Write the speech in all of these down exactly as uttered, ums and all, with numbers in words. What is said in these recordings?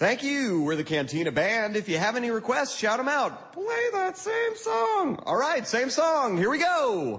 Thank you. We're the Cantina Band. If you have any requests, shout them out. Play that same song. All right, same song. Here we go.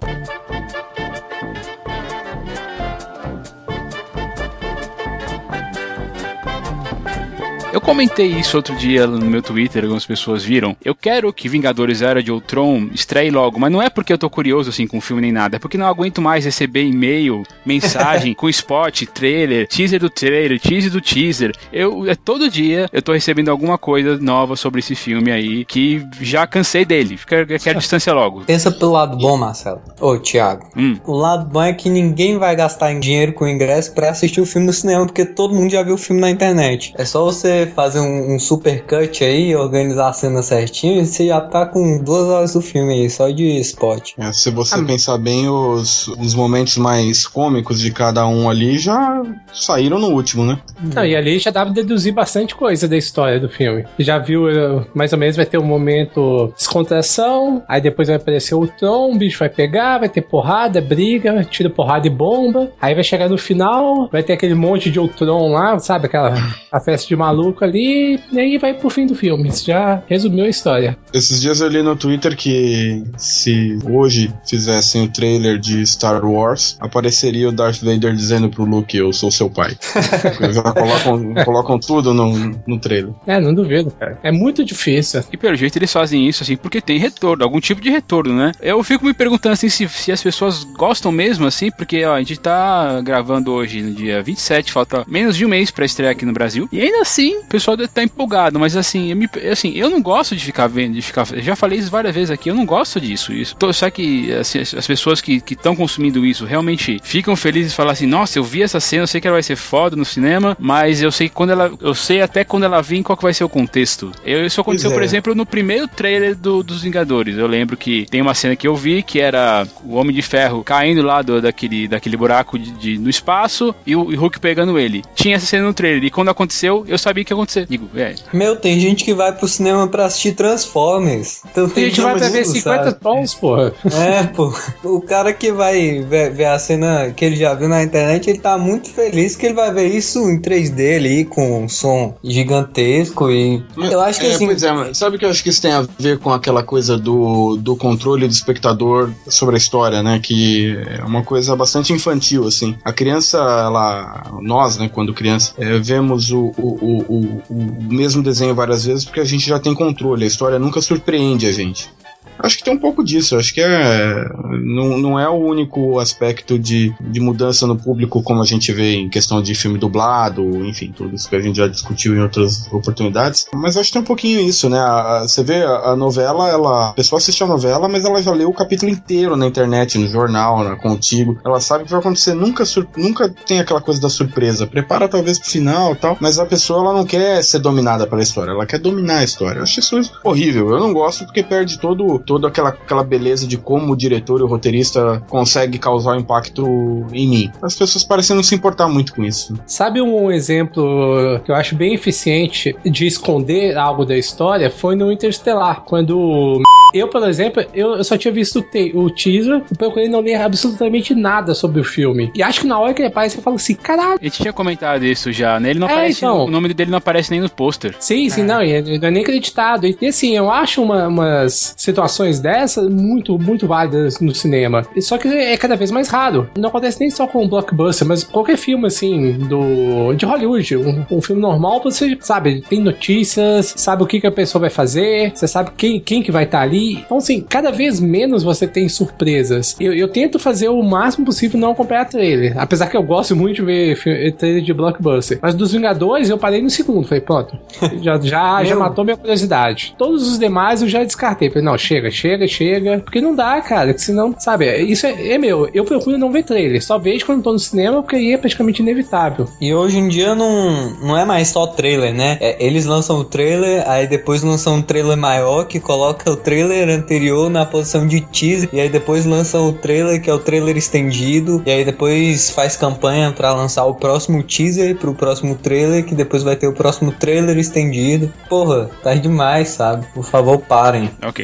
Eu comentei isso outro dia no meu Twitter, algumas pessoas viram. Eu quero que Vingadores Era de Ultron estreie logo, mas não é porque eu tô curioso assim com o filme nem nada, é porque não aguento mais receber e-mail, mensagem com spot, trailer, teaser do trailer, teaser do teaser. Eu, é, todo dia eu tô recebendo alguma coisa nova sobre esse filme aí, que já cansei dele, quero, quero distância logo. Pensa pelo lado bom, Marcelo. Ô, Thiago. Hum. O lado bom é que ninguém vai gastar em dinheiro com ingresso pra assistir o filme no cinema, porque todo mundo já viu o filme na internet. É só você fazer um, um super cut aí, organizar a cena certinho, e você já tá com duas horas do filme aí, só de spot. É, se você ah, pensar bem, os, os momentos mais cômicos de cada um ali já saíram no último, né? Não, e ali já dá pra deduzir bastante coisa da história do filme. Já viu, mais ou menos, vai ter um momento de descontração, aí depois vai aparecer o Tron, o bicho vai pegar, vai ter porrada, briga, tira porrada e bomba, aí vai chegar no final, vai ter aquele monte de Ultron lá, sabe, aquela a festa de maluco ali, e aí vai pro fim do filme. Isso já resumiu a história. Esses dias eu li no Twitter que se hoje fizessem o trailer de Star Wars, apareceria o Darth Vader dizendo pro Luke, eu sou seu pai. Eles já colocam, colocam tudo no, no trailer. É, não duvido, cara. É muito difícil. E pelo jeito eles fazem isso, assim, porque tem retorno, algum tipo de retorno, né? Eu fico me perguntando, assim, se, se as pessoas gostam mesmo, assim, porque, ó, a gente tá gravando hoje no dia vinte e sete, falta menos de um mês pra estrear aqui no Brasil, e ainda assim, o pessoal tá empolgado, mas assim eu, me, assim, eu não gosto de ficar vendo, de ficar, já falei isso várias vezes aqui, eu não gosto disso, isso. Tô, só que assim, as pessoas que estão consumindo isso realmente ficam felizes e falam assim, nossa, eu vi essa cena, eu sei que ela vai ser foda no cinema, mas eu sei quando ela, eu sei até quando ela vir qual que vai ser o contexto. Eu, isso aconteceu, é. por exemplo, no primeiro trailer do, dos Vingadores. Eu lembro que tem uma cena que eu vi que era o Homem de Ferro caindo lá do, daquele, daquele buraco de, de, no espaço e o, e o Hulk pegando ele. Tinha essa cena no trailer e quando aconteceu, eu sabia que ia acontecer. Digo, é. Meu, tem gente que vai pro cinema pra assistir Transformers. Então, tem, tem gente que vai pra ver cinquenta tons, porra. É, pô. O cara que vai ver, ver a cena que ele já viu na internet, ele tá muito feliz que ele vai ver isso em três D ali, com um som gigantesco e... Mas, eu acho que é, assim... Pois é, mas sabe que eu acho que isso tem a ver com aquela coisa do, do controle do espectador sobre a história, né? Que é uma coisa bastante infantil, assim. A criança, ela... Nós, né, quando criança, é, vemos o, o, o, o, o mesmo desenho várias vezes porque a gente já tem controle, a história nunca surpreende a gente. Acho que tem um pouco disso, acho que é, não, não é o único aspecto de, de mudança no público como a gente vê em questão de filme dublado, enfim, tudo isso que a gente já discutiu em outras oportunidades, mas acho que tem um pouquinho isso, né? A, a, você vê a, a novela, ela, a pessoa assiste a novela, mas ela já leu o capítulo inteiro na internet, no jornal, na Contigo, ela sabe o que vai acontecer, nunca, sur, nunca tem aquela coisa da surpresa, prepara talvez pro final e tal, mas a pessoa ela não quer ser dominada pela história, ela quer dominar a história. Eu acho isso horrível, eu não gosto porque perde todo toda aquela, aquela beleza de como o diretor e o roteirista consegue causar um impacto em mim. As pessoas parecem não se importar muito com isso. Sabe um exemplo que eu acho bem eficiente de esconder algo da história? Foi no Interestelar, quando... Eu, por exemplo, eu, eu só tinha visto o, te- o teaser, eu procurei não ler absolutamente nada sobre o filme. E acho que na hora que ele aparece, eu falo assim, caralho. A gente tinha comentado isso já, né? Ele não é, aparece, então, o nome dele não aparece nem no pôster. Sim, sim, é. não, e não é nem acreditado. E assim, eu acho uma, umas situações dessas muito, muito válidas no cinema. Só que é cada vez mais raro. Não acontece nem só com o blockbuster, mas qualquer filme, assim, do de Hollywood. Um, um filme normal, você sabe, tem notícias, sabe o que, que a pessoa vai fazer, você sabe quem, quem que vai estar ali. Então, assim, cada vez menos você tem surpresas. Eu, eu tento fazer o máximo possível não acompanhar trailer. Apesar que eu gosto muito de ver filme, trailer de blockbuster. Mas dos Vingadores, eu parei no segundo. Falei, pronto. Já, já, já matou minha curiosidade. Todos os demais eu já descartei. Falei, não, chega, chega, chega. Porque não dá, cara. Que senão, sabe, isso é, é meu. Eu procuro não ver trailer. Só vejo quando tô no cinema, porque aí é praticamente inevitável. E hoje em dia não, não é mais só trailer, né? É, eles lançam o trailer, aí depois lançam um trailer maior que coloca o trailer anterior na posição de teaser, e aí depois lançam o trailer que é o trailer estendido, e aí depois faz campanha pra lançar o próximo teaser pro próximo trailer, que depois vai ter o próximo trailer estendido. Porra, tá demais, sabe? Por favor, parem. Ok.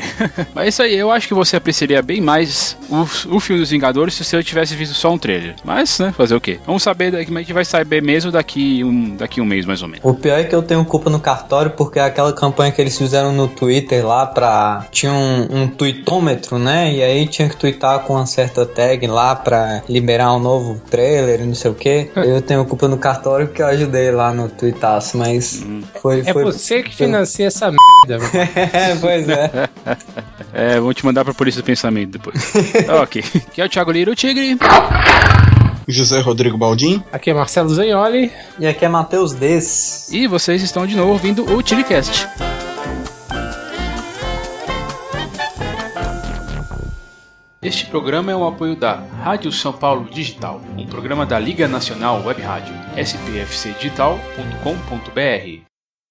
Mas isso aí, eu acho que você apreciaria bem mais o, o filme dos Vingadores se você tivesse visto só um trailer. Mas, né, fazer o quê? Vamos saber, a gente vai saber mesmo daqui um, daqui um mês, mais ou menos. O pior é que eu tenho culpa no cartório, porque aquela campanha que eles fizeram no Twitter lá pra... Tinha um, um tweetômetro, né? E aí tinha que tweetar com uma certa tag lá pra liberar um novo trailer e não sei o quê. Eu tenho culpa no cartório porque eu ajudei lá no tweetaço, mas hum. foi, É foi... você que financia essa merda. É, pois é. É, vou te mandar pra Polícia do Pensamento depois. Ok. Aqui é o Thiago Lira, o Tigre. José Rodrigo Baldin. Aqui é Marcelo Zanioli. E aqui é Matheus Des. E vocês estão de novo ouvindo o Tigrecast. Este programa é um apoio da Rádio São Paulo Digital, um programa da Liga Nacional Web Rádio, s p f c digital ponto com ponto b r.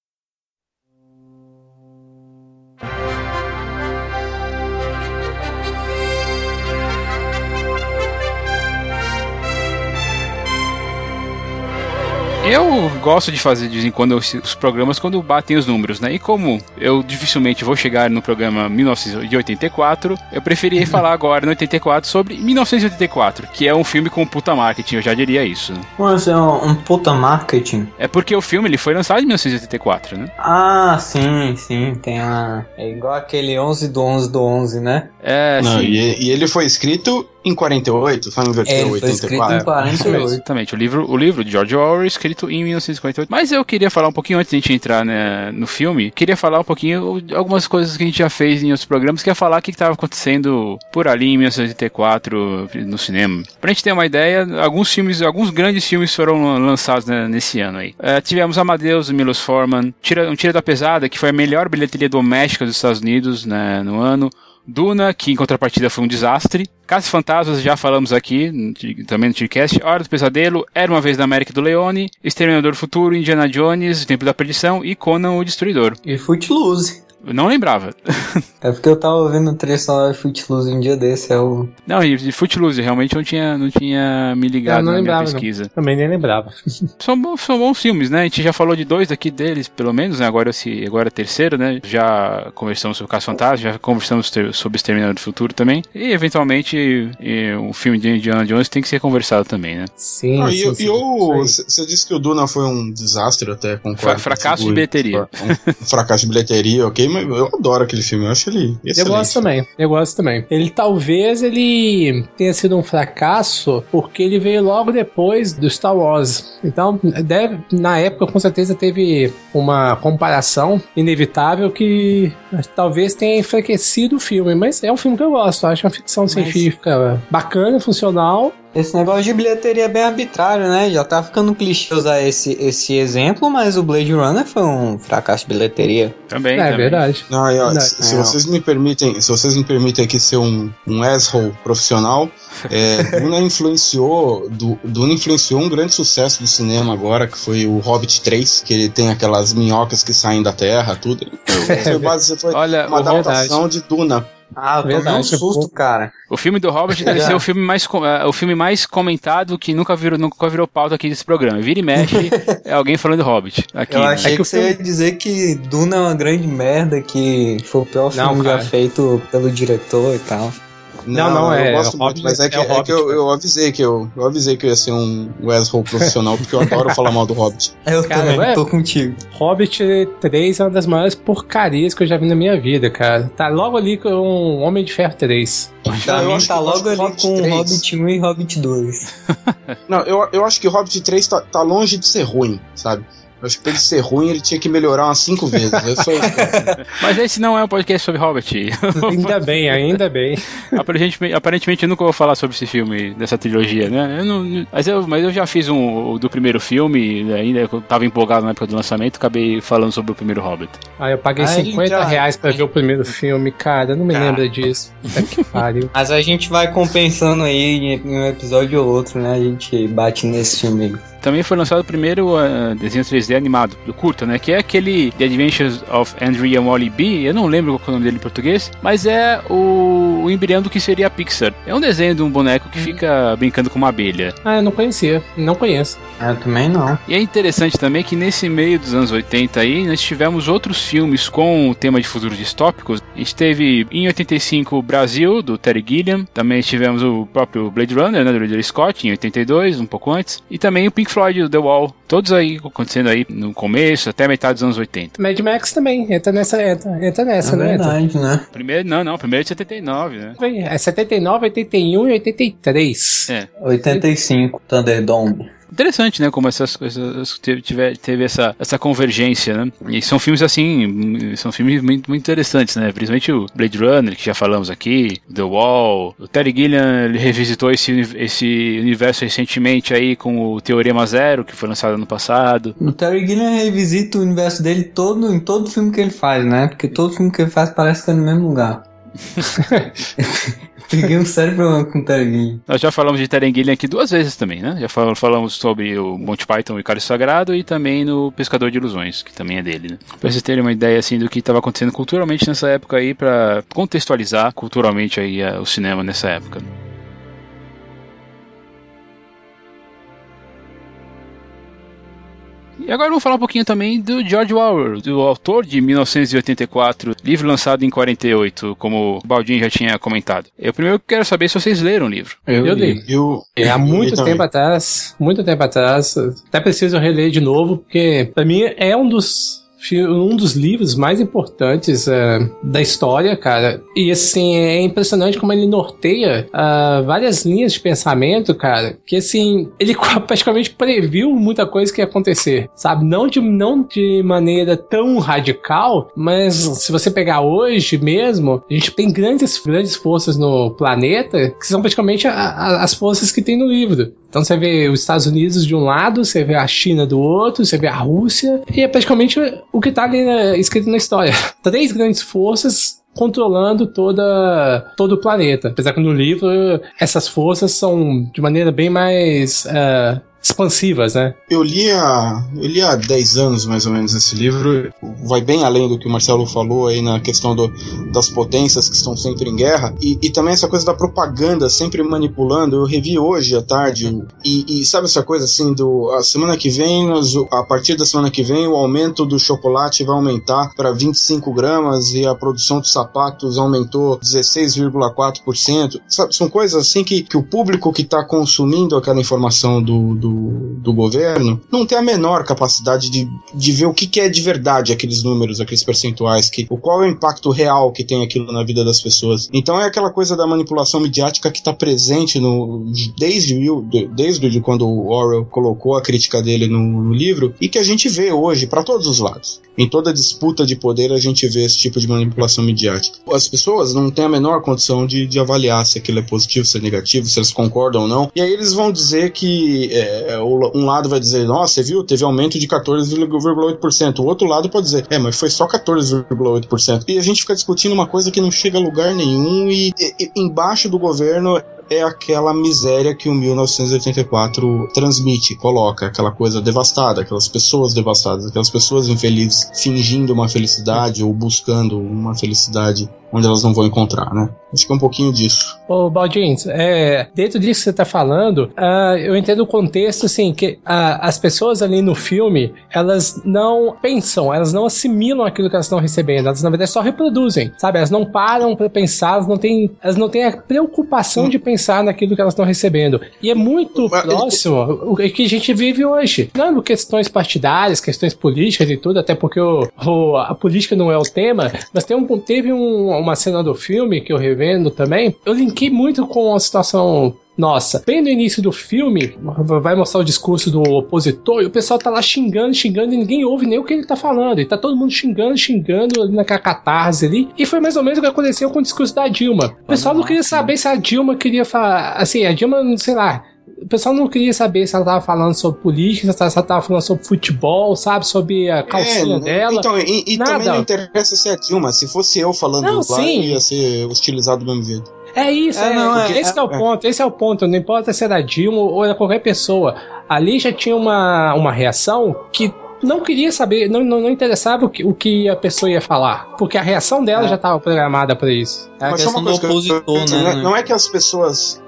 Eu gosto de fazer de vez em quando os programas quando batem os números, né? E como eu dificilmente vou chegar no programa mil novecentos e oitenta e quatro, eu preferi falar agora no oitenta e quatro sobre mil novecentos e oitenta e quatro, que é um filme com puta marketing, eu já diria isso. Né? Mas é um, um puta marketing? É porque o filme ele foi lançado em mil novecentos e oitenta e quatro, né? Ah, sim, sim, tem a... É igual aquele onze do onze do onze, né? É, Não, sim. E, e ele foi escrito em quarenta e oito, foi invertido é, em oitenta e quatro. Em quarenta e oito. Exatamente, o livro, o livro de George Orwell escrito em mil novecentos e quarenta e oito. Mas eu queria falar um pouquinho antes de a gente entrar, né, no filme, queria falar um pouquinho de algumas coisas que a gente já fez em outros programas, que é falar o que estava acontecendo por ali em mil novecentos e oitenta e quatro no cinema. Pra gente ter uma ideia, alguns filmes, alguns grandes filmes foram lançados, né, nesse ano aí. Uh, tivemos Amadeus, do Milos Forman, Tira, um Tira da Pesada, que foi a melhor bilheteria doméstica dos Estados Unidos, né, no ano. Duna, que em contrapartida foi um desastre. Caça Fantasmas, já falamos aqui, também no Tidcast. Hora do Pesadelo, Era Uma Vez na América do Leone, Exterminador do Futuro, Indiana Jones, O Tempo da Perdição e Conan o Destruidor. E Footloose. Eu não lembrava. É porque eu tava ouvindo o trecho sonoro de Footloose um dia desse, é o... Não, e de Footloose, realmente não tinha, não tinha me ligado não na lembrava, minha pesquisa. Não. Também nem lembrava. São bons, são bons filmes, né? A gente já falou de dois aqui deles, pelo menos, né? Agora, esse, agora é terceiro, né? Já conversamos sobre Caça Fantasma, já conversamos sobre Exterminador do Futuro também. E, eventualmente, e, o filme de Indiana Jones tem que ser conversado também, né? Sim, ah, sim, e, sim. E você disse que o Duna foi um desastre, até concordo. Fracasso de bilheteria. Um, um fracasso de bilheteria, ok, mas eu adoro aquele filme, eu acho ele excelente. Eu gosto também, eu gosto também. Ele talvez ele tenha sido um fracasso porque ele veio logo depois do Star Wars. Então, deve, na época, com certeza teve uma comparação inevitável que talvez tenha enfraquecido o filme, mas é um filme que eu gosto, acho uma ficção mas... científica bacana, funcional. Esse negócio de bilheteria é bem arbitrário, né? Já tá ficando clichê usar esse, esse exemplo, mas o Blade Runner foi um fracasso de bilheteria. Também, é também. verdade. Não, ó, verdade. Se, se vocês me permitem, se vocês me permitem aqui ser um, um asshole profissional, é, Duna influenciou, do, Duna influenciou um grande sucesso do cinema agora, que foi o Hobbit três, que ele tem aquelas minhocas que saem da terra, tudo. Foi, base, foi Olha, uma adaptação de Duna. Ah, eu tomei um susto, cara. O filme do Hobbit deve ser o filme, mais, uh, o filme mais comentado que nunca virou, nunca virou pauta aqui desse programa. Vira e mexe, é alguém falando de Hobbit. Aqui, eu achei é que, que você filme... ia dizer que Duna é uma grande merda, que foi o pior filme Não, já feito pelo diretor e tal. Não, não, não é. Eu gosto é muito, mas é que, é é que eu, eu avisei que eu, eu avisei que eu ia ser um asshole profissional, porque eu adoro falar mal do Hobbit. Eu cara, também, ué, tô contigo. Hobbit três é uma das maiores porcarias que eu já vi na minha vida, cara. Tá logo ali com um Homem de Ferro três. Pra mim tá logo ali com o Hobbit um e Hobbit dois. Não, eu, eu acho que Hobbit três tá, tá longe de ser ruim, sabe? Eu acho que pra ele ser ruim, ele tinha que melhorar umas cinco vezes. Só... Mas esse não é um podcast sobre Hobbit. Ainda bem, ainda bem. Aparentemente, aparentemente eu nunca vou falar sobre esse filme, dessa trilogia, né? Eu não, mas, eu, mas eu já fiz um do primeiro filme, ainda eu tava empolgado na época do lançamento, acabei falando sobre o primeiro Hobbit. Ah, eu paguei ah, cinquenta já... reais pra ver o primeiro filme, cara, não me cara. lembro disso. Puta que pariu. Mas a gente vai compensando aí em um episódio ou outro, né? A gente bate nesse filme aí. Também foi lançado o primeiro uh, desenho três D animado, do curta, né? Que é aquele The Adventures of Andrew and Wally B. Eu não lembro qual é o nome dele em português, mas é o, o embrião do que seria a Pixar. É um desenho de um boneco que fica brincando com uma abelha. Ah, eu não conhecia. Não conheço. Eu também não. E é interessante também que nesse meio dos anos oitenta aí, nós tivemos outros filmes com o tema de futuros distópicos. A gente teve em oitenta e cinco o Brasil, do Terry Gilliam. Também tivemos o próprio Blade Runner, né, do Ridley Scott, em oitenta e dois, um pouco antes. E também o Pink Floyd, o The Wall. Todos aí acontecendo aí no começo, até a metade dos anos oitenta. Mad Max também entra nessa, entra, entra nessa, É né? verdade, né? Primeiro, não, não, primeiro é de setenta e nove, né? É setenta e nove, oitenta e um e oitenta e três. É. oitenta e cinco, Thunderdome. Interessante, né, como essas coisas teve, teve, teve essa, essa convergência, né, e são filmes assim, são filmes muito, muito interessantes, né, principalmente o Blade Runner, que já falamos aqui, The Wall, o Terry Gilliam, ele revisitou esse, esse universo recentemente aí com o Teorema Zero, que foi lançado ano passado. O Terry Gilliam revisita o universo dele todo, em todo filme que ele faz, né, porque todo filme que ele faz parece que é no mesmo lugar. Peguei um sério problema com o Terry Gilliam. Nós já falamos de Terry Gilliam aqui duas vezes também, né? Já falamos sobre o Monty Python e o Cálice Sagrado e também no Pescador de Ilusões, que também é dele, né? Pra vocês terem uma ideia, assim, do que estava acontecendo culturalmente nessa época aí, pra contextualizar culturalmente aí o cinema nessa época. E agora vamos falar um pouquinho também do George Orwell, do autor de mil novecentos e oitenta e quatro, livro lançado em quarenta e oito, como o Baldinho já tinha comentado. Eu primeiro quero saber se vocês leram o livro. Eu, eu li. Eu, É, há eu muito li tempo atrás, muito tempo atrás, até preciso reler de novo, porque pra mim é um dos um dos livros mais importantes uh, da história, cara. E assim, é impressionante como ele norteia uh, várias linhas de pensamento, cara, que assim, ele praticamente previu muita coisa que ia acontecer, sabe? Não de, não de maneira tão radical, mas se você pegar hoje mesmo, a gente tem grandes, grandes forças no planeta que são praticamente a, a, as forças que tem no livro. Então você vê os Estados Unidos de um lado, você vê a China do outro, você vê a Rússia, e é praticamente o que está ali na, escrito na história. Três grandes forças controlando toda, todo o planeta. Apesar que no livro essas forças são de maneira bem mais uh, expansivas, né? Eu li, há, eu li há dez anos, mais ou menos, esse livro. Vai bem além do que o Marcelo falou aí na questão do, das potências que estão sempre em guerra. E, e também essa coisa da propaganda sempre manipulando. Eu revi hoje à tarde. E, e sabe essa coisa assim, do a semana que vem, nós, a partir da semana que vem, o aumento do chocolate vai aumentar para vinte e cinco gramas e a produção de sapatos aumentou dezesseis vírgula quatro por cento. Sabe, são coisas assim que, que o público que está consumindo aquela informação do, do Do, do governo, não tem a menor capacidade de, de ver o que, que é de verdade aqueles números, aqueles percentuais, que, o qual é o impacto real que tem aquilo na vida das pessoas. Então é aquela coisa da manipulação midiática que está presente no, desde, desde quando o Orwell colocou a crítica dele no, no livro, e que a gente vê hoje para todos os lados. Em toda disputa de poder a gente vê esse tipo de manipulação midiática. As pessoas não têm a menor condição de, de avaliar se aquilo é positivo, se é negativo, se eles concordam ou não, e aí eles vão dizer que é, um lado vai dizer, nossa, você viu, teve aumento de quatorze vírgula oito por cento, o outro lado pode dizer, é, mas foi só quatorze vírgula oito por cento, e a gente fica discutindo uma coisa que não chega a lugar nenhum, e, e embaixo do governo é aquela miséria que o mil novecentos e oitenta e quatro transmite, coloca, aquela coisa devastada, aquelas pessoas devastadas, aquelas pessoas infelizes fingindo uma felicidade ou buscando uma felicidade onde elas não vão encontrar, né? Acho que é um pouquinho disso. Ô, Baldinho, é, dentro disso que você tá falando, uh, eu entendo o contexto, assim, que uh, as pessoas ali no filme, elas não pensam, elas não assimilam aquilo que elas estão recebendo, elas na verdade só reproduzem, sabe? Elas não param pra pensar, elas não têm, elas não têm a preocupação hum. de pensar naquilo que elas estão recebendo. E é muito Mas, próximo o que a gente vive hoje. Não questões partidárias, questões políticas e tudo, até porque o, o, a política não é o tema, mas tem um, teve um uma cena do filme que eu revendo também, eu linkei muito com a situação nossa. Bem no início do filme, vai mostrar o discurso do opositor e o pessoal tá lá xingando, xingando e ninguém ouve nem o que ele tá falando. E tá todo mundo xingando, xingando ali naquela catarse ali. E foi mais ou menos o que aconteceu com o discurso da Dilma. O pessoal não queria saber se a Dilma queria falar... Assim, a Dilma, sei lá... O pessoal não queria saber se ela tava falando sobre política, se ela tava falando sobre futebol, sabe? Sobre a calcinha é, dela. Então, e, e também não interessa se é a Dilma. Se fosse eu falando não, lá, sim. ia ser hostilizado do mesmo jeito. É isso, é, é, não, é, esse é, é o ponto, esse é o ponto. Não importa se era a Dilma ou era qualquer pessoa. Ali já tinha uma, uma reação que não queria saber, não, não, não interessava o que, o que a pessoa ia falar. Porque a reação dela é. já estava programada para isso. É a questão do opositor, eu, eu, né? Não é que as pessoas...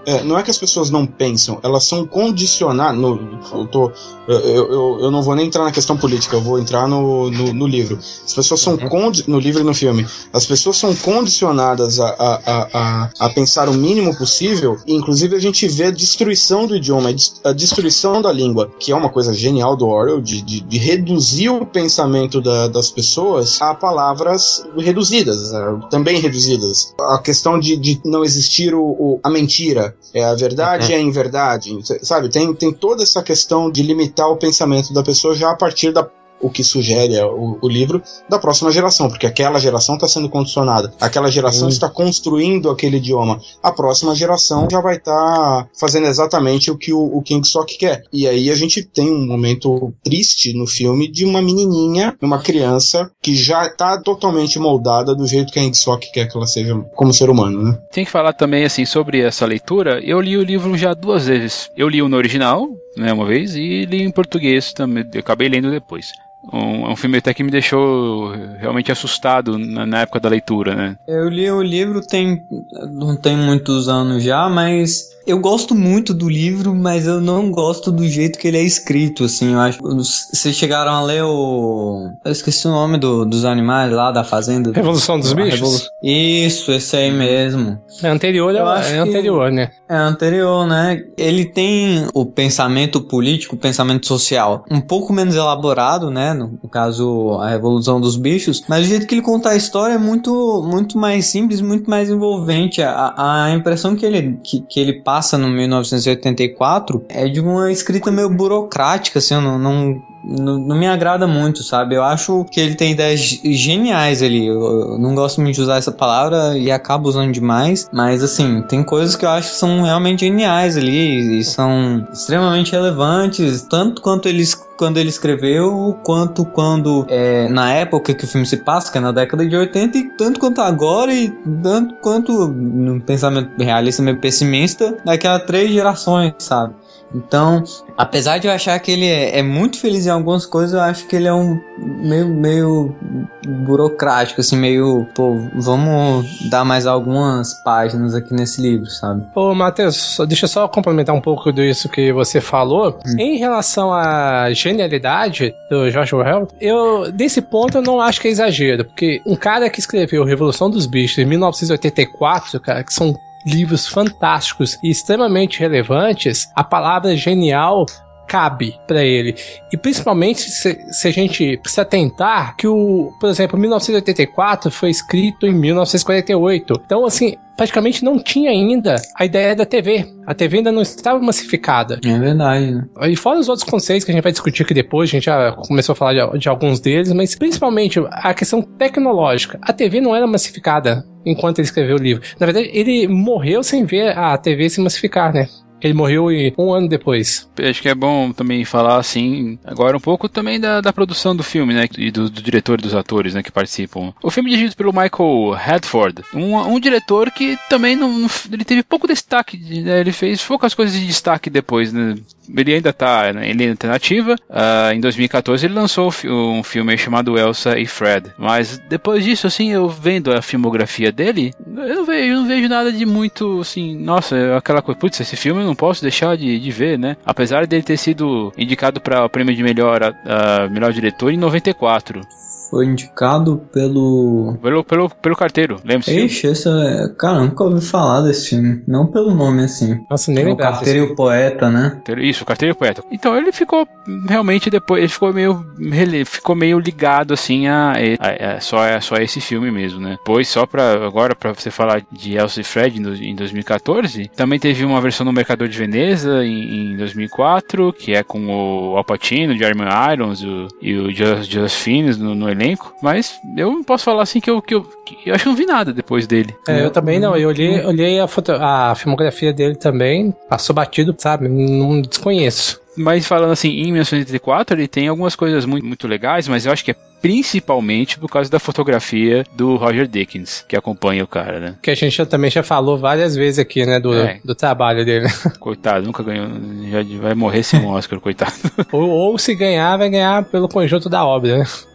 é, não é que as pessoas não pensam, elas são condicionadas. No, eu, tô, eu, eu, eu não vou nem entrar na questão política, eu vou entrar no, no, no livro. As pessoas são condi- no livro e no filme. As pessoas são condicionadas a, a, a, a, a pensar o mínimo possível, e inclusive a gente vê a destruição do idioma, a destruição da língua, que é uma coisa genial do Orwell, de, de, de reduzir o pensamento da, das pessoas a palavras reduzidas, também reduzidas. A questão de, de não existir o, o, a mentira, é a verdade uhum. é a inverdade, sabe? Tem, tem toda essa questão de limitar o pensamento da pessoa já a partir da o que sugere é o, o livro da próxima geração, porque aquela geração está sendo condicionada, aquela geração uhum. está construindo aquele idioma, a próxima geração já vai estar tá fazendo exatamente o que o, o King Sock quer. E aí a gente tem um momento triste no filme de uma menininha, uma criança que já está totalmente moldada do jeito que a King Sock quer que ela seja como ser humano, né? Tem que falar também assim sobre essa leitura. Eu li o livro já duas vezes. Eu li o no original, né, uma vez, e li em português também. Eu acabei lendo depois. Um, um filme até que me deixou realmente assustado na, na época da leitura, né? Eu li o livro tem não tem muitos anos já, mas eu gosto muito do livro, mas eu não gosto do jeito que ele é escrito, assim, eu acho. Vocês chegaram a ler o... Eu esqueci o nome do, dos animais lá da fazenda. Revolução dos Bichos? Revolu... Isso, esse aí mesmo. É anterior, eu acho é anterior, né? É anterior, né? Ele tem o pensamento político, o pensamento social um pouco menos elaborado, né? No, no caso, a Revolução dos Bichos, mas o jeito que ele conta a história é muito, muito mais simples, muito mais envolvente. A, a impressão que ele, que, que ele passa no mil novecentos e oitenta e quatro é de uma escrita meio burocrática, assim, eu não, não, não, não me agrada muito, sabe? Eu acho que ele tem ideias geniais ali, eu, eu não gosto muito de usar essa palavra e acabo usando demais, mas assim, tem coisas que eu acho que são realmente geniais ali e são extremamente relevantes, tanto quanto eles quando ele escreveu, quanto quando é, na época que o filme se passa, que é na década de oitenta, e tanto quanto agora, e tanto quanto no pensamento realista meio pessimista, daquelas três gerações, sabe? Então, apesar de eu achar que ele é, é muito feliz em algumas coisas, eu acho que ele é um meio, meio burocrático, assim, meio, pô, vamos dar mais algumas páginas aqui nesse livro, sabe? Ô, Matheus, deixa eu só complementar um pouco disso que você falou. Hum. Em relação à genialidade do George Orwell, eu, desse ponto, eu não acho que é exagero, porque um cara que escreveu Revolução dos Bichos em mil novecentos e oitenta e quatro, cara, que são livros fantásticos e extremamente relevantes, a palavra genial cabe pra ele. E principalmente se, se a gente precisa atentar que o, por exemplo, mil novecentos e oitenta e quatro foi escrito em mil novecentos e quarenta e oito. Então, assim, praticamente não tinha ainda a ideia da T V. A T V ainda não estava massificada. É verdade, né? E fora os outros conceitos que a gente vai discutir aqui depois, a gente já começou a falar de, de alguns deles, mas principalmente a questão tecnológica. A T V não era massificada enquanto ele escreveu o livro. Na verdade, ele morreu sem ver a T V se massificar, né? Ele morreu um ano depois. Acho que é bom também falar, assim, agora um pouco também da, da produção do filme, né? E do, do diretor e dos atores, né? Que participam. O filme é dirigido pelo Michael Radford, um, um diretor que também não... Ele teve pouco destaque, né? Ele fez poucas coisas de destaque depois, né? Ele ainda tá, né? Ele ainda tá nativa. Uh, em dois mil e catorze ele lançou um filme chamado Elsa e Fred. Mas depois disso, assim, eu vendo a filmografia dele, eu não vejo, eu não vejo nada de muito, assim, nossa, aquela coisa, putz, esse filme eu não posso deixar de, de ver, né? Apesar dele ter sido indicado para o prêmio de melhor, uh, melhor diretor em noventa e quatro. Foi indicado pelo... Pelo, pelo, pelo Carteiro, lembra-se? Ixi, esse é... Cara, nunca ouvi falar desse filme. Não pelo nome, assim. Nossa, nem lembrava. O Carteiro e o Poeta, né? Isso, o Carteiro e o Poeta. Então, ele ficou realmente depois... Ele ficou meio... Ele ficou meio ligado, assim, a, a, a, só, a só esse filme mesmo, né? Pois, só pra... Agora, pra você falar de Elsa e Fred no, em dois mil e catorze, também teve uma versão no Mercador de Veneza em, em dois mil e quatro, que é com o Al Pacino, o Jeremy Irons o, e o Just Fiennes no, no elenco. Mas eu não posso falar assim que eu, que eu, que eu acho que não vi nada depois dele. É, eu também não. Eu olhei, olhei a, foto, a filmografia dele também. Passou batido, sabe? Não desconheço. Mas falando assim, em mil novecentos e oitenta e quatro ele tem algumas coisas muito, muito legais, mas eu acho que é principalmente por causa da fotografia do Roger Deakins, que acompanha o cara, né? Que a gente já, também já falou várias vezes aqui, né, do, é. do trabalho dele. Coitado, nunca ganhou, já vai morrer sem um Oscar, coitado. Ou, ou se ganhar, vai ganhar pelo conjunto da obra, né?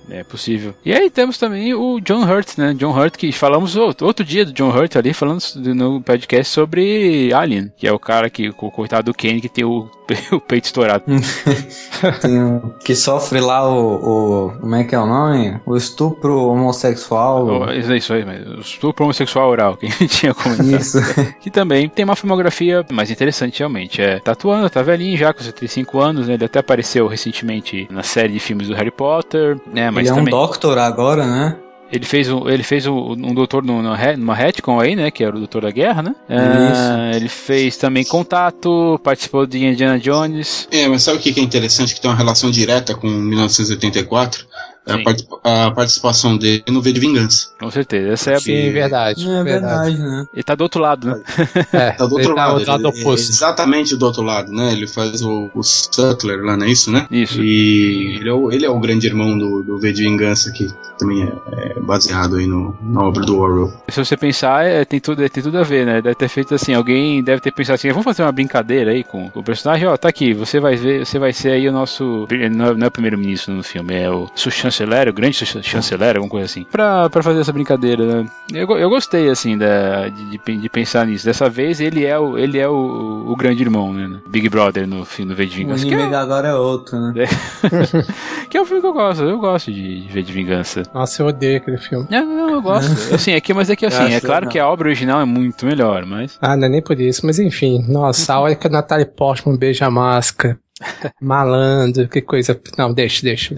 É possível. E aí temos também o John Hurt, né? John Hurt, que falamos outro dia do John Hurt ali, falando no podcast sobre Alien, que é o cara que, o coitado do Kane, que tem o, o peito estourado. Tem o, que sofre lá o, o... Como é que é o nome? O estupro homossexual. Oh, isso, isso aí, mas o estupro homossexual oral, que a gente tinha comentado. Isso. Que também tem uma filmografia mais interessante, realmente. É, tá atuando, tá velhinho já, com setenta e cinco anos, né? Ele até apareceu recentemente na série de filmes do Harry Potter, né? Mas ele é também... um Doctor agora, né? Ele fez, um, ele fez um, um doutor no, no, numa retcon aí, né? Que era o Doutor da Guerra, né? É, ele fez também Contato, participou de Indiana Jones. É, mas sabe o que é interessante? Que tem uma relação direta com mil novecentos e oitenta e quatro? A, part- a participação dele no V de Vingança. Com certeza, essa é a... Sim, verdade. É verdade, verdade. né? Ele tá do outro lado, né? É, Tá do outro ele lado. Tá do lado ele, oposto. é exatamente do outro lado, né? Ele faz o, o Sutler lá, não é isso, né? Isso. E ele é o, ele é o grande irmão do, do V de Vingança, que também é, é baseado aí no, na obra do Orwell. Se você pensar, é, tem, tudo, tem tudo a ver, né? Deve ter feito assim, alguém deve ter pensado assim, vamos fazer uma brincadeira aí com o personagem, ó, tá aqui, você vai ver, você vai ser aí o nosso, não é, não é o primeiro-ministro no filme, é o chanceler, o grande chanceler, alguma coisa assim, pra, pra fazer essa brincadeira, né? Eu, eu gostei, assim, da, de, de pensar nisso. Dessa vez, ele é o, ele é o, o grande irmão, né? Big Brother no filme do V de Vingança. O inimigo é, agora é outro, né? É, que é um filme que eu gosto, eu gosto de, de V de Vingança. Nossa, eu odeio aquele filme. Não, não, eu gosto. Assim, é que, mas é que assim, é claro que a obra original é muito melhor, mas... Ah, não é nem por isso, mas enfim. Nossa, a hora que a Natalie Portman beija a máscara. Malandro, que coisa. Não, deixa, deixa.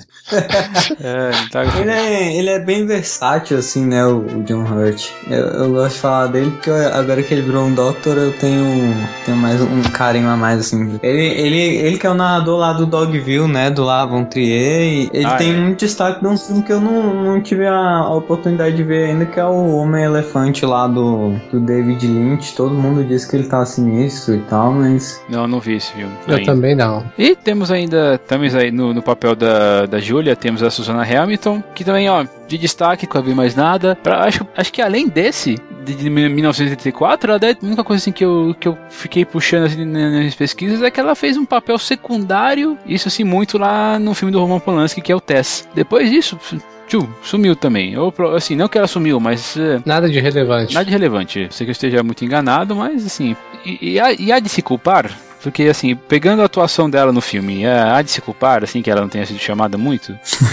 É, tá... ele, é, ele é bem versátil, assim, né? O, o John Hurt. Eu, eu gosto de falar dele porque eu, agora que ele virou um Doctor, eu tenho, tenho mais um carinho a mais, assim. Ele, ele, ele que é o narrador lá do Dogville, né? Do Lars von Trier. E ele ah, tem é. muito destaque de um filme que eu não, não tive a, a oportunidade de ver ainda, que é o Homem-Elefante lá do, do David Lynch. Todo mundo diz que ele tá sinistro e tal, mas... Não, não vi esse filme. Eu ainda. também não. E temos ainda, temos aí no, no papel da, da Julia, temos a Susannah Hamilton, que também, ó, de destaque, que eu vi mais nada. Pra, acho, acho que além desse, de, de mil novecentos e oitenta e quatro, a única coisa assim que eu, que eu fiquei puxando assim, nas pesquisas é que ela fez um papel secundário, isso assim, muito lá no filme do Roman Polanski, que é o Tess. Depois disso... Tchum, sumiu também. Ou, assim, não que ela sumiu, mas... Nada de relevante. Nada de relevante. Sei que eu esteja muito enganado, mas assim... E, e, há, e há de se culpar... Porque, assim, pegando a atuação dela no filme, há de se culpar, assim, que ela não tenha sido chamada muito.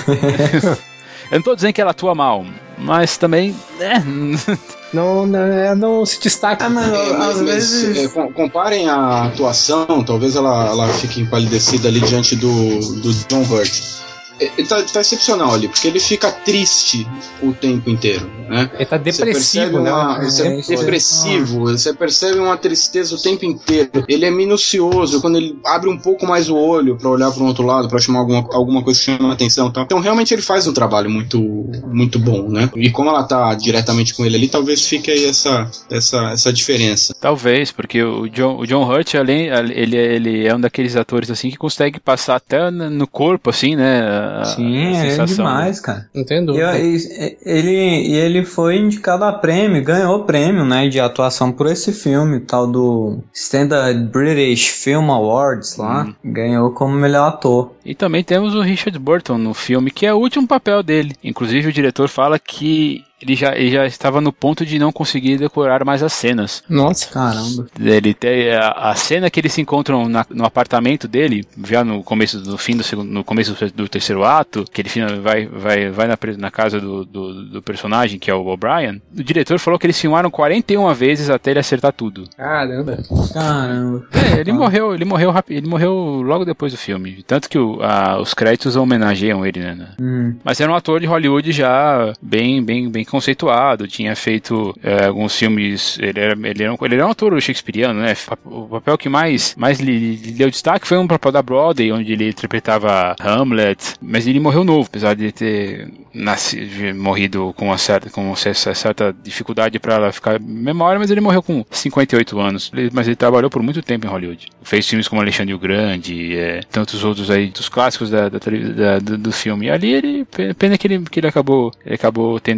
Eu não tô dizendo que ela atua mal, mas também... É. Não, não, não se destaca. Ah, mas, é, mas, às mas vezes... é, comparem a atuação, talvez ela, ela fique empalidecida ali diante do, do John Hurt. Ele tá, tá excepcional ali, porque ele fica triste o tempo inteiro, né? Ele tá depressivo, né? Uma, você é depressivo, você percebe uma tristeza o tempo inteiro. Ele é minucioso, quando ele abre um pouco mais o olho pra olhar para um outro lado, pra chamar alguma, alguma coisa que chama a atenção, tá? Então realmente ele faz um trabalho muito, muito bom, né? E como ela tá diretamente com ele ali, talvez fique aí essa, essa, essa diferença. Talvez, porque o John, o John Hurt, além, ele, ele é um daqueles atores assim que consegue passar até no corpo, assim, né? Sim, é demais, cara. Não tem dúvida. E, e, ele, e ele foi indicado a prêmio, ganhou prêmio, né, de atuação por esse filme, tal do Standard British Film Awards lá, hum. ganhou como melhor ator. E também temos o Richard Burton no filme, que é o último papel dele. Inclusive o diretor fala que ele já, ele já estava no ponto de não conseguir decorar mais as cenas. Nossa, caramba. Ele tem a, a cena que eles se encontram na, no apartamento dele, já no começo do fim do segundo, no começo do, do terceiro ato, que ele vai, vai, vai na, na casa do, do, do personagem, que é o O'Brien. O diretor falou que eles filmaram quarenta e uma vezes até ele acertar tudo. Caramba. Caramba. É, ele ah. morreu, ele morreu rápido, ele morreu logo depois do filme. Tanto que o, a, os créditos homenageiam ele, né? Hum. Mas era um ator de Hollywood já bem, bem, bem conceituado, tinha feito é, alguns filmes, ele era, ele, era um, ele era um ator shakespeariano, né? O papel que mais, mais lhe, lhe deu destaque foi um papel da Broadway, onde ele interpretava Hamlet, mas ele morreu novo, apesar de ter nascido, morrido com uma certa, com uma certa dificuldade para ficar memória, mas ele morreu com cinquenta e oito anos, mas ele trabalhou por muito tempo em Hollywood. Fez filmes como Alexandre o Grande, é, tantos outros aí, dos clássicos da, da, da, do, do filme. E ali ele, pena que ele, que ele acabou, ele acabou tendo esses problemas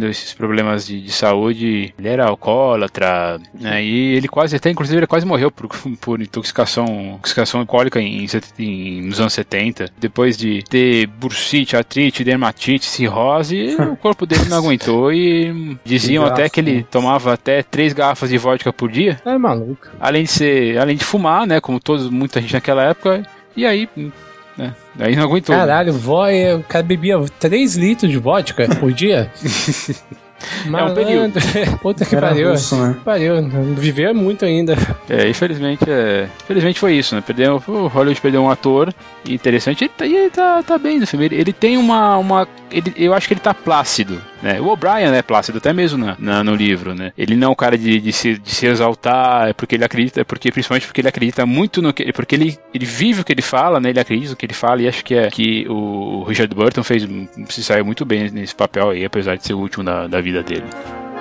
problemas de, de saúde, ele era alcoólatra, né, e ele quase, até inclusive ele quase morreu por, por intoxicação, intoxicação alcoólica em, em, nos anos setenta, depois de ter bursite, artrite, dermatite, cirrose, o corpo dele não aguentou e diziam que até que ele tomava até três garrafas de vodka por dia. É maluco. Além de ser, além de fumar, né, como todos, muita gente naquela época, e aí, né, aí não aguentou. Caralho, vó, o cara bebia três litros de vodka por dia? Malandro. É um período. Puta que Era pariu. russo, né? Pariu. Viveu muito ainda. É, infelizmente, é, infelizmente foi isso, né? Perdeu, o Hollywood perdeu um ator interessante. Ele tá, ele tá, tá bem no filme. Ele, ele tem uma. uma ele, eu acho que ele tá plácido, né? O O'Brien é plácido, até mesmo na, na, no livro, né? Ele não é um cara de, de, se, de se exaltar, é porque ele acredita, é porque, principalmente porque ele acredita muito no que. Porque ele, ele vive o que ele fala, né? Ele acredita no que ele fala, e acho que é que o Richard Burton fez, se saiu muito bem nesse papel aí, apesar de ser o último da, da vida dele.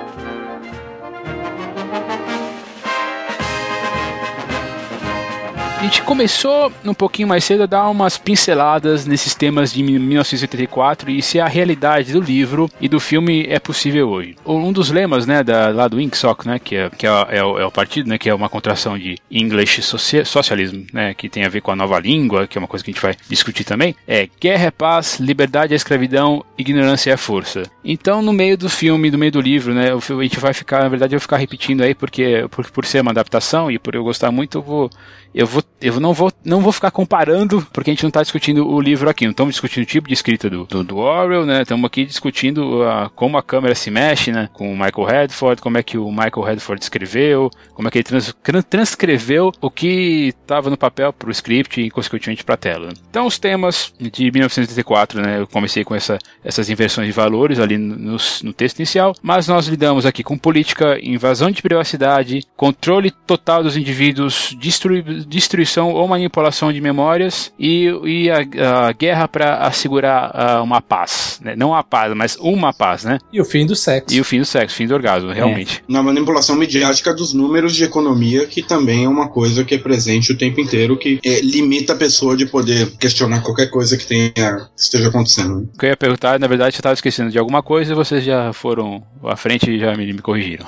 A gente começou um pouquinho mais cedo a dar umas pinceladas nesses temas de mil novecentos e oitenta e quatro e se a realidade do livro e do filme é possível hoje. Um dos lemas, né, da, lá do INCSOC, né, que, é, que é, é, o, é o partido, né, que é uma contração de English Socialism, né, que tem a ver com a nova língua, que é uma coisa que a gente vai discutir também, é guerra é paz, liberdade é escravidão, ignorância é força. Então, no meio do filme, no meio do livro, né, a gente vai ficar, na verdade, eu vou ficar repetindo aí, porque por, por ser uma adaptação e por eu gostar muito, eu vou Eu, vou, eu não, vou, não vou ficar comparando, porque a gente não está discutindo o livro aqui, não estamos discutindo o tipo de escrita do, do, do Orwell, né? Estamos aqui discutindo a, como a câmera se mexe, né? Com o Michael Redford, como é que o Michael Redford escreveu, como é que ele trans, transcreveu o que estava no papel para o script e, consequentemente, para a tela. Então, os temas de mil novecentos e oitenta e quatro, né? Eu comecei com essa, essas inversões de valores ali no, no texto inicial, mas nós lidamos aqui com política, invasão de privacidade, controle total dos indivíduos, destruição destruição ou manipulação de memórias e, e a, a guerra para assegurar uh, uma paz, né? Não a paz, mas uma paz, né? E o fim do sexo. E o fim do sexo, o fim do orgasmo, realmente. É. Na manipulação midiática dos números de economia, que também é uma coisa que é presente o tempo inteiro, que é, limita a pessoa de poder questionar qualquer coisa que, tenha, que esteja acontecendo. O que eu ia perguntar, na verdade, eu estava esquecendo de alguma coisa e vocês já foram à frente e já me, me corrigiram.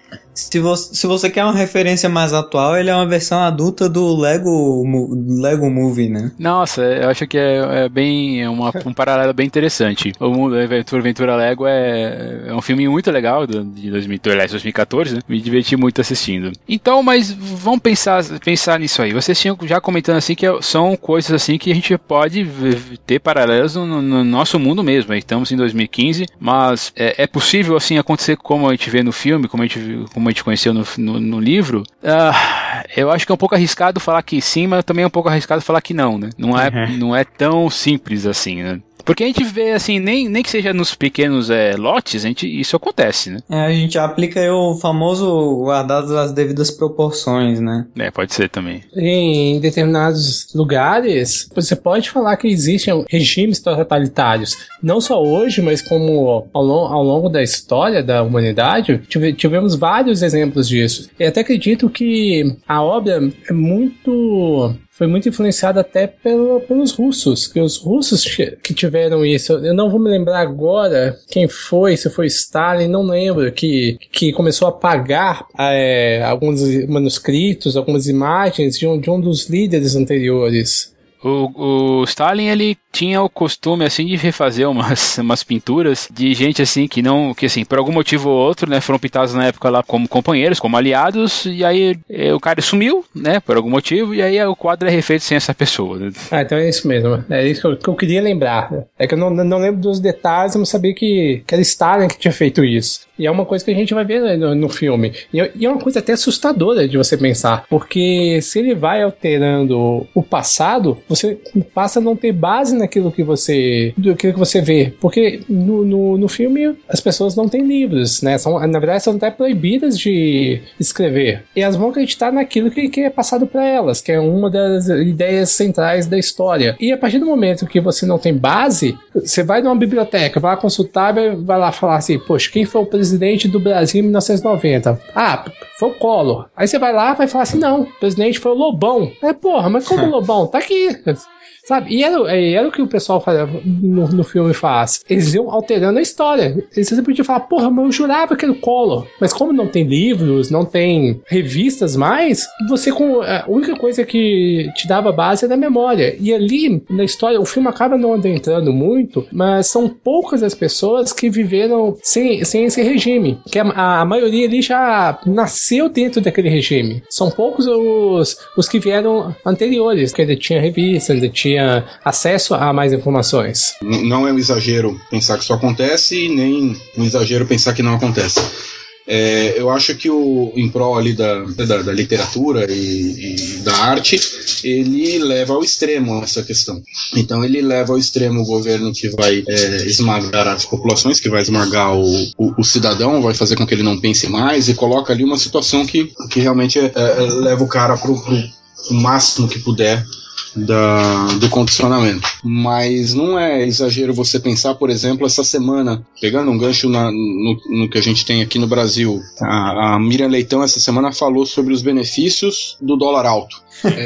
Se você, se você quer uma referência mais atual, ele é uma versão adulta do Lego, Lego Movie, né? Nossa, eu acho que é, é bem é uma, um paralelo bem interessante. O Mundo Aventura Aventura Lego é, é um filme muito legal de dois mil e quatorze, né? Me diverti muito assistindo. Então, mas vamos pensar, pensar nisso aí. Vocês tinham já comentando assim que são coisas assim que a gente pode ter paralelos no, no nosso mundo mesmo. Estamos em dois mil e quinze, mas é, é possível assim acontecer como a gente vê no filme, como a gente como a gente conheceu no, no, no livro. Uh, eu acho que é um pouco arriscado falar que sim, mas também é um pouco arriscado falar que não, né? Não é, uhum. não é tão simples assim, né? Porque a gente vê, assim, nem, nem que seja nos pequenos é, lotes, a gente, isso acontece, né? É, a gente aplica aí o famoso guardados as devidas proporções, né? É, pode ser também. Em determinados lugares, você pode falar que existem regimes totalitários. Não só hoje, mas como ao, long, ao longo da história da humanidade, tive, tivemos vários exemplos disso. E até acredito que a obra é muito... foi muito influenciado até pelo, pelos russos, que os russos que tiveram isso, eu não vou me lembrar agora quem foi, se foi Stalin, não lembro, que, que começou a apagar é, alguns manuscritos, algumas imagens de um, de um dos líderes anteriores. O, o Stalin, ele tinha o costume, assim, de refazer umas, umas pinturas de gente, assim, que não, que assim, por algum motivo ou outro, né, foram pintados na época lá como companheiros, como aliados, e aí é, o cara sumiu, né, por algum motivo, e aí o quadro é refeito sem essa pessoa, né? Ah, então é isso mesmo, é isso que eu, que eu queria lembrar. É que eu não, não lembro dos detalhes, eu não sabia que, que era Stalin que tinha feito isso. E é uma coisa que a gente vai ver no, no filme. E, e é uma coisa até assustadora de você pensar, porque se ele vai alterando o passado, você passa a não ter base naquilo que você, naquilo que você vê. Porque no, no, no filme as pessoas não têm livros, né? São, na verdade, são até proibidas de escrever. E elas vão acreditar naquilo que, que é passado para elas, que é uma das ideias centrais da história. E a partir do momento que você não tem base, você vai numa biblioteca, vai lá consultar, vai lá falar assim, poxa, quem foi o presidente do Brasil em mil novecentos e noventa? Ah, foi o Collor. Aí você vai lá e vai falar assim, não, o presidente foi o Lobão. É, porra, mas como o Lobão? Tá aqui. sabe? E era, era o que o pessoal fazia no, no filme faz. Eles iam alterando a história. Eles sempre podiam falar, porra, mas eu jurava que era o Collor. Mas como não tem livros, não tem revistas mais, você com a única coisa que te dava base era a memória. E ali, na história, o filme acaba não adentrando muito, mas são poucas as pessoas que viveram sem, sem esse regime. Que a, a maioria ali já nasceu dentro daquele regime. São poucos os, os que vieram anteriores, que ainda tinha revista, ainda tinha acesso a mais informações. Não é um exagero pensar que isso acontece, nem um exagero pensar que não acontece. É, eu acho que o em prol ali da, da, da literatura e, e da arte, ele leva ao extremo essa questão. Então ele leva ao extremo o governo que vai é, esmagar as populações, que vai esmagar o, o, o cidadão, vai fazer com que ele não pense mais, e coloca ali uma situação que, que realmente é, é, leva o cara pro, pro, pro máximo que puder Da, do condicionamento. Mas não é exagero você pensar, por exemplo, essa semana, pegando um gancho na, no, no que a gente tem aqui no Brasil, a, a Miriam Leitão essa semana falou sobre os benefícios do dólar alto.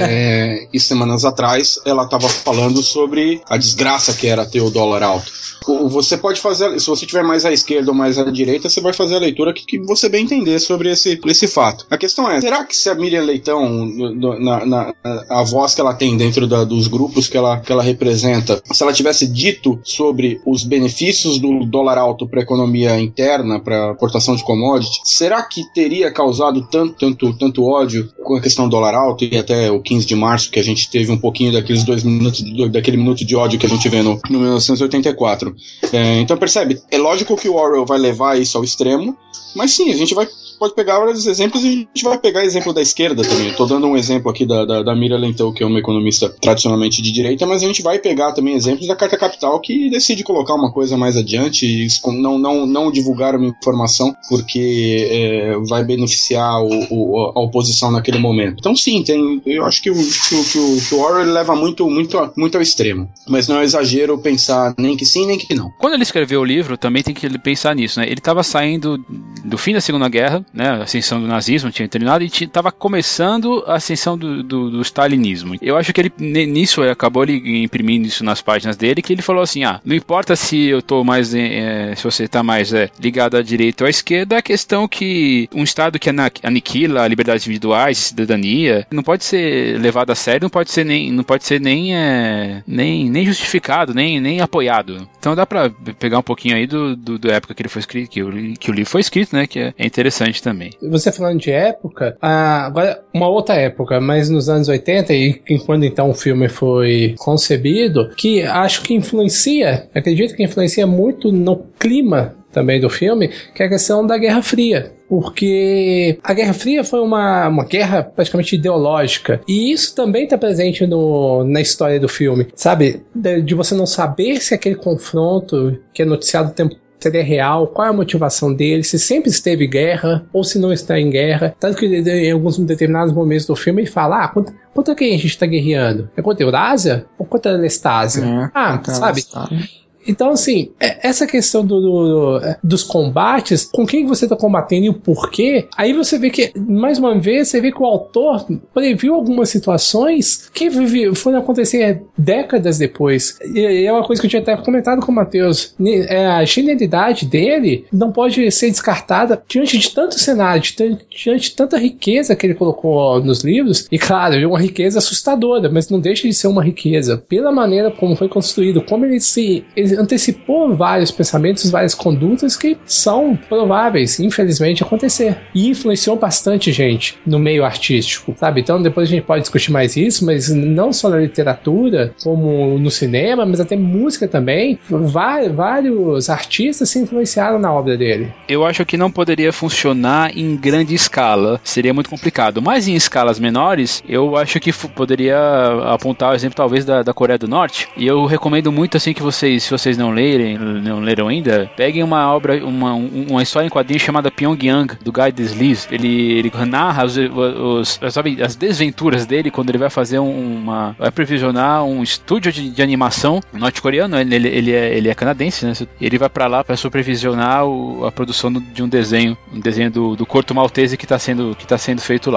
É, e semanas atrás ela estava falando sobre a desgraça que era ter o dólar alto. Você pode fazer, se você tiver mais à esquerda ou mais à direita, você vai fazer a leitura que, que você bem entender sobre esse, esse fato. A questão é, será que se a Miriam Leitão, na, na, a voz que ela tem dentro da, dos grupos que ela, que ela representa, se ela tivesse dito sobre os benefícios do dólar alto para a economia interna, para a exportação de commodities, será que teria causado tanto, tanto, tanto ódio com a questão do dólar alto? E até o quinze de março, que a gente teve um pouquinho daqueles dois minutos, daquele minuto de ódio que a gente vê no, no mil novecentos e oitenta e quatro. É, então percebe, é lógico que o Orwell vai levar isso ao extremo, mas sim, a gente vai, pode pegar vários exemplos e a gente vai pegar exemplo da esquerda também. Eu tô dando um exemplo aqui da, da, da Miriam Leitão, que é uma economista tradicionalmente de direita, mas a gente vai pegar também exemplos da Carta Capital, que decide colocar uma coisa mais adiante e não, não, não divulgar uma informação porque é, vai beneficiar o, o, a oposição naquele momento. Então sim, tem, eu acho que o, que o, que o, que o Orwell leva muito, muito, muito ao extremo, mas não é exagero pensar nem que sim, nem que não. Quando ele escreveu o livro, também tem que pensar nisso, né? Ele estava saindo do fim da Segunda Guerra, né? A ascensão do nazismo tinha terminado e estava começando a ascensão do, do, do stalinismo. Eu acho que ele, nisso, acabou ele imprimindo isso nas páginas dele, que ele falou assim, ah, não importa se eu tô mais, é, se você tá mais é, ligado à direita ou à esquerda, a questão que um Estado que aniquila liberdades individuais e cidadania não pode ser levado a sério, não pode ser nem, não pode ser nem, é, nem, nem justificado, nem, nem apoiado. Então dá pra pegar um pouquinho aí do, do, do época que ele foi escrito, que o, que o livro foi escrito, né, que é, é interessante também. Você falando de época, ah, agora uma outra época, mas nos anos oitenta, e quando então o filme foi concebido, que acho que influencia, acredito que influencia muito no clima também do filme, que é a questão da Guerra Fria. Porque a Guerra Fria foi uma, uma guerra praticamente ideológica. E isso também está presente no, na história do filme. Sabe? De, de você não saber se aquele confronto que é noticiado o tempo seria real, qual é a motivação dele, se sempre esteve em guerra ou se não está em guerra. Tanto que em alguns determinados momentos do filme ele fala, ah, contra, contra quem a gente está guerreando? É contra a Eurásia ou contra a Lestásia? É, ah, sabe? Então, assim, essa questão do, do, dos combates, com quem você está combatendo e o porquê, aí você vê que, mais uma vez, você vê que o autor previu algumas situações que foram acontecer décadas depois. E é uma coisa que eu tinha até comentado com o Matheus. A genialidade dele não pode ser descartada diante de tanto cenário, diante de tanta riqueza que ele colocou nos livros. E, claro, é uma riqueza assustadora, mas não deixa de ser uma riqueza. Pela maneira como foi construído, como ele se... Ele antecipou vários pensamentos, várias condutas que são prováveis, infelizmente, acontecer. E influenciou bastante gente no meio artístico, sabe? Então depois a gente pode discutir mais isso, mas não só na literatura, como no cinema, mas até música também. Vários artistas se influenciaram na obra dele. Eu acho que não poderia funcionar em grande escala, seria muito complicado. Mas em escalas menores, eu acho que poderia apontar o exemplo talvez da, da Coreia do Norte. E eu recomendo muito assim que vocês, se vocês não lerem, não leram ainda, peguem uma obra, uma, uma história em quadrinhos chamada Pyongyang, do Guy Delisle. Ele, ele narra os, os, sabe, as desventuras dele quando ele vai fazer uma... vai previsionar um estúdio de, de animação norte-coreano. Ele, ele, ele, é, ele é canadense, né? Ele vai pra lá pra supervisionar o, a produção de um desenho, um desenho do, do Corto Maltese que tá sendo, que tá sendo feito lá.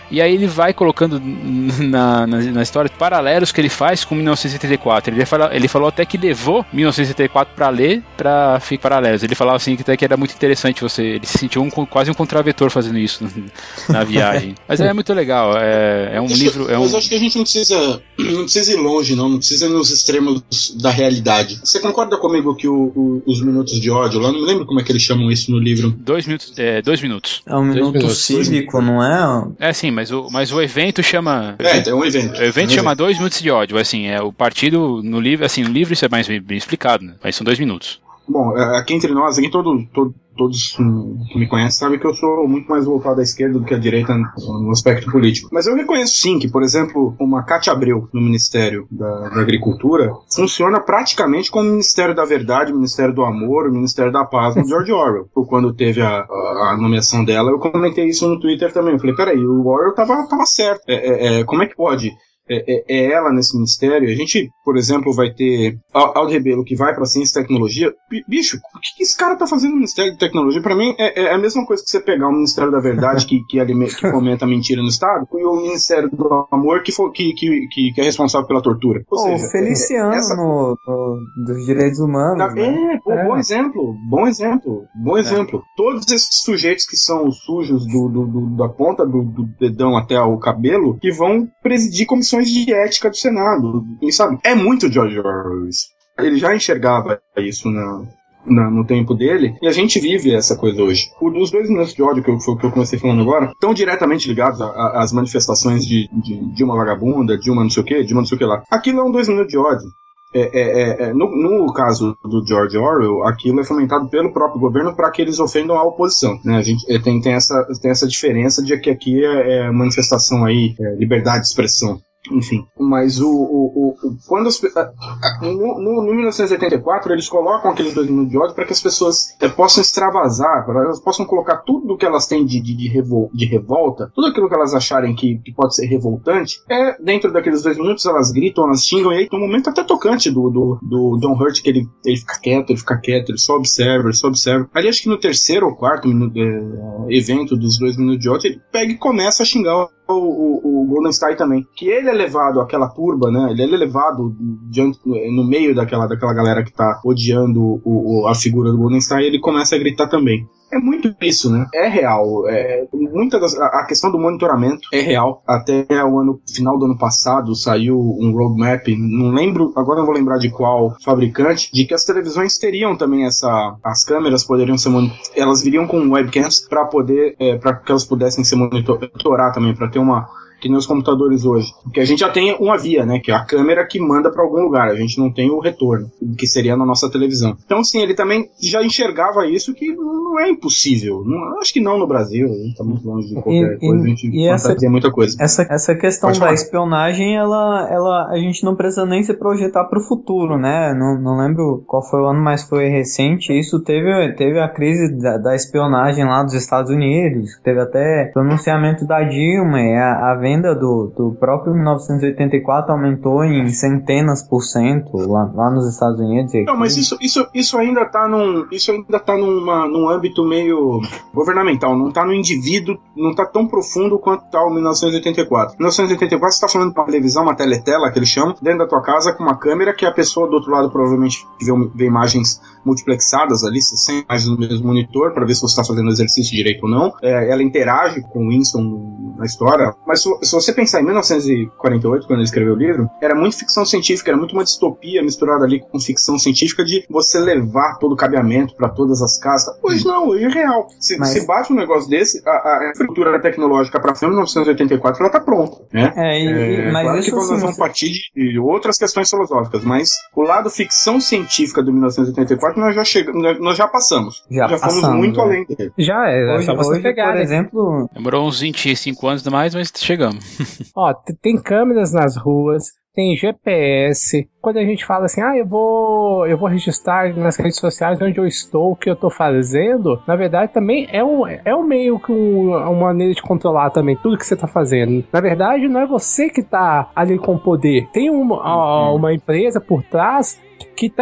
e aí ele vai colocando na, na, na história paralelos que ele faz com mil novecentos e setenta e quatro. Ele, fala, ele falou até que levou mil novecentos e setenta e quatro pra ler, pra ficar paralelos. Ele falava assim que até que era muito interessante você, ele se sentiu um, quase um contravetor fazendo isso na viagem. Mas é muito legal, é, é um Isso, livro... É mas um... acho que a gente não precisa, não precisa ir longe, não, não precisa ir nos extremos da realidade. Você concorda comigo que o, o, os minutos de ódio, lá não me lembro como é que eles chamam isso no livro. Dois minutos, é, dois minutos. É um minuto minutos, cívico, não é? É sim, mas o, mas o evento chama... É, é um evento. O evento é um chama evento. dois minutos de ódio, assim, é o partido no livro, assim, no livro isso é mais bem, bem explicado, né? Mas são dois minutos. Bom, aqui entre nós, aqui todo, todo, todos que me conhecem sabem que eu sou muito mais voltado à esquerda do que à direita no aspecto político. Mas eu reconheço sim que, por exemplo, uma Cátia Abreu no Ministério da, da Agricultura funciona praticamente como o Ministério da Verdade, o Ministério do Amor, o Ministério da Paz no George Orwell. Quando teve a, a, a nomeação dela, eu comentei isso no Twitter também. Eu falei, peraí, o Orwell tava, tava certo. É, é, é, como é que pode... É, é ela nesse ministério. A gente, por exemplo, vai ter Aldo Rebelo que vai pra ciência e tecnologia. Bicho, o que esse cara tá fazendo no Ministério de Tecnologia? Pra mim é, é a mesma coisa que você pegar o Ministério da Verdade que, que, alimenta, que fomenta a mentira no Estado e o Ministério do Amor que, for, que, que, que, que é responsável pela tortura. Ou Pô, seja, o Feliciano essa... no, no, dos direitos humanos. É, né? pô, é. bom exemplo, bom exemplo, bom É. exemplo. Todos esses sujeitos que são sujos do, do, do, da ponta do, do dedão até o cabelo, que vão presidir comissões de ética do Senado, e sabe? É muito George Orwell isso. Ele já enxergava isso na, na, no tempo dele, e a gente vive essa coisa hoje. Os dois minutos de ódio que eu, que eu comecei falando agora estão diretamente ligados às manifestações de, de, de uma vagabunda, de uma não sei o que, de uma não sei o que lá. Aquilo é um dois minutos de ódio. É, é, é, no, no caso do George Orwell, aquilo é fomentado pelo próprio governo para que eles ofendam a oposição, né? A gente é, tem, tem, essa, tem essa diferença de que aqui é, é manifestação aí, é liberdade de expressão. Enfim, mas o, o, o, quando as, a, a, no, no, no mil novecentos e oitenta e quatro eles colocam aqueles dois minutos de ódio para que as pessoas é, possam extravasar, para elas possam colocar tudo que elas têm de, de, de, revol, de revolta, tudo aquilo que elas acharem que, que pode ser revoltante, é dentro daqueles dois minutos elas gritam, elas xingam, e aí tem um momento até tocante do, do, do John Hurt que ele, ele fica quieto, ele fica quieto, ele só observa, ele só observa. Ali acho que no terceiro ou quarto minuto, é, evento dos dois minutos de ódio, ele pega e começa a xingar o, o, o Goldenstein também, que ele é levado àquela turba, né? Ele é levado diante, no meio daquela, daquela galera que tá odiando o, o, a figura do Goldenstein, e ele começa a gritar também. É muito isso, né? É real. É, muita das, a questão do monitoramento é real. Até o ano, final do ano passado saiu um roadmap, não lembro, agora não vou lembrar de qual fabricante, de que as televisões teriam também essa... As câmeras poderiam ser... Elas viriam com webcams para poder... É, para que elas pudessem ser monitorar também, para ter uma... Que nem os computadores hoje. Porque a gente já tem uma via, né? Que é a câmera que manda para algum lugar. A gente não tem o retorno, que seria na nossa televisão. Então, sim, ele também já enxergava isso, que não é impossível. Não, acho que não no Brasil. A gente tá muito longe de qualquer e, coisa. E, a gente e fantasia essa, muita coisa. Essa, essa questão Pode da falar. espionagem, ela, ela, a gente não precisa nem se projetar para o futuro, né? Não, não lembro qual foi o ano, mas foi recente. Isso teve, teve a crise da, da espionagem lá dos Estados Unidos. Teve até pronunciamento da Dilma e a, a venda do, do O próprio mil novecentos e oitenta e quatro aumentou em centenas por cento lá, lá nos Estados Unidos. Não, mas isso, isso, isso ainda está num, isso ainda tá numa, num âmbito meio governamental, não está no indivíduo, não está tão profundo quanto está o mil novecentos e oitenta e quatro. mil novecentos e oitenta e quatro você está falando de uma televisão, uma teletela, que eles chamam, dentro da tua casa com uma câmera que a pessoa do outro lado provavelmente vê, vê imagens multiplexadas ali, sem imagens no mesmo monitor, para ver se você está fazendo o exercício direito ou não. É, ela interage com o Winston na história, mas se, se você pensar em mil novecentos e quarenta e oito, quando ele escreveu o livro, era muito ficção científica, era muito uma distopia misturada ali com ficção científica de você levar todo o cabeamento para todas as casas. Hoje não, hoje é real. Se, Mas... se bate um negócio desse, a, a infraestrutura tecnológica para mil novecentos e oitenta e quatro ela tá pronta, né? É, e, é mas claro isso que nós assim, vamos partir de outras questões filosóficas, mas o lado ficção científica do mil novecentos e oitenta e quatro nós já chegamos, nós já passamos. Já, já passamos, fomos muito é. além dele. Já é, hoje, só você hoje pegar, por né? exemplo... Demorou uns vinte e cinco anos a mais, mas chegamos. Ó, t- tem câmeras nas ruas, tem G P S. Quando a gente fala assim, ah, eu vou, eu vou registrar nas redes sociais onde eu estou, o que eu estou fazendo, na verdade também é um, é um meio que um, uma maneira de controlar também tudo que você está fazendo. Na verdade, não é você que está ali com o poder. Tem uma, ó, uma empresa por trás que tem,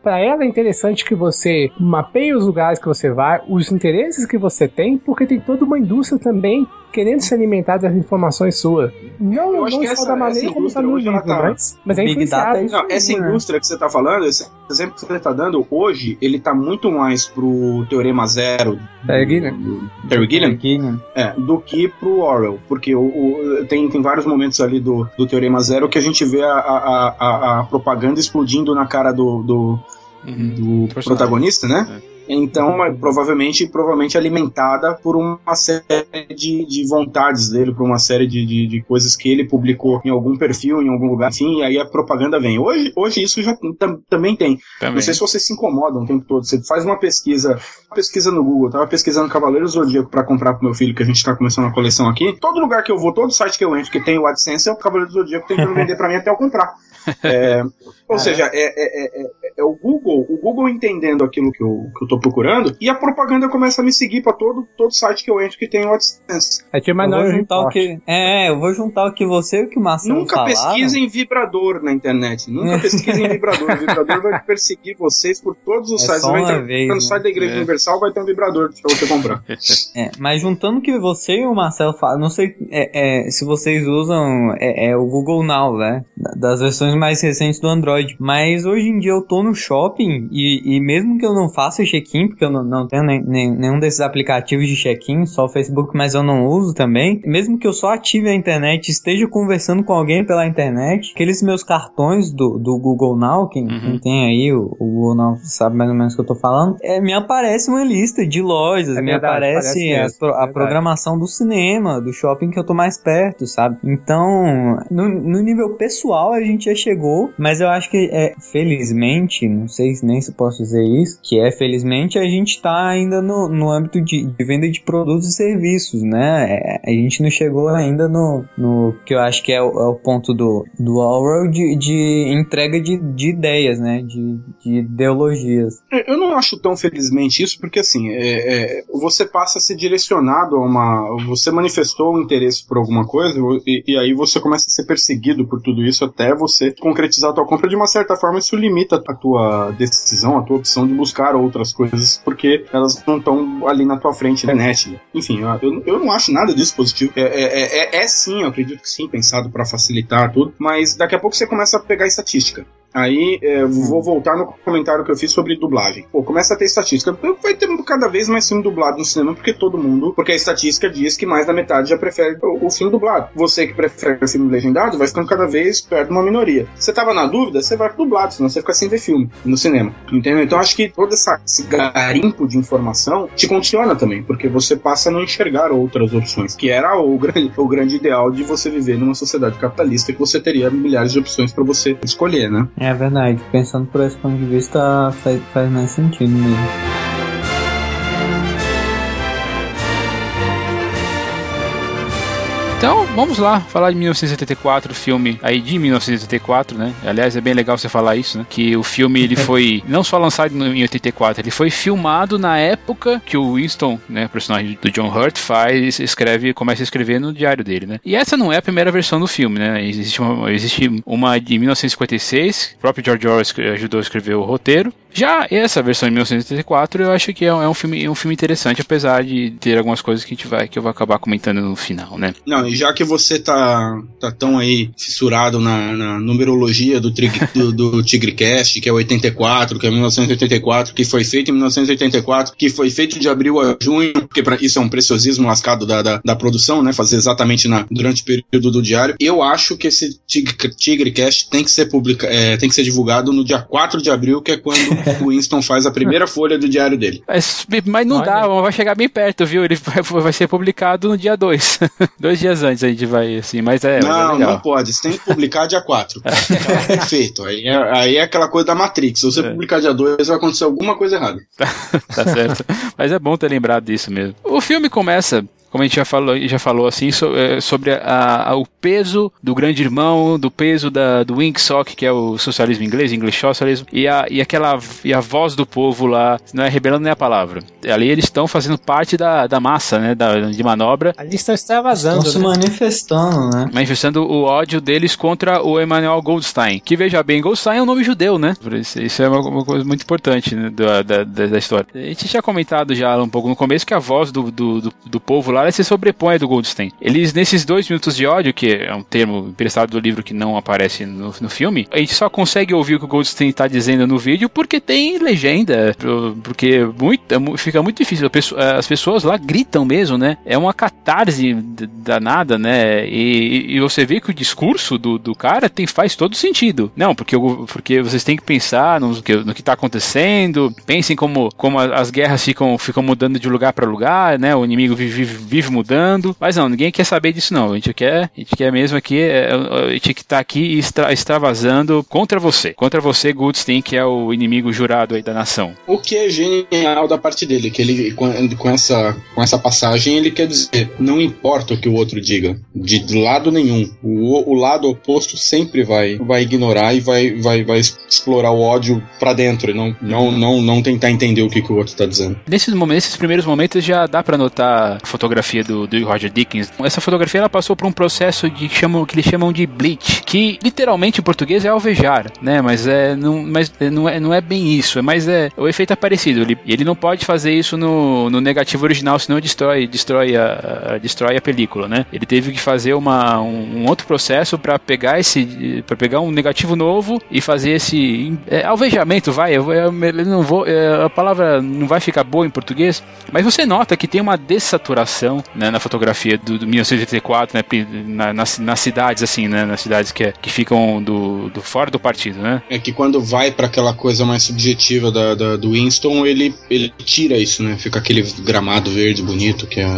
pra ela é interessante que você mapeie os lugares que você vai, os interesses que você tem, porque tem toda uma indústria também querendo se alimentar das informações suas. Não, Eu acho não que só essa- da maneira essa como está no indústria hoje, livro, ela tá- mas, mas é Big influenciada. Data é Não, essa né? indústria que você está falando, esse exemplo que você está dando, hoje, ele está muito mais pro Teorema Zero Terry Gilliam. do Terry Gilliam, é, do que pro Orwell, porque o, o- tem, tem vários momentos ali do, do Teorema Zero que a gente vê a, a, a, a propaganda explodindo na cara do, do, Uhum. do protagonista, né? Então, é, provavelmente, provavelmente alimentada por uma série de, de vontades dele, por uma série de, de, de coisas que ele publicou em algum perfil, em algum lugar, enfim, e aí a propaganda vem. Hoje, hoje isso já tam, também tem. Também. Não sei se vocês se incomodam o tempo todo. Você faz uma pesquisa, uma pesquisa no Google, eu tava pesquisando Cavaleiro Zodíaco pra comprar pro meu filho, que a gente tá começando a coleção aqui. Todo lugar que eu vou, todo site que eu entro que tem o AdSense, é o Cavaleiro Zodíaco tentando vender pra mim até eu comprar. É, ou seja, é, é, é, é, é o Google, o Google entendendo aquilo que eu, que eu tô procurando, e a propaganda começa a me seguir pra todo, todo site que eu entro que tem o AdSense. É tipo Eu vou Minority juntar o Report. que. É, eu vou juntar o que você e o que o Marcelo Nunca falaram. pesquisem vibrador na internet. Nunca pesquisem vibrador. O vibrador vai perseguir vocês por todos os É sites. só Você vai uma entrar vez, no né? site da Igreja É. Universal, vai ter um vibrador pra você comprar. É, mas juntando o que você e o Marcelo falam, não sei é, é, se vocês usam é, é o Google Now, né? Das versões mais recentes do Android. Mas hoje em dia eu tô no shopping e, e mesmo que eu não faça check-in, porque eu não, não tenho nem, nem, nenhum desses aplicativos de check-in, só o Facebook, mas eu não uso também. Mesmo que eu só ative a internet e esteja conversando com alguém pela internet, aqueles meus cartões do, do Google Now, quem, Uhum. quem tem aí o, o Google Now sabe mais ou menos o que eu tô falando, é, me aparece uma lista de lojas, É me verdade, aparece parece a, mesmo, pro- a verdade. programação do cinema, do shopping que eu tô mais perto, sabe? Então, no, no nível pessoal a gente já chegou, mas eu acho que é, felizmente, não sei nem se posso dizer isso, que é felizmente a gente tá ainda no, no âmbito de, de venda de produtos e serviços, né? É, a gente não chegou ainda no, no que eu acho que é o, é o ponto do, do Orwell de, de entrega de, de ideias, né? De, de ideologias. Eu não acho tão felizmente isso, porque assim, é, é, você passa a ser direcionado a uma. Você manifestou um interesse por alguma coisa e, e aí você começa a ser perseguido por tudo isso até você concretizar a tua compra. De uma certa forma, isso limita a tua decisão, a tua opção de buscar outras coisas, porque elas não estão ali na tua frente na internet. Enfim, eu, eu não acho nada disso positivo. É, é, é, é sim, eu acredito que sim, pensado para facilitar tudo, mas daqui a pouco você começa a pegar estatística. Aí, é, vou voltar no comentário que eu fiz sobre dublagem. Pô, começa a ter estatística. Vai ter cada vez mais filme dublado no cinema, porque todo mundo... Porque a estatística diz que mais da metade já prefere o, o filme dublado. Você que prefere o filme legendado, vai ficando cada vez perto de uma minoria. Você tava na dúvida, você vai pro dublado, senão você fica sem ver filme no cinema. Entendeu? Então, acho que todo essa, esse garimpo de informação te condiciona também, porque você passa a não enxergar outras opções, que era o grande, o grande ideal de você viver numa sociedade capitalista, que você teria milhares de opções pra você escolher, né? É verdade, pensando por esse ponto de vista faz, faz mais sentido mesmo. Então, vamos lá, falar de mil novecentos e oitenta e quatro, filme aí de mil novecentos e oitenta e quatro, né? Aliás, é bem legal você falar isso, né? Que o filme, ele foi não só lançado em oitenta e quatro, ele foi filmado na época que o Winston, né, personagem do John Hurt, faz, escreve, começa a escrever no diário dele, né? E essa não é a primeira versão do filme, né? Existe uma, existe uma de mil novecentos e cinquenta e seis, o próprio George Orwell ajudou a escrever o roteiro. Já essa versão de mil novecentos e oitenta e quatro, eu acho que é, é um filme, é um filme interessante, apesar de ter algumas coisas que a gente vai, que eu vou acabar comentando no final, né? Não, e já que você tá, tá tão aí fissurado na, na numerologia do, trig, do, do TigreCast, que é oitenta e quatro, que é mil novecentos e oitenta e quatro, que foi feito em mil novecentos e oitenta e quatro, que foi feito de abril a junho, porque pra, isso é um preciosismo lascado da, da, da produção, né? Fazer exatamente na, durante o período do diário. Eu acho que esse Tig, TigreCast tem que ser publica, é, tem que ser divulgado no dia quatro de abril, que é quando o Winston faz a primeira folha do diário dele. Mas, mas não Olha. dá, vai chegar bem perto, viu? Ele vai, vai ser publicado no dia dois. Dois dias antes a gente vai, assim, mas é, mas é Não, legal. não pode. Você tem que publicar dia quatro. Tá perfeito. Aí é, aí é aquela coisa da Matrix. Se você É. publicar dia dois, vai acontecer alguma coisa errada. Tá certo. Mas é bom ter lembrado disso mesmo. O filme começa como a gente já falou, já falou assim, so, é, sobre a, a, o peso do grande irmão, do peso da, do Wingsock, que é o socialismo inglês, English Socialism, e a, e aquela, e a voz do povo lá, não é rebelando nem a palavra. Ali eles estão fazendo parte da, da massa, né, da, de manobra. Ali estão extravasando, estão se manifestando, né? Manifestando o ódio deles contra o Emanuel Goldstein, que veja bem, Goldstein é um nome judeu, né? Isso, isso é uma, uma coisa muito importante, né, da, da, da história. A gente tinha comentado já um pouco no começo que a voz do, do, do, do povo lá se sobrepõe a do Goldstein. Eles, nesses dois minutos de ódio, que é um termo emprestado do livro que não aparece no, no filme, a gente só consegue ouvir o que o Goldstein está dizendo no vídeo porque tem legenda, porque muito, fica muito difícil. As pessoas lá gritam mesmo, né? É uma catarse danada, né? E, e você vê que o discurso do, do cara tem, faz todo sentido. Não, porque, porque vocês têm que pensar no que no está acontecendo, pensem como, como as guerras ficam, ficam mudando de lugar para lugar, né? O inimigo vive, vive, vive mudando. Mas não, ninguém quer saber disso, não. A gente quer, a gente quer mesmo aqui, a gente que tá aqui extra, extravasando contra você. Contra você, Goldstein, que é o inimigo jurado aí da nação. O que é genial da parte dele, que ele, com, com, essa, com essa passagem, ele quer dizer, não importa o que o outro diga, de lado nenhum. O, o lado oposto sempre vai, vai ignorar e vai, vai, vai explorar o ódio pra dentro, e não, não, não, não tentar entender o que, que o outro tá dizendo. Nesses momentos, nesses primeiros momentos, já dá pra notar a fotografia do, do Roger Dickens. Essa fotografia, ela passou por um processo de, que, chamam, que eles chamam de bleach, que literalmente em português é alvejar, né, mas, é, não, mas não, é, não é bem isso, mas é, o efeito é parecido. Ele, ele não pode fazer isso no, no negativo original, senão destrói, destrói, a, a, destrói a película, né. Ele teve que fazer uma, um, um outro processo pra pegar esse, pra pegar um negativo novo e fazer esse é, alvejamento, vai, eu, eu, eu não vou, é, a palavra não vai ficar boa em português, mas você nota que tem uma dessaturação, né, na fotografia do, do mil novecentos e oitenta e quatro, né, na, nas, nas cidades assim, né, nas cidades que, que ficam do, do fora do partido, né. É que quando vai pra aquela coisa mais subjetiva da, da, do Winston, ele, ele tira isso, né, fica aquele gramado verde bonito, que é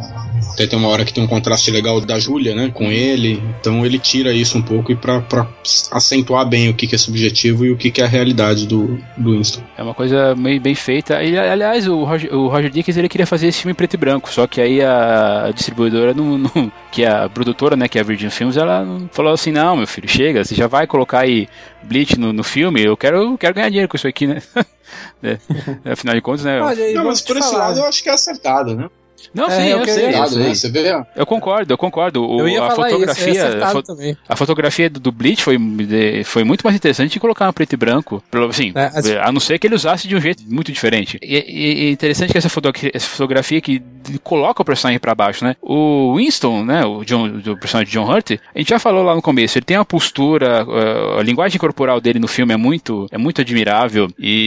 até tem uma hora que tem um contraste legal da Júlia, né, com ele, então ele tira isso um pouco e pra, pra acentuar bem o que, que é subjetivo e o que, que é a realidade do, do Winston. É uma coisa meio bem feita. E, aliás, o Roger, o Roger Dickens, ele queria fazer esse filme em preto e branco, só que aí a distribuidora, não, não, que é a produtora, né, que é a Virgin Films, ela falou assim, não, meu filho, chega, você já vai colocar aí Bleach no, no filme, eu quero, quero ganhar dinheiro com isso aqui, né? é, afinal de contas, né? Olha, não, mas por esse lado eu acho que é acertado, né? Não, sim, é, eu, eu sei, eu sei. Né? Você vê? Eu concordo, eu concordo. O, eu ia a falar fotografia, isso, a, fo a fotografia do, do Bleach foi, de, foi muito mais interessante de colocar no preto e branco, assim, é, as... a não ser que ele usasse de um jeito muito diferente. E é interessante que essa fotografia, essa fotografia que coloca o personagem pra baixo, né? O Winston, né, o, John, o personagem de John Hurt, a gente já falou lá no começo, ele tem uma postura, a, a linguagem corporal dele no filme é muito, é muito admirável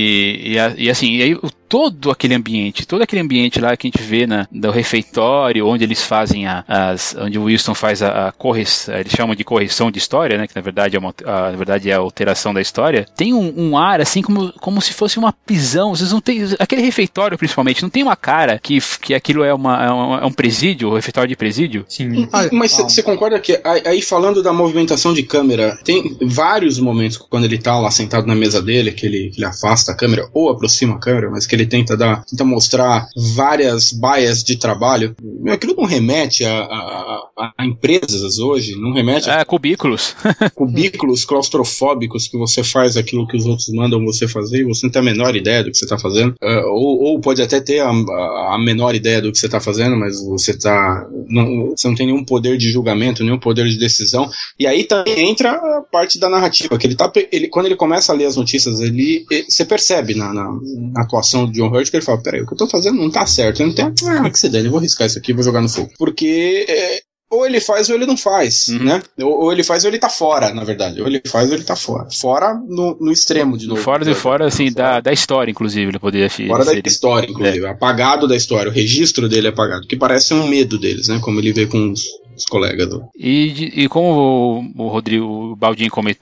e, e, e assim, e aí o todo aquele ambiente, todo aquele ambiente lá que a gente vê na, do refeitório, onde eles fazem a, as, onde o Winston faz a, a correção, eles chamam de correção de história, né, que na verdade é uma, a, na verdade é a alteração da história, tem um, um ar assim como, como se fosse uma prisão, vocês não tem, aquele refeitório principalmente, não tem uma cara que, que aquilo é, uma, é, uma, é um presídio, um refeitório de presídio? Sim. Ah, mas você concorda que, aí falando da movimentação de câmera, tem vários momentos quando ele tá lá sentado na mesa dele, que ele, que ele afasta a câmera, ou aproxima a câmera, mas que ele tenta dar, tenta mostrar várias baias de trabalho. Aquilo não remete a, a, a empresas hoje, não remete a... É, cubículos. Cubículos claustrofóbicos que você faz aquilo que os outros mandam você fazer e você não tem a menor ideia do que você está fazendo. Uh, ou, ou pode até ter a, a menor ideia do que você está fazendo, mas você tá, não, você não tem nenhum poder de julgamento, nenhum poder de decisão. E aí também entra a parte da narrativa, que ele tá, ele, quando ele começa a ler as notícias, ele, ele você percebe na, na, na atuação do John Hurt que ele fala, peraí, o que eu tô fazendo não tá certo, eu não tenho, ah, que se dane, eu vou riscar isso aqui e vou jogar no fogo. Porque é, ou ele faz ou ele não faz, uhum. né? Ou, ou ele faz ou ele tá fora, na verdade. Ou ele faz ou ele tá fora. Fora no, no extremo, de novo. Fora de fora, assim, fora. Da, da história, inclusive, ele poderia ser. Fora da história, inclusive. É. Apagado da história. O registro dele é apagado. Que parece um medo deles, né? Como ele vê com os, os colegas do... E, e como o, o Rodrigo Baldin comentou,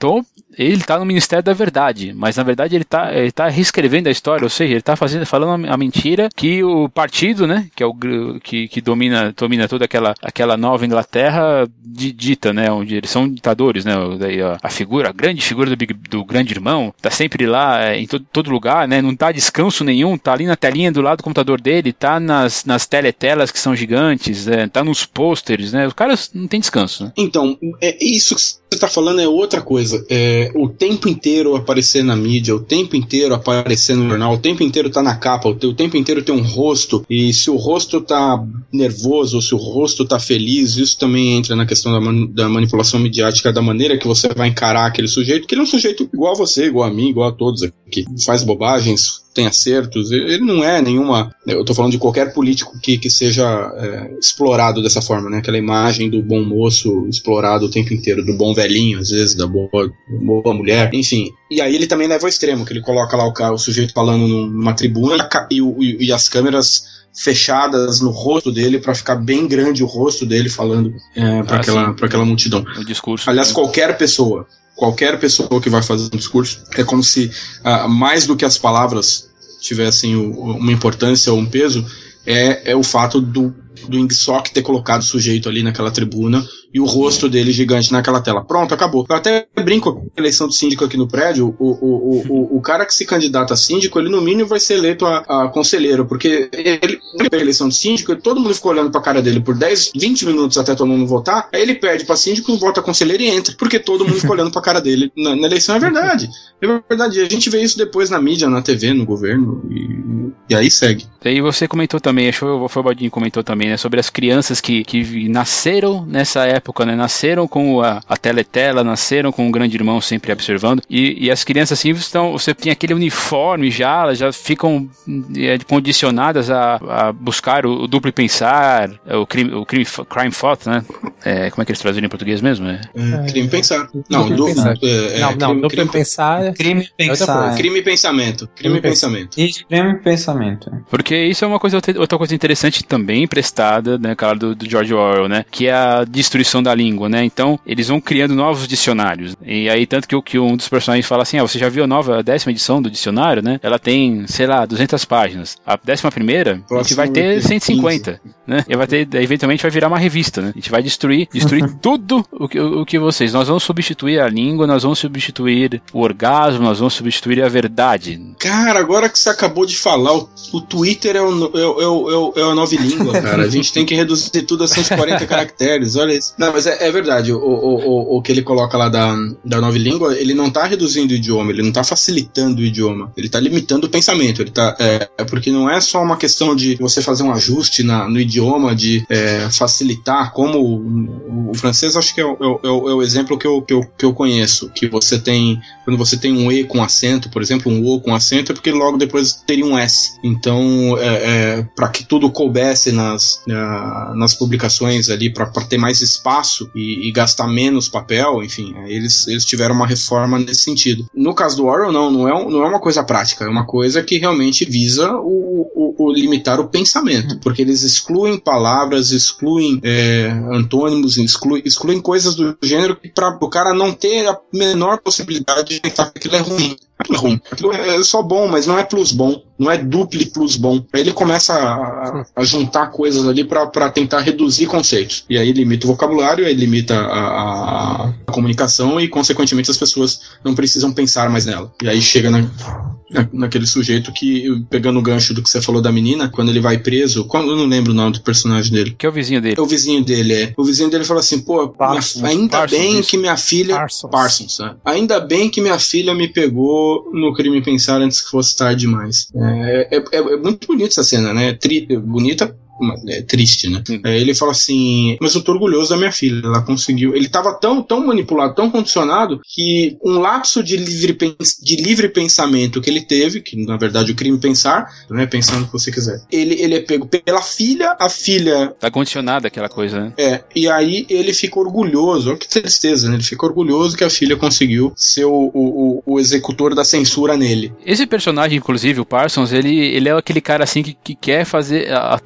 ele tá no Ministério da Verdade, mas na verdade ele tá, ele tá reescrevendo a história, ou seja, ele tá fazendo, falando a mentira que o partido, né, que é o que, que domina, domina toda aquela, aquela nova Inglaterra dita, né, onde eles são ditadores, né, daí a, a figura, a grande figura do, Big, do grande irmão, tá sempre lá é, em todo, todo lugar, né, não tá descanso nenhum, tá ali na telinha do lado do computador dele, tá nas, nas teletelas que são gigantes, é, tá nos pôsteres, né, os caras não tem descanso, né. Então, é isso que você tá falando é outra coisa, é, o tempo inteiro aparecer na mídia, o tempo inteiro aparecer no jornal, o tempo inteiro tá na capa, o, o tempo inteiro tem um rosto, e se o rosto tá nervoso, ou se o rosto tá feliz, isso também entra na questão da, man, da manipulação midiática, da maneira que você vai encarar aquele sujeito, que ele é um sujeito igual a você, igual a mim, igual a todos aqui, faz bobagens, tem acertos, ele não é nenhuma, eu tô falando de qualquer político que, que seja é, explorado dessa forma, né, aquela imagem do bom moço explorado o tempo inteiro, do bom velhinho, às vezes, da boa, boa mulher, enfim, e aí ele também leva ao extremo, que ele coloca lá o, o sujeito falando numa tribuna e, e, e as câmeras fechadas no rosto dele para ficar bem grande o rosto dele falando é, para ah, aquela, pra aquela multidão. O discurso. Aliás, qualquer pessoa Qualquer pessoa que vai fazer um discurso, é como se uh, mais do que as palavras tivessem o, uma importância ou um peso, é, é o fato do, do Ingsoc ter colocado o sujeito ali naquela tribuna e o rosto dele gigante naquela tela. Pronto, acabou. Eu até brinco com a eleição do síndico aqui no prédio, o, o, o, o, o cara que se candidata a síndico, ele no mínimo vai ser eleito a, a conselheiro, porque ele, na eleição de síndico, todo mundo ficou olhando pra cara dele por dez, vinte minutos até todo mundo votar, aí ele perde pra síndico, vota a conselheiro e entra, porque todo mundo ficou olhando pra cara dele na, na eleição. É verdade. É verdade. A gente vê isso depois na mídia, na T V, no governo, e, e aí segue. E aí você comentou também, acho que foi o Baldinho comentou também, né, sobre as crianças que, que nasceram nessa época, época, né? Nasceram com a, a teletela, nasceram com o grande irmão sempre observando, e, e as crianças assim estão, você tem aquele uniforme já, elas já ficam é, condicionadas a, a buscar o, o duplo pensar, o crime, o crime, crime thought, né? É, como é que eles traduziram em português mesmo? É, é, crime pensar. Não, duplo pensar. É, não, não, crime, duplo crime, pensar. Crime pensar. Crime pensamento. Crime pensamento. Isso, crime pensamento. Porque isso é uma coisa, outra coisa interessante também emprestada, né, cara, do, do George Orwell, né, que é a destruição da língua, né, então eles vão criando novos dicionários, e aí tanto que, que um dos personagens fala assim, ah, você já viu a nova, a décima edição do dicionário, né, ela tem, sei lá, duzentas páginas, a décima primeira, a gente vai ter cento e cinquenta, né, e vai ter, eventualmente vai virar uma revista, né, a gente vai destruir, destruir tudo o que, o, o que vocês, nós vamos substituir a língua, nós vamos substituir o orgasmo, nós vamos substituir a verdade. Cara, agora que você acabou de falar, o, o Twitter é, o, é, o, é, é a nova língua, cara. A gente tem que reduzir tudo a cento e quarenta caracteres, olha isso. Não, mas é, é verdade, o, o, o, o que ele coloca lá da, da nova língua, ele não tá reduzindo o idioma, ele não tá facilitando o idioma, ele tá limitando o pensamento, ele tá, é, é porque não é só uma questão de você fazer um ajuste na, no idioma, de é, facilitar, como o, o francês, acho que é, o, é, o, é o exemplo que eu, que, eu, que eu conheço, que você tem, quando você tem um E com acento, por exemplo, um O com acento, é porque logo depois teria um S. Então, é, é, para que tudo coubesse nas, na, nas publicações ali, para ter mais espaço e, e gastar menos papel, enfim, eles, eles tiveram uma reforma nesse sentido. No caso do Orwell, não, não é, não é uma coisa prática, é uma coisa que realmente visa o, o, o limitar o pensamento, porque eles excluem palavras, excluem é, antônimos, excluem, excluem coisas do gênero para o cara não ter a menor possibilidade de pensar que aquilo é ruim. Aquilo é ruim. Aquilo é só bom, mas não é plus bom. Não é dupli plus bom. Aí ele começa a, a juntar coisas ali pra, pra tentar reduzir conceitos. E aí limita o vocabulário, aí limita a, a, a comunicação e, consequentemente, as pessoas não precisam pensar mais nela. E aí chega na, na, naquele sujeito que, pegando o gancho do que você falou da menina, quando ele vai preso, quando, eu não lembro o nome do personagem dele. Que é o vizinho dele. É o vizinho dele, é. O vizinho dele fala assim, pô, Parsons, minha, ainda Parsons, bem isso. que minha filha... Parsons. Parsons, é. Ainda bem que minha filha me pegou no crime pensar antes que fosse tarde demais. É, é, é muito bonita essa cena, né? Tri, bonita, é triste, né? É, ele fala assim, mas eu tô orgulhoso da minha filha, ela conseguiu. Ele tava tão, tão manipulado, tão condicionado, que um lapso de livre, de livre pensamento que ele teve, que na verdade o crime pensar, né? Pensando o que você quiser. Ele, ele é pego pela filha, a filha... Tá condicionada aquela coisa, né? É, e aí ele fica orgulhoso, olha que tristeza, né? Ele fica orgulhoso que a filha conseguiu ser o, o, o executor da censura nele. Esse personagem, inclusive, o Parsons, ele, ele é aquele cara assim que, que quer fazer a, a toda hora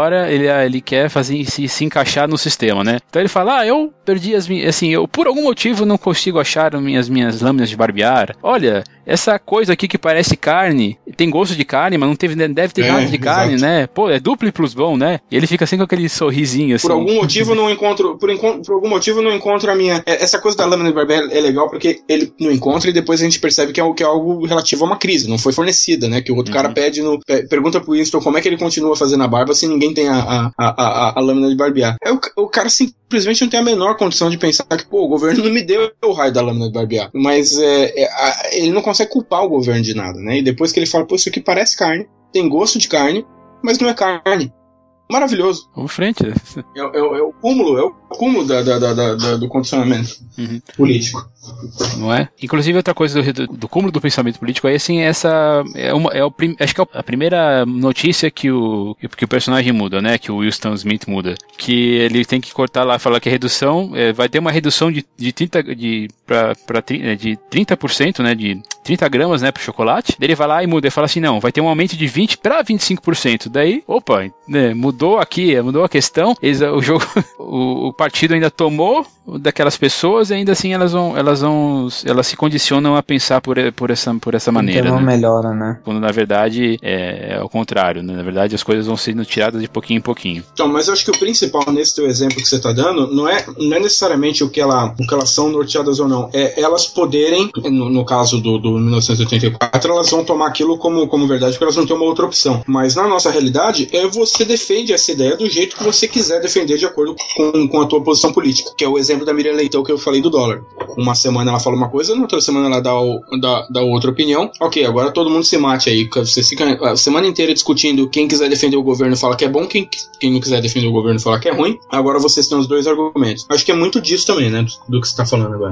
hora ele, ele quer fazer, se, se encaixar no sistema, né? Então ele fala, ah, eu perdi as minhas, assim, eu por algum motivo não consigo achar as minhas, minhas lâminas de barbear. Olha, essa coisa aqui que parece carne, tem gosto de carne, mas não teve, deve ter é, nada de exato. carne, né? Pô, é duplo plus bom, né? E ele fica assim com aquele sorrisinho, assim. Por algum motivo não encontro, por, encontro, por algum motivo não encontro a minha... Essa coisa da lâmina de barbear é legal porque ele não encontra e depois a gente percebe que é, que é algo relativo a uma crise, não foi fornecida, né? Que o outro uhum. cara pede no... Pergunta pro Winston como é que ele continua fazendo a barba se ninguém tem a, a, a, a, a lâmina de barbear. É, o, o cara simplesmente não tem a menor condição de pensar que, pô, o governo não me deu o raio da lâmina de barbear. Mas é, é, a, ele não consegue culpar o governo de nada, né? E depois que ele fala, pô, isso aqui parece carne, tem gosto de carne, mas não é carne. Maravilhoso. Vamos frente. É, é, é o cúmulo, é o cúmulo da, da, da, da, do condicionamento uhum. político. Não é? Inclusive, outra coisa do, do, do cúmulo do pensamento político aí, assim, essa é uma, é o, acho que é a primeira notícia que o, que o personagem muda, né? Que o Winston Smith muda. Que ele tem que cortar lá, falar que a redução, é, vai ter uma redução de, de, trinta, de, pra, pra, de trinta por cento, né? De trinta gramas, né? Pro chocolate. Daí ele vai lá e muda, ele fala assim, não, vai ter um aumento de vinte para vinte e cinco por cento. Daí, opa, né, mudou aqui, mudou a questão, eles, o jogo, o, o partido ainda tomou daquelas pessoas e ainda assim elas vão, elas vão, elas se condicionam a pensar por, por, essa, por essa maneira. Então né? melhora, né? Quando na verdade é, é o contrário, né? Na verdade as coisas vão sendo tiradas de pouquinho em pouquinho. Então, mas eu acho que o principal nesse teu exemplo que você está dando não é, não é necessariamente o que, ela, o que elas são norteadas ou não, é elas poderem, no, no caso do, do mil novecentos e oitenta e quatro, elas vão tomar aquilo como, como verdade porque elas não têm uma outra opção. Mas na nossa realidade, é você defende essa ideia do jeito que você quiser defender de acordo com, com a tua posição política, que é o exemplo da Miriam Leitão que eu falei do dólar. Uma semana ela fala uma coisa, na outra semana ela dá, o, dá, dá outra opinião. Ok, agora todo mundo se mate aí. Você fica a semana inteira discutindo, quem quiser defender o governo fala que é bom, quem, quem não quiser defender o governo fala que é ruim. Agora vocês têm os dois argumentos. Acho que é muito disso também, né, do, do que você está falando agora.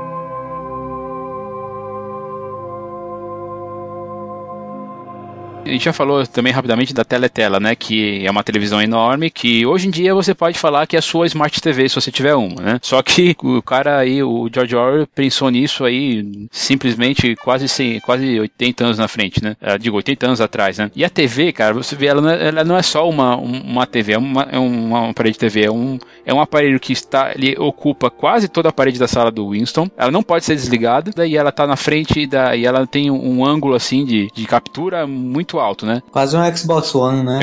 A gente já falou também rapidamente da Teletela, né, que é uma televisão enorme, que hoje em dia você pode falar que é a sua Smart T V se você tiver uma, né? Só que o cara aí, o George Orwell, pensou nisso aí simplesmente quase, cem, quase oitenta anos na frente, né? Eu digo, oitenta anos atrás, né? E a T V, cara, você vê, ela não é, ela não é só uma, uma T V, é, uma, é uma, um aparelho de T V, é um, é um aparelho que está, ele ocupa quase toda a parede da sala do Winston, ela não pode ser desligada, daí ela tá na frente da, e ela tem um, um ângulo assim de, de captura muito alto, né? Quase um Xbox One, né?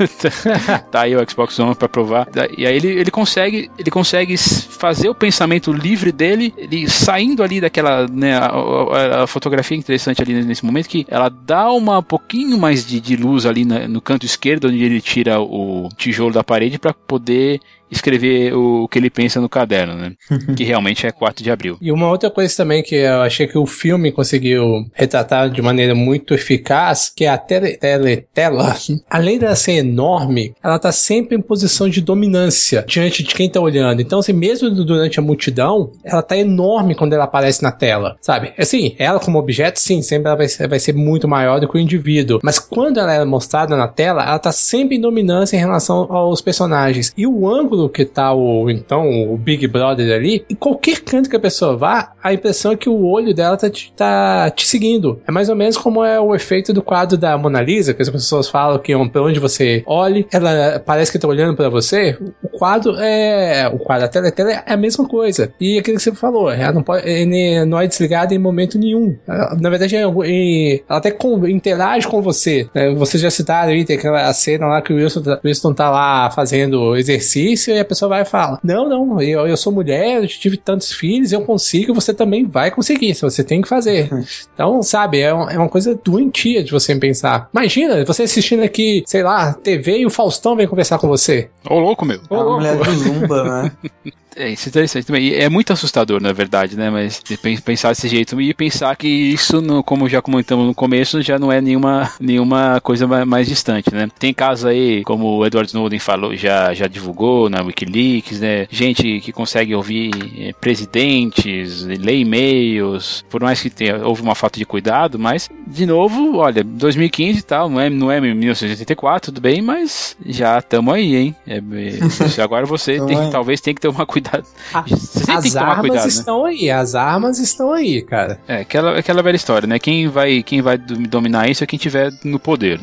Tá aí o Xbox One pra provar. E aí ele, ele consegue ele consegue fazer o pensamento livre dele, ele saindo ali daquela, né, a, a, a fotografia interessante ali nesse momento, que ela dá uma pouquinho mais de, de luz ali na, no canto esquerdo, onde ele tira o tijolo da parede pra poder escrever o que ele pensa no caderno, né? Que realmente é quatro de abril. E uma outra coisa também que eu achei que o filme conseguiu retratar de maneira muito eficaz, que é a tele, tele, tela, além dela ser enorme, ela tá sempre em posição de dominância diante de quem tá olhando. Então, assim, mesmo durante a multidão, ela tá enorme quando ela aparece na tela, sabe? Assim, ela como objeto, sim, sempre ela vai ser, vai ser muito maior do que o indivíduo. Mas quando ela é mostrada na tela, ela tá sempre em dominância em relação aos personagens. E o ângulo que tá o, então, o Big Brother ali, em qualquer canto que a pessoa vá, a impressão é que o olho dela tá te, tá te seguindo. É mais ou menos como é o efeito do quadro da Mona Lisa, que as pessoas falam que pra onde você olhe, ela parece que tá olhando pra você. O quadro é... o quadro da tela, tela é a mesma coisa. E aquilo que você falou, ela não, pode, ele não é desligada em momento nenhum. Ela, na verdade, ela até com, interage com você. Né? Vocês já citaram aí, tem aquela cena lá que o Wilson, o Wilson tá lá fazendo exercício e a pessoa vai e fala, não, não, eu, eu sou mulher, eu tive tantos filhos, eu consigo, você também vai conseguir, você tem que fazer. Então, sabe, é, um, é uma coisa doentia de você pensar. Imagina, você assistindo aqui, sei lá, T V e o Faustão vem conversar com você. Ô, louco, meu. Ô, louco. A mulher do Zumba, né? É, isso é interessante também. E é muito assustador, na verdade, né? Mas pensar desse jeito e pensar que isso, no, como já comentamos no começo, já não é nenhuma, nenhuma coisa mais, mais distante, né? Tem casos aí, como o Edward Snowden falou, já, já divulgou na Wikileaks, né? Gente que consegue ouvir é, presidentes, ler e-mails, por mais que tenha, houve uma falta de cuidado, mas, de novo, olha, dois mil e quinze e tal, não é, não é mil novecentos e oitenta e quatro, tudo bem, mas já estamos aí, hein? É, é, agora você tem, talvez tenha que ter uma cuidado. A, as armas cuidado, estão né? aí, as armas estão aí, cara. É, aquela, aquela velha história, né? Quem vai, quem vai dominar isso é quem tiver no poder, né?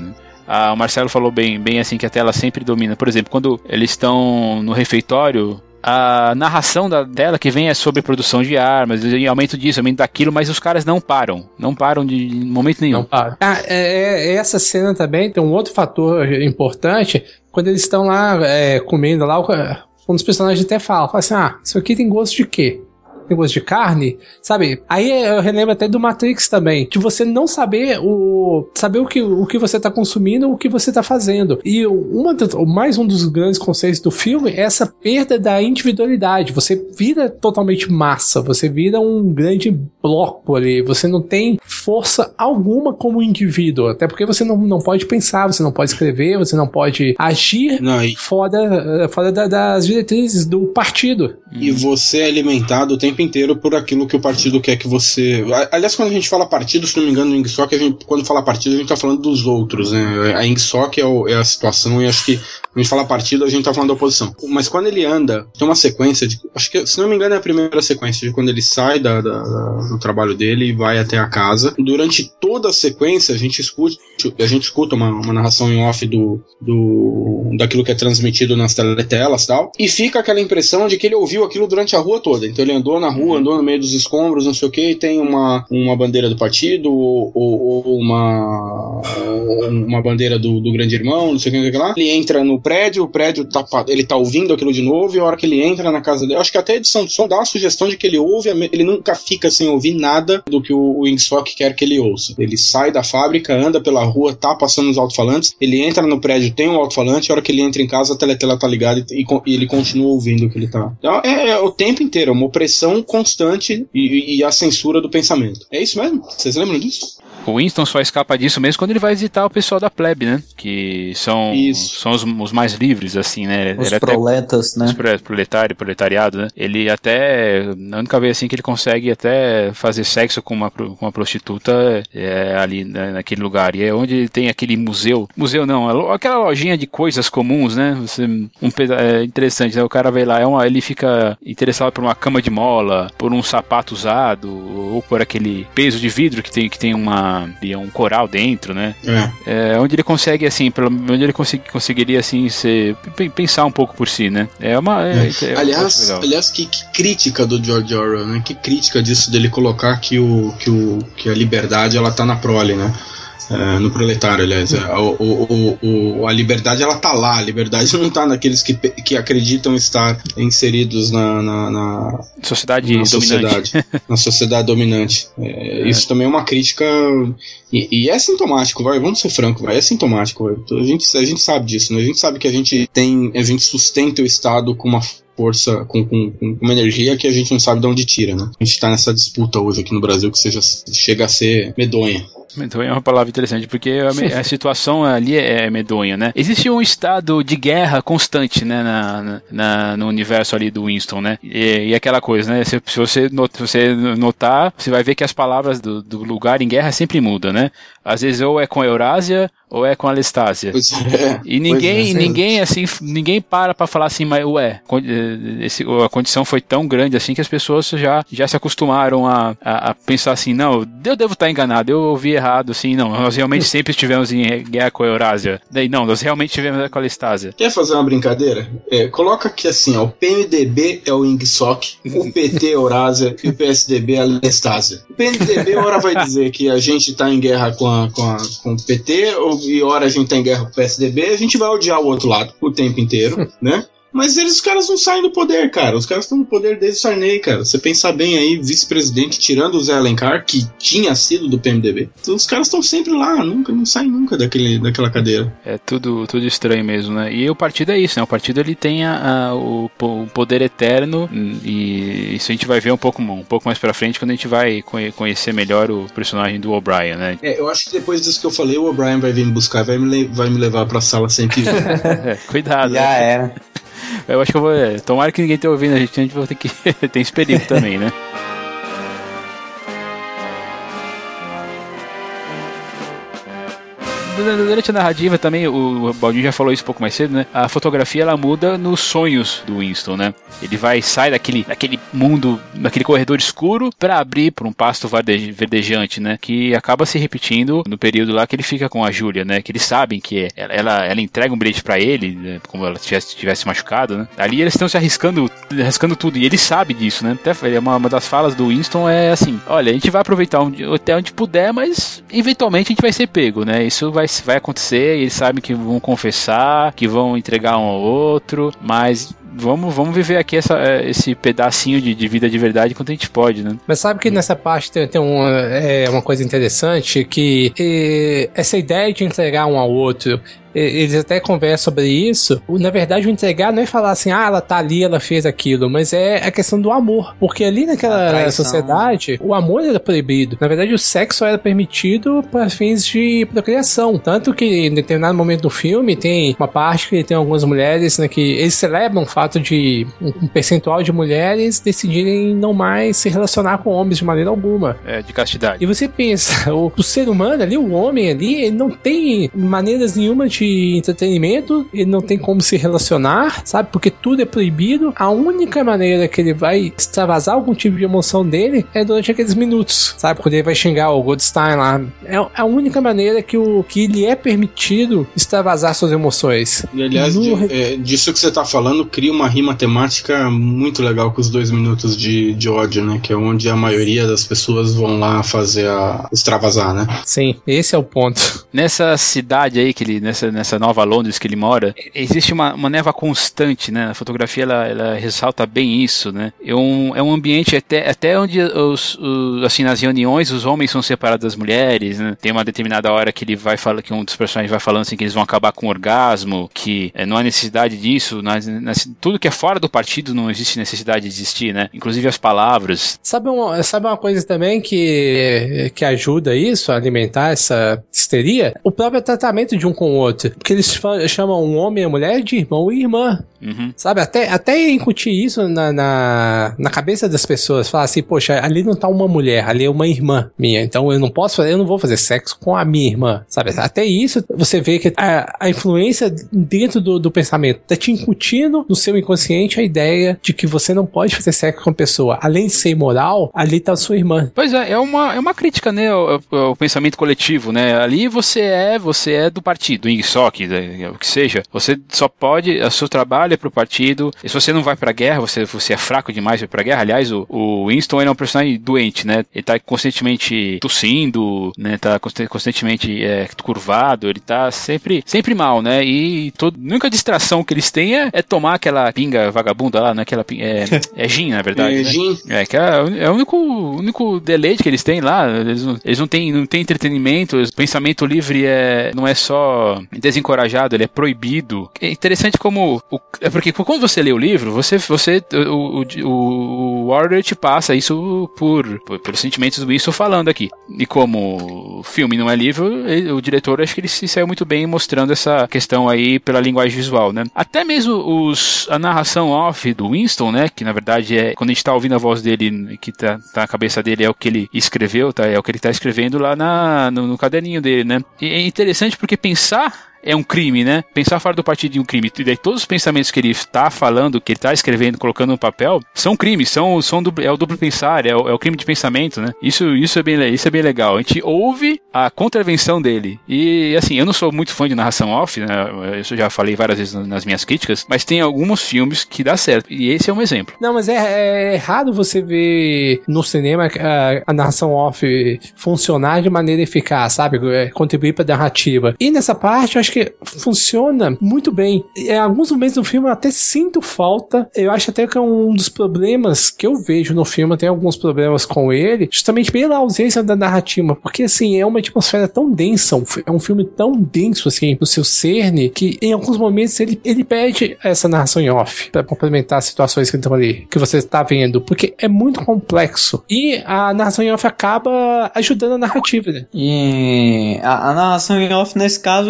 Ah, o Marcelo falou bem, bem assim que a tela sempre domina. Por exemplo, quando eles estão no refeitório, a narração da, dela que vem é sobre produção de armas, aumento disso, aumento daquilo, mas os caras não param. Não param de, de momento nenhum. Não param. Ah, é, é, essa cena também tem um outro fator importante. Quando eles estão lá é, comendo lá, um dos personagens até fala, fala assim, ah, isso aqui tem gosto de quê? Tem gosto de carne, sabe? Aí eu relembro até do Matrix também, de você não saber o saber o que, o que você tá consumindo, o que você tá fazendo. E uma, mais um dos grandes conceitos do filme é essa perda da individualidade. Você vira totalmente massa, você vira um grande bloco ali, você não tem força alguma como indivíduo, até porque você não, não pode pensar, você não pode escrever, você não pode agir não, e... fora, fora da, das diretrizes do partido. E você é alimentado o tempo inteiro por aquilo que o partido quer que você... Aliás, quando a gente fala partido, se não me engano, no INGSOC, a gente, quando fala partido, a gente tá falando dos outros, né? A INGSOC é, o, é a situação, e acho que quando a gente fala partido, a gente tá falando da oposição. Mas quando ele anda, tem uma sequência, de, acho que, se não me engano, é a primeira sequência, de quando ele sai da, da, da, do trabalho dele e vai até a casa. Durante toda a sequência, a gente escuta, a gente escuta uma, uma narração em off do, do, daquilo que é transmitido nas teletelas e tal, e fica aquela impressão de que ele ouviu aquilo durante a rua toda. Então ele andou na rua, andou no meio dos escombros, não sei o que, e tem uma, uma bandeira do partido, ou, ou, ou uma, uma bandeira do, do grande irmão, não sei o que, não sei o que lá. Ele entra no prédio, o prédio tá, ele tá ouvindo aquilo de novo, e a hora que ele entra na casa dele, acho que até a edição de som dá uma sugestão de que ele ouve, ele nunca fica sem ouvir nada do que o, o INGSOC quer que ele ouça. Ele sai da fábrica, anda pela rua, tá passando os alto-falantes, ele entra no prédio, tem um alto-falante, a hora que ele entra em casa, a teletela tá ligada e, e ele continua ouvindo o que ele tá. Então, é, é o tempo inteiro, uma opressão constante e, e a censura do pensamento. É isso mesmo? Vocês lembram disso? O Winston só escapa disso mesmo quando ele vai visitar o pessoal da plebe, né? Que são, são os, os mais livres, assim, né? Os ele proletas, até, né? Os proletário, proletariado, né? Ele até, a única vez assim que ele consegue até fazer sexo com uma, com uma prostituta é ali, né, naquele lugar. E é onde tem aquele museu. Museu não, aquela lojinha de coisas comuns, né? Você, um, é interessante, né? O cara vai lá, é uma, ele fica interessado por uma cama de mola, por um sapato usado, ou por aquele peso de vidro que tem, que tem uma um coral dentro, né? É. É, onde ele consegue, assim, pelo, onde ele consegui, conseguiria, assim, ser, pensar um pouco por si, né? É uma... É, é. É aliás, aliás que, que crítica do George Orwell, né? Que crítica disso dele colocar que, o, que, o, que a liberdade, ela tá na prole, né? É, no proletário, aliás. É, o, o, o, a liberdade, ela tá lá. A liberdade não tá naqueles que, que acreditam estar inseridos na, na, na sociedade na dominante. Sociedade, na sociedade dominante. É, é. Isso também é uma crítica. E, e é sintomático, vai, vamos ser francos, vai, é sintomático. Vai. A, gente, a gente sabe disso, né? A gente sabe que a gente tem. A gente sustenta o Estado com uma força, com, com, com uma energia que a gente não sabe de onde tira, né? A gente tá nessa disputa hoje aqui no Brasil que seja, chega a ser medonha. Medonha é uma palavra interessante, porque a, a situação ali é medonha, né? Existe um estado de guerra constante, né, na, na, no universo ali do Winston, né? E, e aquela coisa, né? Se, se, você not, se você notar, você vai ver que as palavras do, do lugar em guerra sempre mudam, né? Às vezes ou é com a Eurásia ou é com a Lestásia. É, e ninguém, é, ninguém, assim, ninguém para pra falar assim, mas ué, esse, a condição foi tão grande assim que as pessoas já, já se acostumaram a, a, a pensar assim, não, eu devo estar enganado, eu ouvi errado, assim, não, nós realmente sempre estivemos em guerra com a Eurásia. Daí, não, nós realmente estivemos com a Lestásia. Quer fazer uma brincadeira? É, coloca aqui assim, ó, o P M D B é o INGSOC, o P T é a Eurásia e o P S D B é a Lestásia. O P M D B, ora vai dizer que a gente tá em guerra com, a, com, a, com o P T, ou, e ora a gente tá em guerra com o P S D B, a gente vai odiar o outro lado o tempo inteiro, né? Mas eles, os caras não saem do poder, cara. Os caras estão no poder desde o Sarney, cara. Você pensar bem aí, vice-presidente tirando o Zé Alencar, que tinha sido do P M D B. Então, os caras estão sempre lá, nunca, não saem nunca daquele, daquela cadeira. É tudo, tudo estranho mesmo, né? E o partido é isso, né? O partido ele tem a, a, o, o poder eterno, e isso a gente vai ver um pouco, um pouco mais pra frente quando a gente vai conhecer melhor o personagem do O'Brien, né? É, eu acho que depois disso que eu falei, o O'Brien vai vir me buscar, vai me, vai me levar pra sala sempre. É, cuidado. Já né? era. Eu acho que eu vou. Tomara que ninguém tenha ouvindo a gente, a gente vai ter que. Tem esse perigo também, né? durante a narrativa também, o Baldinho já falou isso um pouco mais cedo, né? A fotografia, ela muda nos sonhos do Winston, né? Ele vai, sai daquele, daquele mundo, daquele corredor escuro pra abrir pra um pasto verdejante, né? Que acaba se repetindo no período lá que ele fica com a Júlia, né? Que eles sabem que ela, ela, ela entrega um bilhete pra ele, né? Como ela tivesse, tivesse machucado, né? Ali eles estão se arriscando, arriscando tudo, e ele sabe disso, né? Até uma, uma das falas do Winston é assim, olha, a gente vai aproveitar onde, até onde puder, mas eventualmente a gente vai ser pego, né? Isso vai, vai acontecer, e eles sabem que vão confessar, que vão entregar um ao outro, mas vamos, vamos viver aqui essa, esse pedacinho de, de vida de verdade quanto a gente pode, né? Mas sabe que nessa parte tem, tem uma, é, uma coisa interessante, que é, essa ideia de entregar um ao outro, eles até conversam sobre isso. Na verdade, o entregar não é falar assim, ah, ela tá ali, ela fez aquilo, mas é a questão do amor. Porque ali naquela sociedade, o amor era proibido. Na verdade, o sexo era permitido para fins de procriação. Tanto que em determinado momento do filme tem uma parte que tem algumas mulheres, né, que eles celebram o fato de um percentual de mulheres decidirem não mais se relacionar com homens de maneira alguma. É, de castidade. E você pensa, o, o ser humano ali, o homem ali, ele não tem maneiras nenhuma de entretenimento, ele não tem como se relacionar, sabe? Porque tudo é proibido. A única maneira que ele vai extravasar algum tipo de emoção dele é durante aqueles minutos, sabe? Quando ele vai xingar o Goldstein lá. É a única maneira que, o, que ele é permitido extravasar suas emoções. E aliás, no... de, é, disso que você tá falando, cria uma rima temática muito legal com os dois minutos de, de ódio, né? Que é onde a maioria das pessoas vão lá fazer a extravasar, né? Sim, esse é o ponto. Nessa cidade aí, que ele, nessa, nessa nova Londres que ele mora, existe uma, uma névoa constante, né? A fotografia, ela, ela ressalta bem isso, né? É um, é um ambiente até, até onde os, os, assim, nas reuniões, os homens são separados das mulheres, né? Tem uma determinada hora que ele vai falar, que um dos personagens vai falando assim, que eles vão acabar com o orgasmo, que é, não há necessidade disso, não há, tudo que é fora do partido não existe necessidade de existir, né? Inclusive as palavras. Sabe uma, sabe uma coisa também que, que ajuda isso, a alimentar essa histeria? O próprio tratamento de um com o outro. Porque eles chamam um homem e a mulher de irmão e irmã. Uhum. Sabe? Até, até incutir isso na, na, na cabeça das pessoas. Falar assim, poxa, ali não tá uma mulher, ali é uma irmã minha. Então eu não posso fazer, eu não vou fazer sexo com a minha irmã. Sabe? Até isso você vê que a, a influência dentro do, do pensamento tá te incutindo no seu inconsciente a ideia de que você não pode fazer sexo com a pessoa. Além de ser imoral, ali tá a sua irmã. Pois é, é uma, é uma crítica, né? Ao, ao pensamento coletivo, né? Ali você é, você é do partido, do I N S O C, o que seja. Você só pode, o seu trabalho é pro partido, e se você não vai pra guerra, você, você é fraco demais pra guerra. Aliás, o, o Winston, ele é um personagem doente, né? Ele tá constantemente tossindo, né? Tá constantemente é, curvado, ele tá sempre, sempre mal, né? E todo, a única distração que eles têm é, é tomar aquela pinga vagabunda lá, né? Aquela, é, é gin, na verdade, é, né? Gin. É, que é, é o único, único deleite que eles têm lá. Eles não, eles não têm, não têm entretenimento, o pensamento livre é, não é só desencorajado, ele é proibido. É interessante como o, é porque quando você lê o livro, você, você o, o, o Order te passa isso por, por pelos sentimentos do Winston falando aqui. E como o filme não é livro, ele, o diretor, acho que ele se saiu muito bem mostrando essa questão aí pela linguagem visual, né? Até mesmo os, a narração off do Winston, né? Que na verdade é, quando a gente tá ouvindo a voz dele, que tá, tá na cabeça dele, é o que ele escreveu, tá? É o que ele tá escrevendo lá na, no, no caderninho dele, né? E é interessante porque pensar é um crime, né? Pensar fora do partido é um crime. E daí todos os pensamentos que ele está falando, que ele está escrevendo, colocando no papel, são crimes, são, são duplo, é o duplo pensar, é o, é o crime de pensamento, né? Isso, isso, é bem, isso é bem legal. A gente ouve a contravenção dele. E, assim, eu não sou muito fã de narração off, né? Eu já falei várias vezes nas minhas críticas, mas tem alguns filmes que dá certo. E esse é um exemplo. Não, mas é, é errado você ver no cinema a, a narração off funcionar de maneira eficaz, sabe? Contribuir para a narrativa. E nessa parte, eu acho que funciona muito bem. Em alguns momentos do filme eu até sinto falta. Eu acho até que é um dos problemas que eu vejo no filme, tem alguns problemas com ele, justamente pela ausência da narrativa, porque assim, é uma atmosfera tão densa, é um filme tão denso assim, no seu cerne, que em alguns momentos ele, ele pede essa narração em off, pra complementar as situações que estão ali, que você está vendo, porque é muito complexo. E a narração em off acaba ajudando a narrativa, né? E a, a narração em off, nesse caso, eu não sei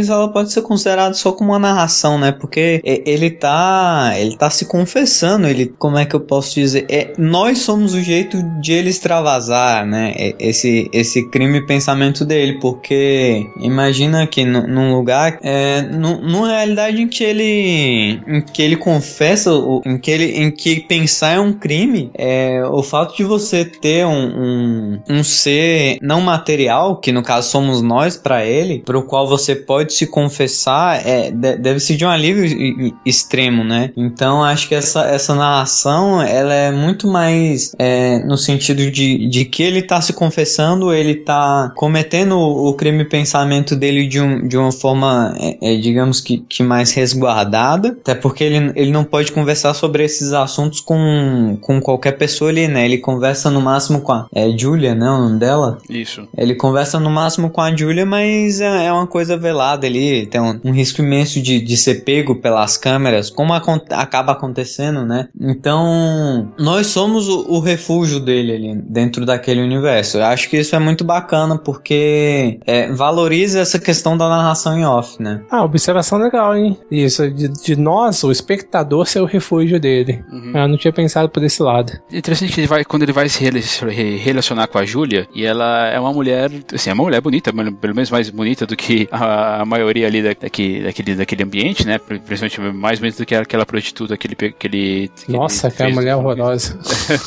filmes ela pode ser considerada só como uma narração, né? Porque ele tá, ele tá se confessando, ele, como é que eu posso dizer? É, nós somos o jeito de ele extravasar, né? Esse, esse crime e pensamento dele, porque imagina que n- num lugar, é, n- numa realidade em que ele, em que ele confessa, em que ele, em que pensar é um crime, é, o fato de você ter um, um, um ser não material, que no caso somos nós para ele, para o qual você pode se confessar, é, deve ser de um alívio extremo, né? Então acho que essa, essa narração ela é muito mais é, no sentido de, de que ele tá se confessando, ele tá cometendo o, o crime pensamento dele de, um, de uma forma é, é, digamos que, que mais resguardada, até porque ele, ele não pode conversar sobre esses assuntos com, com qualquer pessoa ali, né? Ele conversa no máximo com a é, Julia, né? O nome dela? Isso. Ele conversa no máximo com a Julia, mas é, é uma coisa velada ali, tem um, um risco imenso de, de ser pego pelas câmeras, como acon- acaba acontecendo, né? Então, nós somos o, o refúgio dele ali, dentro daquele universo. Eu acho que isso é muito bacana, porque é, valoriza essa questão da narração em off, né? Ah, observação legal, hein? Isso, de, de nós, o espectador, ser o refúgio dele. Uhum. Eu não tinha pensado por esse lado. Interessante que ele vai, quando ele vai se relacionar com a Julia, e ela é uma mulher, assim, é uma mulher bonita, pelo menos mais bonita do que a, a maioria ali da, daqui, daquele, daquele ambiente, né? Principalmente mais bonita do que aquela prostituta que ele... Que ele que Nossa, ele que é uma mulher horrorosa.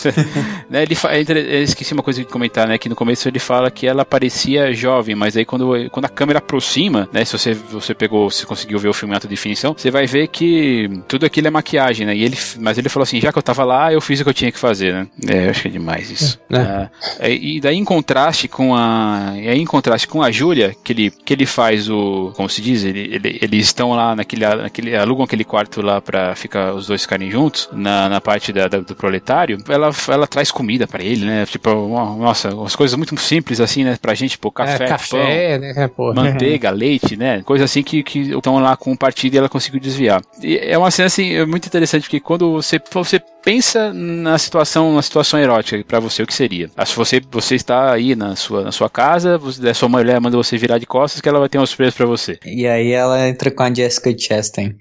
né, ele fa... Eu esqueci uma coisa de comentar, né? Que no começo ele fala que ela parecia jovem, mas aí quando, quando a câmera aproxima, né? Se você, você pegou, se conseguiu ver o filme em alta definição, você vai ver que tudo aquilo é maquiagem, né? E ele, mas ele falou assim, já que eu tava lá, eu fiz o que eu tinha que fazer, né? É, eu acho que é demais isso. É. Ah, e daí em contraste com a... E aí em contraste com a Júlia, que ele, que ele faz o... Como se diz? Ele, ele, eles estão lá naquele, naquele... Alugam aquele quarto lá pra ficar, os dois ficarem juntos, na, na parte da, da, do proletário. Ela, ela traz comida pra ele, né? Tipo, uma, nossa, umas coisas muito simples assim, né? Pra gente, tipo, café, é, café, pão, né? Pô. manteiga, leite, né? Coisa assim que estão lá com o partido e ela conseguiu desviar. E é uma cena assim, muito interessante, porque quando você, você pensa na situação, na situação erótica pra você, o que seria? Se você, você está aí na sua, na sua casa, você, a sua mulher manda você virar de costas que ela vai ter uma surpresa pra você. E aí ela entra com a Jessica Chastain.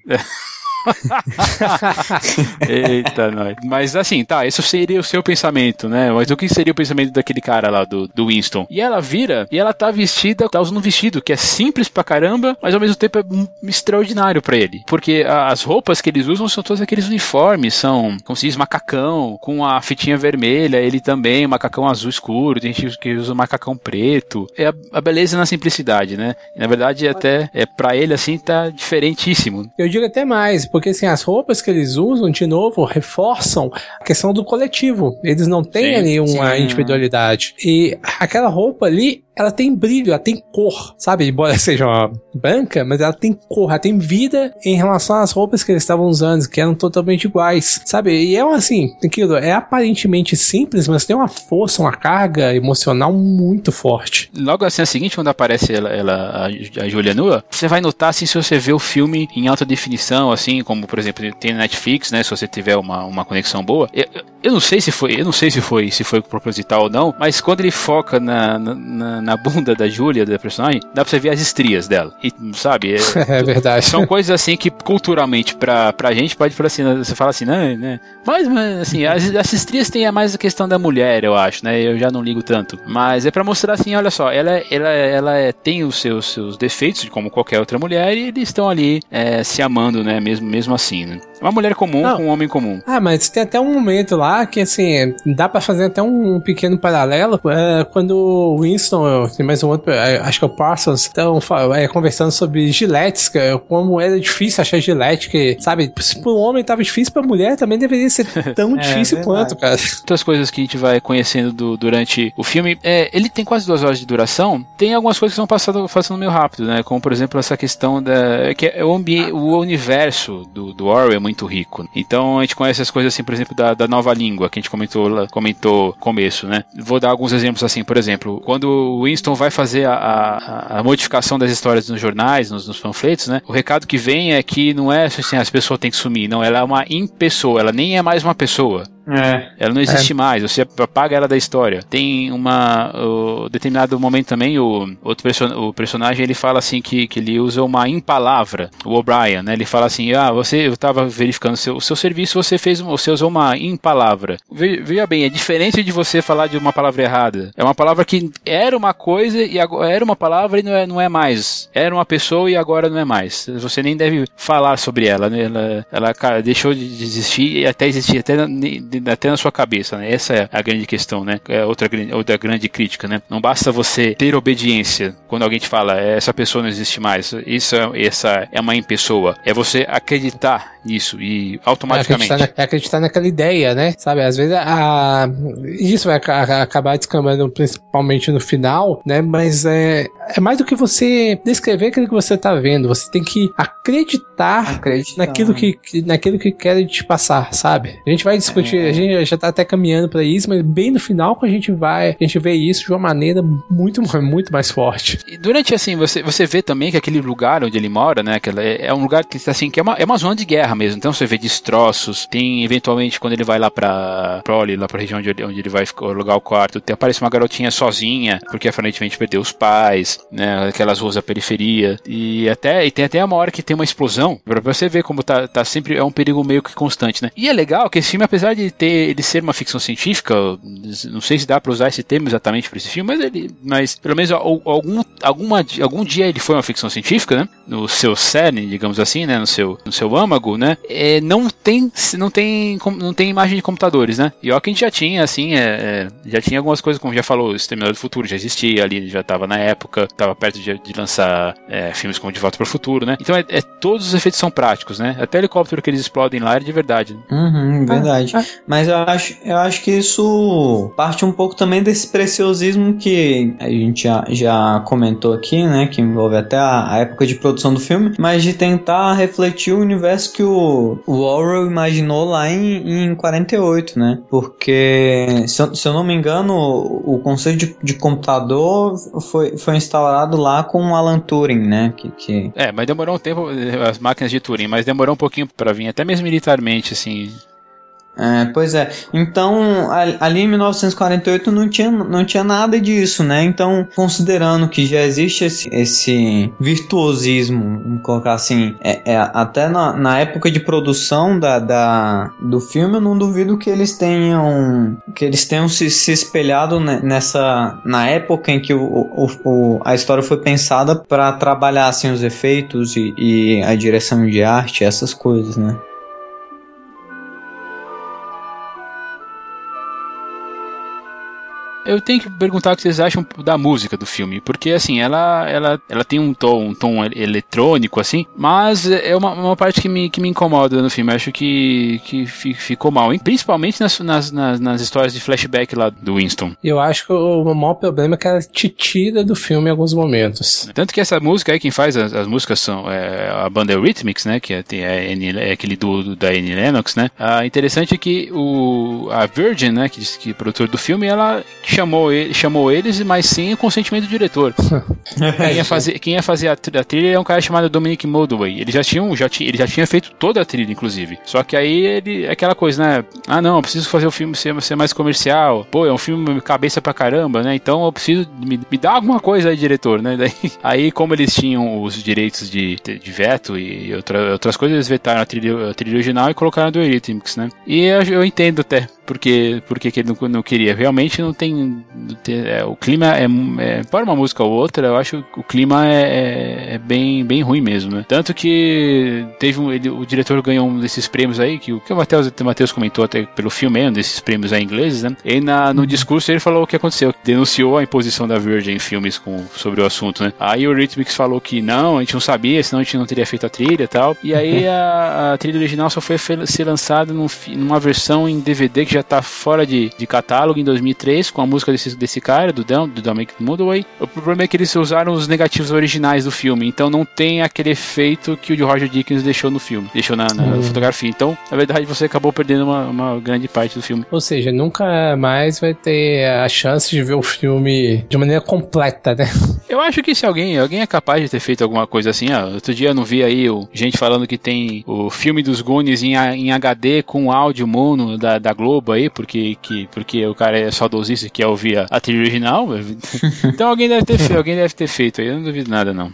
Eita, nós. Mas assim, tá, esse seria o seu pensamento, né? Mas o que seria o pensamento daquele cara lá, do, do Winston? E ela vira, e ela tá vestida, tá usando um vestido que é simples pra caramba, mas ao mesmo tempo é um, extraordinário pra ele. Porque as roupas que eles usam são todos aqueles uniformes, são, como se diz, macacão, com a fitinha vermelha, ele também, macacão azul escuro, tem gente que usa macacão preto. É a, a beleza na simplicidade, né? E, na verdade, até, é, pra ele, assim, tá diferentíssimo. Eu digo até mais, porque assim, as roupas que eles usam, de novo, reforçam a questão do coletivo. Eles não têm sim, ali uma sim. individualidade. E aquela roupa ali, ela tem brilho, ela tem cor, sabe? Embora seja uma branca, mas ela tem cor, ela tem vida em relação às roupas que eles estavam usando, que eram totalmente iguais, sabe? E é assim, aquilo é aparentemente simples, mas tem uma força, uma carga emocional muito forte. Logo assim, a seguinte, quando aparece ela, ela a, a Julia nua, você vai notar, assim, se você vê o filme em alta definição, assim, como, por exemplo, tem na Netflix, né? Se você tiver uma, uma conexão boa. Eu, eu não sei se foi, eu não sei se foi, se foi proposital ou não, mas quando ele foca na, na, na bunda da Júlia, da personagem, dá pra você ver as estrias dela. E, sabe? É, é verdade. São coisas assim que culturalmente pra, pra gente pode falar assim, você fala assim, né? né mas, mas, assim, as, as estrias tem a mais a questão da mulher, eu acho, né? Eu já não ligo tanto. Mas é pra mostrar assim, olha só, ela, ela, ela é, tem os seus, seus defeitos, como qualquer outra mulher, e eles estão ali é, se amando, né? Mesmo, mesmo assim, né? Uma mulher comum não. com um homem comum. Ah, mas tem até um momento lá que, assim, dá pra fazer até um pequeno paralelo é, quando o Winston, tem mais um outro, é, acho que é o Parsons, estão é, conversando sobre giletes, que, como era difícil achar gilete, que, sabe, se pro homem tava difícil, pra mulher também deveria ser tão é, difícil é quanto, cara. Outras coisas que a gente vai conhecendo do, durante o filme, é, ele tem quase duas horas de duração, tem algumas coisas que são passando, passando meio rápido, né, como, por exemplo, essa questão da, que é o ambiente, o universo do, do Orwell é muito muito rico. Então a gente conhece as coisas assim, por exemplo, da, da nova língua, que a gente comentou comentou no começo, né? Vou dar alguns exemplos assim, por exemplo, quando o Winston vai fazer a, a, a modificação das histórias nos jornais, nos, nos panfletos, né? O recado que vem é que não é assim, as pessoas têm que sumir, não, ela é uma impessoa, ela nem é mais uma pessoa. É. Ela não existe é. mais, você apaga ela da história. Tem uma... O, determinado momento também, o, outro perso o personagem, ele fala assim que, que ele usa uma impalavra, o O'Brien, né? Ele fala assim, ah, você, eu tava verificando seu, o seu serviço, você fez, você usou uma impalavra. Ve, veja bem, é diferente de você falar de uma palavra errada. É uma palavra que era uma coisa e agora era uma palavra e não é, não é mais. Era uma pessoa e agora não é mais. Você nem deve falar sobre ela, né? Ela, ela cara, deixou de existir e até existir até na, até na sua cabeça, né? Essa é a grande questão, né? É outra, outra grande crítica, né? Não basta você ter obediência quando alguém te fala, essa pessoa não existe mais. Isso é, essa é uma impessoa. É você acreditar nisso e automaticamente. É acreditar, na, é acreditar naquela ideia, né? Sabe, às vezes a, isso vai a, acabar descambando principalmente no final, né? Mas é, é mais do que você descrever aquilo que você tá vendo. Você tem que acreditar, acreditar. naquilo que, naquilo que querem te passar, sabe? A gente vai discutir, é. a gente já tá até caminhando pra isso, mas bem no final que a gente vai, a gente vê isso de uma maneira muito, muito mais forte. E durante, assim, você, você vê também que aquele lugar onde ele mora, né? Aquela, é, é um lugar que, assim, que é uma, é uma zona de guerra mesmo. Então você vê destroços, tem eventualmente quando ele vai lá pra Prole, lá pra região onde ele, onde ele vai alugar o quarto, tem, aparece uma garotinha sozinha, porque aparentemente perdeu os pais, né? Aquelas ruas da periferia. E até e tem até uma hora que tem uma explosão, pra você ver como tá, tá sempre, é um perigo meio que constante, né? E é legal que esse filme, apesar de ter ele ser uma ficção científica, não sei se dá pra usar esse termo exatamente pra esse filme, mas ele, mas pelo menos algum, alguma, algum dia ele foi uma ficção científica, né? No seu cerne, digamos assim, né? No seu, no seu âmago, né? É, não tem, não tem, não tem imagem de computadores, né? E ó que a gente já tinha, assim, é, é, já tinha algumas coisas, como já falou, o Exterminador do Futuro já existia ali, já estava na época, estava perto de, de lançar é, filmes como De Volta para o Futuro, né? Então é, é, todos os efeitos são práticos, né? Até o helicóptero que eles explodem lá é de verdade. Né? Uhum, verdade. Ah, ah. Mas eu acho, eu acho que isso parte um pouco também desse preciosismo que a gente já, já comentou aqui, né? Que envolve até a, a época de produção do filme, mas de tentar refletir o universo que o, o Orwell imaginou lá em, em quarenta e oito, né? Porque, se eu, se eu não me engano, o, o conceito de, de computador foi, foi instaurado lá com o Alan Turing, né? Que, que... É, mas demorou um tempo, as máquinas de Turing, mas demorou um pouquinho pra vir, até mesmo militarmente, assim... É, pois é, então ali em mil novecentos e quarenta e oito não tinha, não tinha nada disso, né? Então, considerando que já existe esse, esse virtuosismo, vamos colocar assim, é, é, até na, na época de produção da, da, do filme, eu não duvido que eles tenham que eles tenham se, se espelhado nessa, na época em que o, o, o, a história foi pensada para trabalhar assim, os efeitos e, e a direção de arte, essas coisas, né? Eu tenho que perguntar o que vocês acham da música do filme, porque assim, ela, ela, ela tem um tom, um tom eletrônico, assim, mas é uma, uma parte que me, que me incomoda no filme. Eu acho que, que ficou mal, hein? Principalmente nas, nas, nas, nas histórias de flashback lá do Winston. Eu acho que o, o maior problema é que ela te tira do filme em alguns momentos. Tanto que essa música aí, quem faz as, as músicas são é, a banda Eurythmics, né, que é, é, é aquele duo da Annie Lennox, né. Ah, interessante é que o, a Virgin, né, que, que é produtor do filme, ela chamou, ele, chamou eles, mas sem o consentimento do diretor. quem, ia fazer, quem ia fazer a, a trilha é um cara chamado Dominic Moldaway. Ele já, tinha, já, tinha, ele já tinha feito toda a trilha, inclusive. Só que aí ele, aquela coisa, né? Ah, não, eu preciso fazer o filme ser, ser mais comercial. Pô, é um filme cabeça pra caramba, né? Então eu preciso me, me dar alguma coisa aí, diretor, né? Daí, aí, como eles tinham os direitos de, de veto e outra, outras coisas, eles vetaram a trilha, a trilha original e colocaram do Eurythmics, né? E eu, eu entendo até porque, porque que ele não, não queria. Realmente não tem... Não tem é, o clima é, é... Para uma música ou outra, eu acho que o clima é, é, é bem, bem ruim mesmo, né? Tanto que teve um, ele, o diretor ganhou um desses prêmios aí, que, que o Matheus, o Matheus comentou até pelo filme, um desses prêmios aí ingleses, né? E na, no discurso ele falou o que aconteceu. Denunciou a imposição da Virgin em filmes com, sobre o assunto, né? Aí o Eurythmics falou que não, a gente não sabia, senão a gente não teria feito a trilha e tal. E aí a, a trilha original só foi ser lançada num, numa versão em D V D que já tá fora de, de catálogo em dois mil e três, com a música desse, desse cara, do, Dan, do Dominic Moldaway. O problema é que eles usaram os negativos originais do filme, então não tem aquele efeito que o de Roger Dickens deixou no filme, deixou na, na uhum. fotografia. Então, na verdade, você acabou perdendo uma, uma grande parte do filme. Ou seja, nunca mais vai ter a chance de ver o filme de maneira completa, né? Eu acho que se alguém, alguém é capaz de ter feito alguma coisa assim, ó, outro dia eu não vi aí o, gente falando que tem o filme dos Goonies em, em H D com áudio mono da, da Globo bobo aí, porque, que, porque o cara é saudosista e quer ouvir a, a trilha original. Então alguém deve ter feito, alguém deve ter feito aí, eu não duvido nada não.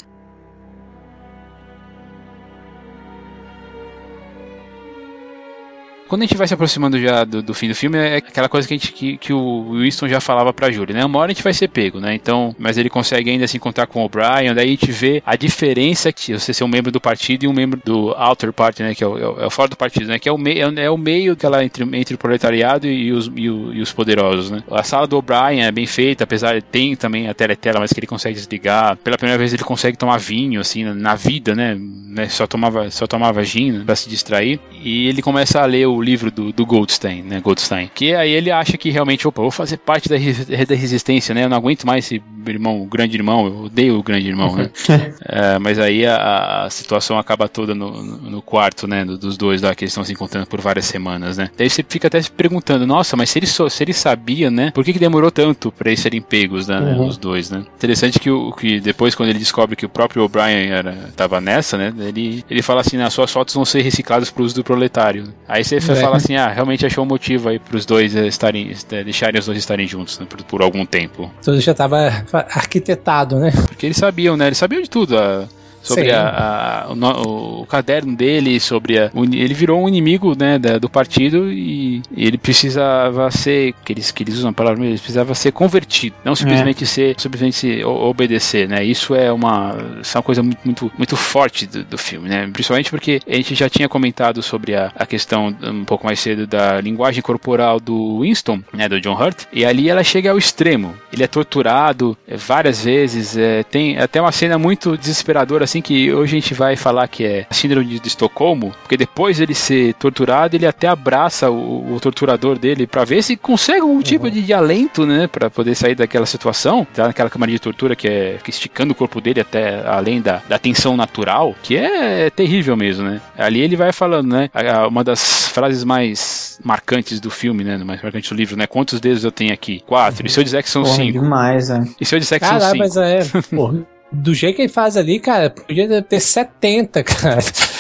Quando a gente vai se aproximando já do, do fim do filme, é aquela coisa que, a gente, que, que o Winston já falava pra Julie, né? Uma hora a gente vai ser pego, né? Então, mas ele consegue ainda se encontrar com o O'Brien, daí a gente vê a diferença que você ser um membro do partido e um membro do outer party, né? Que é o, é o, é o fora do partido, né? Que é o, mei, é, é o meio daquela entre, entre o proletariado e os, e, o, e os poderosos, né? A sala do O'Brien é bem feita, apesar de tem também a teletela, mas que ele consegue desligar. Pela primeira vez ele consegue tomar vinho, assim, na vida, né? né? Só tomava, só tomava gin, né? Pra se distrair. E ele começa a ler o livro do, do Goldstein, né, Goldstein, que aí ele acha que realmente, opa, vou fazer parte da, da resistência, né, eu não aguento mais esse irmão, o grande irmão, eu odeio o grande irmão, né, é, mas aí a, a situação acaba toda no, no quarto, né, dos dois lá, que eles estão se encontrando por várias semanas, né, daí você fica até se perguntando, nossa, mas se ele, se ele sabia, né, por que que demorou tanto pra eles serem pegos, né, uhum. os dois, né, interessante que, o, que depois quando ele descobre que o próprio O'Brien era, tava nessa, né, ele, ele fala assim, as suas fotos vão ser recicladas pro uso do proletário, aí você é. fala assim, ah, realmente achou um motivo aí pros dois estarem, deixarem os dois estarem juntos, né, por, por algum tempo. Tudo já tava arquitetado, né? Porque eles sabiam, né, eles sabiam de tudo, a... sobre a, a, o, o caderno dele, sobre a, o, ele virou um inimigo, né, da, do partido e, e ele precisava ser, que eles, que eles usam a palavra mesmo, ele precisava ser convertido, não simplesmente é. ser, simplesmente se obedecer, né, isso é uma, isso é uma coisa muito, muito, muito forte do, do filme, né, principalmente porque a gente já tinha comentado sobre a, a questão um pouco mais cedo da linguagem corporal do Winston, né, do John Hurt, e ali ela chega ao extremo, ele é torturado é, várias vezes, é, tem até uma cena muito desesperadora, assim, que hoje a gente vai falar que é a síndrome de, de Estocolmo, porque depois dele ser torturado, ele até abraça o, o torturador dele pra ver se consegue algum tipo uhum. de, de alento, né, pra poder sair daquela situação, tá naquela câmara de tortura que é que esticando o corpo dele até além da, da tensão natural, que é, é terrível mesmo, né. Ali ele vai falando, né, uma das frases mais marcantes do filme, né, mais marcantes do livro, né, quantos dedos eu tenho aqui? Quatro. Uhum. E se eu disser que são Porra, cinco? Demais, é. E se eu disser que Caralho, são cinco? Mas é, porra. Do jeito que ele faz ali, cara, podia ter setenta, cara.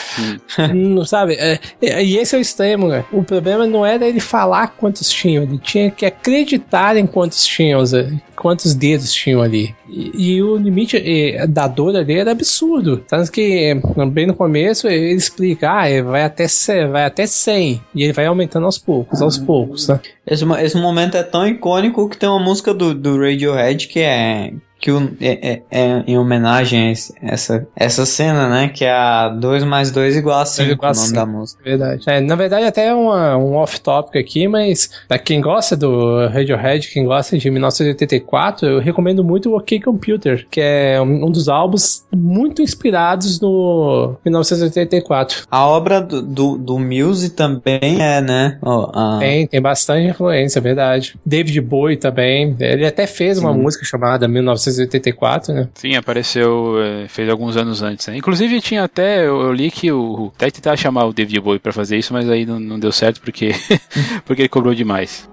Não sabe? É, e esse é o extremo, né? O problema não era ele falar quantos tinham, ele tinha que acreditar em quantos tinham, quantos dedos tinham ali. E, e o limite e, da dor ali era absurdo. Tanto que, bem no começo, ele explica, ah, vai até, vai até cem. E ele vai aumentando aos poucos, aos poucos, né? Esse, esse momento é tão icônico que tem uma música do, do Radiohead que é... que o, é, é, é em homenagem a essa, essa cena, né? Que é a dois mais dois igual a cinco, o nome da música. Verdade. É, na verdade, até uma, um off-topic aqui, mas pra quem gosta do Radiohead, quem gosta de mil novecentos e oitenta e quatro, eu recomendo muito o OK Computer, que é um, um dos álbuns muito inspirados no mil novecentos e oitenta e quatro. A obra do, do, do Muse também é, né? Oh, uh... Tem, tem bastante influência, é verdade. David Bowie também, ele até fez uma Sim. música chamada mil novecentos e oitenta e quatro, né? Sim, apareceu, fez alguns anos antes, né? Inclusive tinha até, eu, eu li que o até tentava chamar o David Bowie pra fazer isso, mas aí não, não deu certo porque porque ele cobrou demais.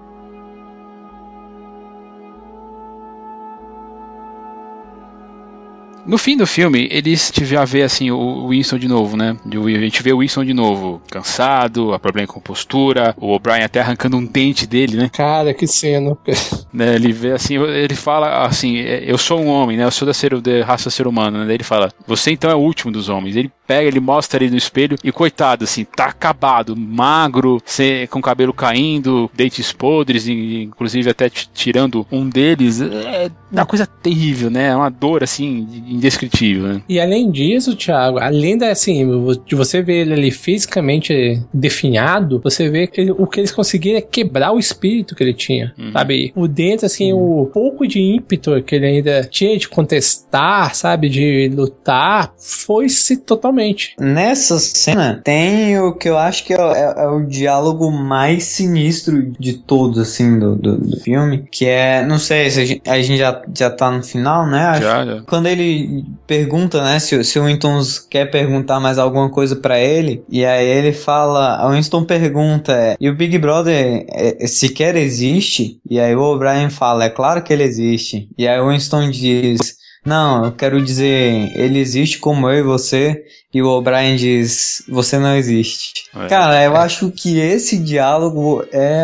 No fim do filme, eles já vê assim o Winston de novo, né? A gente vê o Winston de novo, cansado, a problema com postura, o O'Brien até arrancando um dente dele, né? Cara, que cena. Né, ele vê assim, ele fala assim, eu sou um homem, né? Eu sou da, ser, da raça ser humana, né? Daí ele fala, você então é o último dos homens. Ele pega, ele mostra ele no espelho e coitado, assim, tá acabado, magro, com o cabelo caindo, dentes podres, inclusive até tirando um deles. É uma coisa terrível, né? É uma dor, assim, indescritível, né? E além disso, Thiago, além da, assim, de você ver ele ali fisicamente definhado, você vê que ele, o que eles conseguiram é quebrar o espírito que ele tinha, uhum. sabe? Por dentro, assim, uhum. o pouco de ímpeto que ele ainda tinha de contestar, sabe? De lutar, foi-se totalmente. Nessa cena, tem o que eu acho que é, é, é o diálogo mais sinistro de todos, assim, do, do, do filme, que é, não sei se a gente, a gente já, já tá no final, né? Acho, já, já. Quando ele pergunta, né, se, se o Winston quer perguntar mais alguma coisa pra ele, e aí ele fala, o Winston pergunta, é, e o Big Brother é, sequer existe? E aí o O'Brien fala, é claro que ele existe. E aí o Winston diz, não, eu quero dizer, ele existe como eu e você, e o O'Brien diz, você não existe. É. Cara, eu acho que esse diálogo é...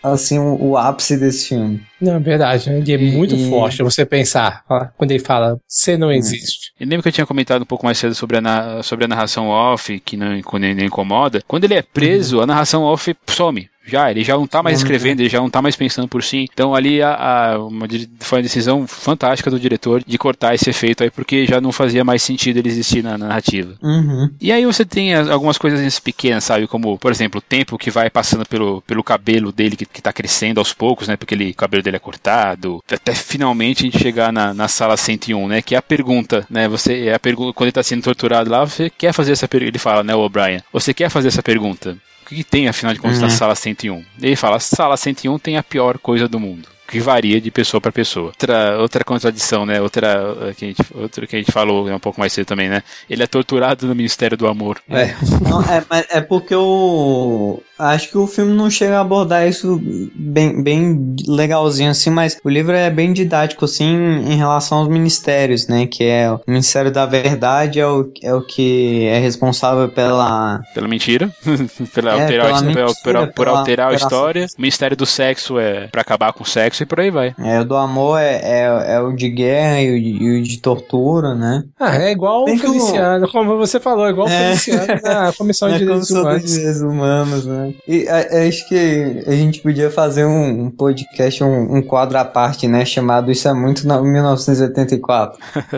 assim, o, o ápice desse filme. Não, é verdade, né? Ele é muito E- forte, você pensar, ó, quando ele fala, você não existe. E lembra que eu tinha comentado um pouco mais cedo sobre a, na- sobre a narração off, que não, inco- nem, nem incomoda? Quando ele é preso, a narração off some. Já, ele já não tá mais Some, escrevendo, ele já não tá mais pensando por si. Então ali a, a- uma, di- foi uma decisão fantástica do diretor de cortar esse efeito aí, porque já não fazia mais sentido ele existir na narrativa. Uhum. E aí você tem as- algumas coisas pequenas, sabe? Como, por exemplo, o tempo que vai passando pelo, pelo cabelo dele, que, que tá crescendo aos poucos, né? Porque ele, o cabelo dele é cortado. Até finalmente a gente chegar na, na sala cento e um, né? Que é a pergunta, né? Você, é a pergunta, quando ele tá sendo torturado lá, você quer fazer essa pergunta? Ele fala, né, o O'Brien? Você quer fazer essa pergunta? O que, que tem, afinal de contas, Uhum. na sala cento e um? Ele fala, a sala cento e um tem a pior coisa do mundo. Que varia de pessoa para pessoa. Outra, outra contradição, né? Outra que, a gente, outra que a gente falou um pouco mais cedo também, né? Ele é torturado no Ministério do Amor. É. Não, é, mas é porque eu acho que o filme não chega a abordar isso bem, bem legalzinho assim, mas o livro é bem didático assim em relação aos ministérios, né? Que é o Ministério da Verdade é o, é o que é responsável pela... Pela mentira, pela É, alterar, pela a- mentira, por, por pela alterar a alteração. história. O Ministério do Sexo é pra acabar com o sexo e por aí vai. É, o do amor é, é, é o de guerra e o de, e o de tortura, né? Ah, é igual o Bem que o- Feliciano, como você falou, igual o É. Feliciano na Comissão de É Direitos Comissão dos Humanos. Direitos Humanos, né? E a- acho que a gente podia fazer um, um podcast, um, um quadro à parte, né? Chamado Isso é Muito na- mil novecentos e oitenta e quatro.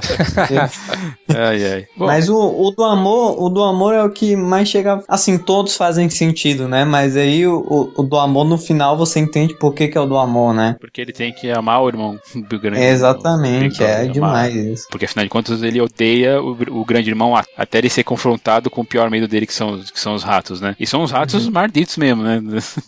Ai, ai. Bom, Mas o, o do amor, o do amor é o que mais chega. Assim, todos fazem sentido, né? Mas aí o, o, o do amor no final você entende por que, que é o do amor, né? porque ele tem que amar o irmão do grande É, exatamente, irmão. é Amar. demais isso. Porque afinal de contas ele odeia o, o grande irmão a- até ele ser confrontado com o pior medo dele, que são, que são os ratos, né? E são os ratos marditos mesmo, né?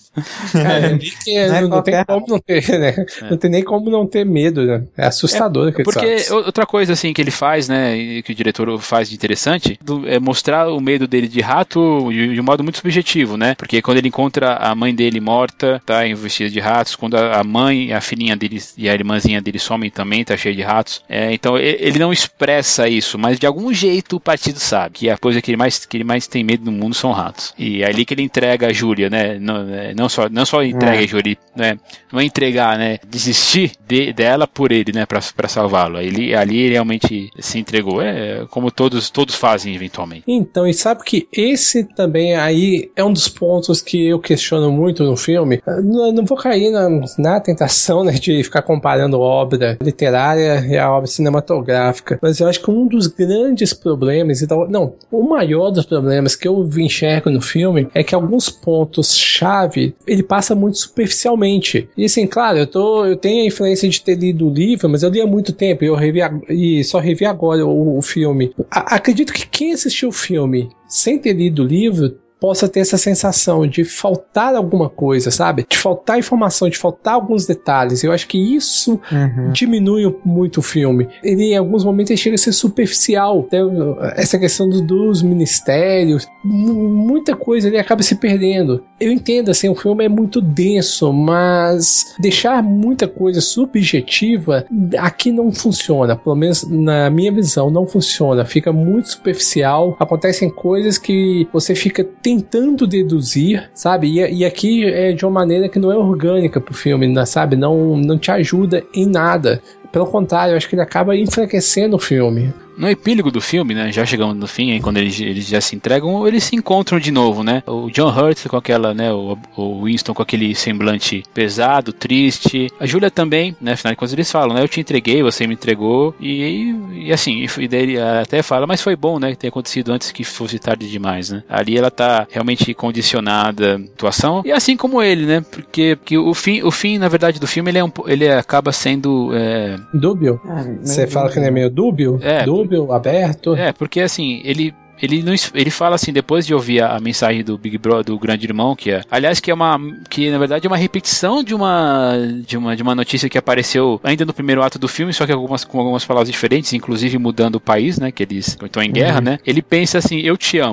Cara, eu vi que Não é não, não tem qualquer- como não ter, né? Não tem nem como não ter medo, né? É assustador aquele Porque sax. outra coisa assim que ele faz, né, e que o diretor faz de interessante, do- é mostrar o medo dele de rato de, de um modo muito subjetivo, né? Porque quando ele encontra a mãe dele morta, tá investida de ratos, quando a, a mãe, a filhinha dele e a irmãzinha dele somem também, tá cheia de ratos. É, então e- ele não expressa isso, mas de algum jeito o partido sabe que a coisa que ele mais que ele mais tem medo no mundo são ratos. E é ali que ele entrega a Júlia, né? Não, é, não só não só entrega a Júlia, né? Não é entregar, né? Desistir de, dela por ele, né? Pra, pra salvá-lo. Ele, ali ele realmente se entregou. É como todos, todos fazem eventualmente. Então, e sabe que esse também aí é um dos pontos que eu questiono muito no filme. Não, não vou cair na, na tentação, né, de ficar comparando obra literária e a obra cinematográfica, mas eu acho que um dos grandes problemas, então, não, o maior dos problemas que eu enxergo no filme é que alguns pontos-chave ele passa muito superficialmente. E assim, claro, eu, tô, eu tenho a influência de ter lido o livro, mas eu li há muito tempo e eu revi ag- e só revi agora o, o filme. A- acredito que quem assistiu o filme sem ter lido o livro possa ter essa sensação de faltar alguma coisa, sabe? De faltar informação, de faltar alguns detalhes. Eu acho que isso Uhum. diminui muito o filme. Ele, em alguns momentos, ele chega a ser superficial. Tem essa questão do- dos ministérios, mu- muita coisa ele acaba se perdendo. Eu entendo, assim, o filme é muito denso, mas deixar muita coisa subjetiva aqui não funciona. Pelo menos na minha visão, não funciona. Fica muito superficial. Acontecem coisas que você fica tentando deduzir, sabe? E, e aqui é de uma maneira que não é orgânica pro filme, né, sabe? Não, não te ajuda em nada. Pelo contrário, eu acho que ele acaba enfraquecendo o filme. No epílogo do filme, né, já chegando no fim, aí, quando eles, eles já se entregam, eles se encontram de novo, né? O John Hurt com aquela, né, o, o Winston com aquele semblante pesado, triste. A Julia também, né, afinal de contas eles falam, né, eu te entreguei, você me entregou, e, e assim, e daí ele até fala, mas foi bom, né, ter acontecido antes que fosse tarde demais, né? Ali ela tá realmente condicionada à atuação, e assim como ele, né, porque, porque o, fim, o fim, na verdade, do filme, ele, é um, ele acaba sendo... É, Dúbio? Ah, Você meio fala que ele é meio dúbio? É. Dúbio, aberto? É, porque assim, ele ele não, ele fala assim, depois de ouvir a, a mensagem do Big Brother, do Grande Irmão, que é, aliás, que é uma, que na verdade é uma repetição de uma, de uma, de uma notícia que apareceu ainda no primeiro ato do filme, só que algumas, com algumas palavras diferentes, inclusive mudando o país, né, que eles estão em guerra, Uhum. né, ele pensa assim, eu te amo.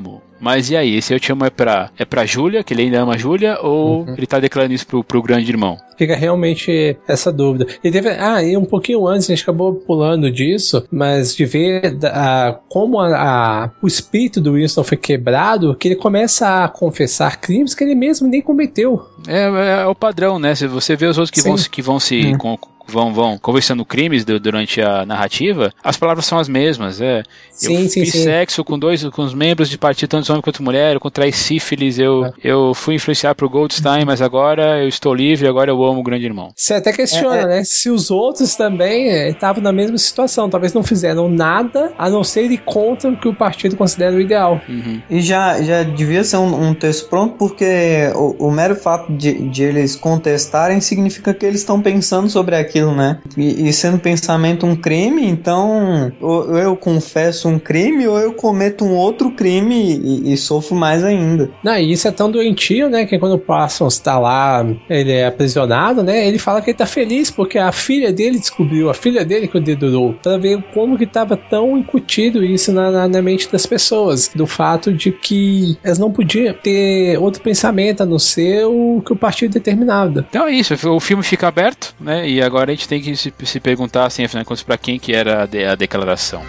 Mas e aí, esse eu te amo é pra, é pra Júlia, que ele ainda ama a Júlia, ou uhum. ele tá declarando isso pro, pro grande irmão? Fica realmente essa dúvida. E teve, ah, e um pouquinho antes, a gente acabou pulando disso, mas de ver a, como a, a, o espírito do Winston foi quebrado, que ele começa a confessar crimes que ele mesmo nem cometeu. É, é, é o padrão, né? Se você vê os outros que Sim. vão, que vão se... Hum. Com, Vão, vão conversando crimes do, durante a narrativa, as palavras são as mesmas. É. Sim, eu sim, fiz sim. sexo com dois com os membros de partido, tanto homem quanto mulher, eu contraí sífilis, eu, é. eu fui influenciar pro Goldstein, mas agora eu estou livre, agora eu amo o grande irmão. Você até questiona, é, é. né? Se os outros também estavam na mesma situação, talvez não fizeram nada, a não ser ir contra o que o partido considera o ideal. Uhum. E já, já devia ser um, um texto pronto, porque o, o mero fato de, de eles contestarem significa que eles estão pensando sobre aquilo, né? E, e sendo pensamento um crime, então ou eu confesso um crime ou eu cometo um outro crime e, e sofro mais ainda. Não, e isso é tão doentio, né? Que quando o Parsons tá lá, ele é aprisionado, né? Ele fala que ele tá feliz porque a filha dele descobriu, a filha dele que o dedurou, pra ver como que tava tão incutido isso na, na, na mente das pessoas, do fato de que elas não podiam ter outro pensamento a não ser o que o partido determinava. Então é isso, o filme fica aberto, né? E agora a gente tem que se, se perguntar, assim, afinal de contas, pra quem que era a, de, a declaração.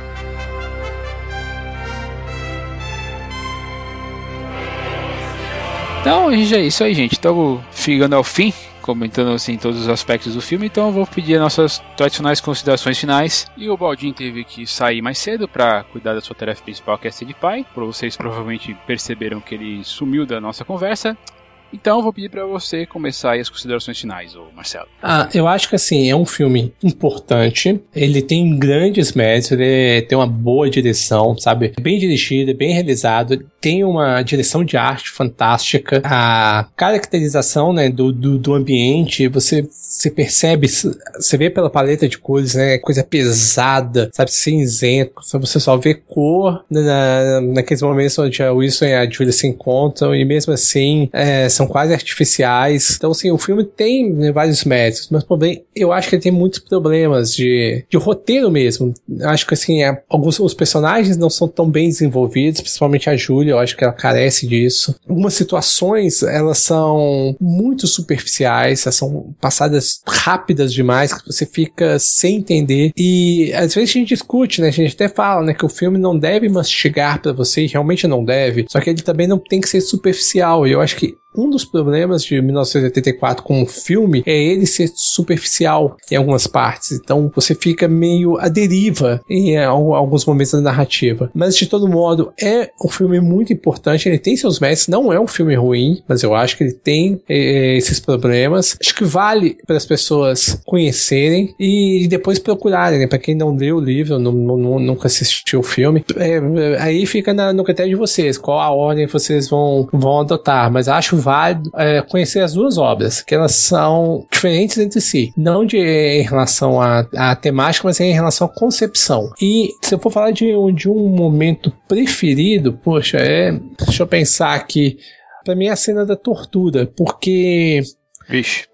Então, é isso aí, gente. Estamos chegando ao fim, comentando assim todos os aspectos do filme, então eu vou pedir as nossas tradicionais considerações finais. E o Baldinho teve que sair mais cedo para cuidar da sua tarefa principal, que é ser de pai. Vocês provavelmente perceberam que ele sumiu da nossa conversa. Então eu vou pedir pra você começar aí as considerações finais, ô Marcelo. Ah, eu acho que assim, é um filme importante, ele tem grandes méritos, ele tem uma boa direção, sabe? Bem dirigido, bem realizado, tem uma direção de arte fantástica, a caracterização, né, do, do, do ambiente, você, você percebe, você vê pela paleta de cores, né, coisa pesada, sabe, cinzento, você só vê cor na, naqueles momentos onde a Wilson e a Julia se encontram, e mesmo assim, é, são quase artificiais. Então, assim, o filme tem, né, vários méritos, mas também eu acho que ele tem muitos problemas de, de roteiro mesmo. Eu acho que, assim, é, alguns os personagens não são tão bem desenvolvidos, principalmente a Julia, eu acho que ela carece disso. Algumas situações, elas são muito superficiais, elas são passadas rápidas demais, que você fica sem entender. E, às vezes, a gente discute, né, a gente até fala, né, que o filme não deve mastigar pra você, e realmente não deve, só que ele também não tem que ser superficial, e eu acho que um dos problemas de mil novecentos e oitenta e quatro com o filme é ele ser superficial em algumas partes. Então você fica meio à deriva em alguns momentos da narrativa. Mas de todo modo, é um filme muito importante. Ele tem seus méritos. Não é um filme ruim, mas eu acho que ele tem é, esses problemas. Acho que vale para as pessoas conhecerem e depois procurarem, né? Para quem não leu o livro, não, não, nunca assistiu o filme, é, aí fica na, no critério de vocês. Qual a ordem vocês vão, vão adotar. Mas acho válido é, conhecer as duas obras, que elas são diferentes entre si, não de, em relação à, à temática, mas em relação à concepção. E se eu for falar de, de um momento preferido, poxa, é, deixa eu pensar aqui, pra mim é a cena da tortura, porque... Vixe.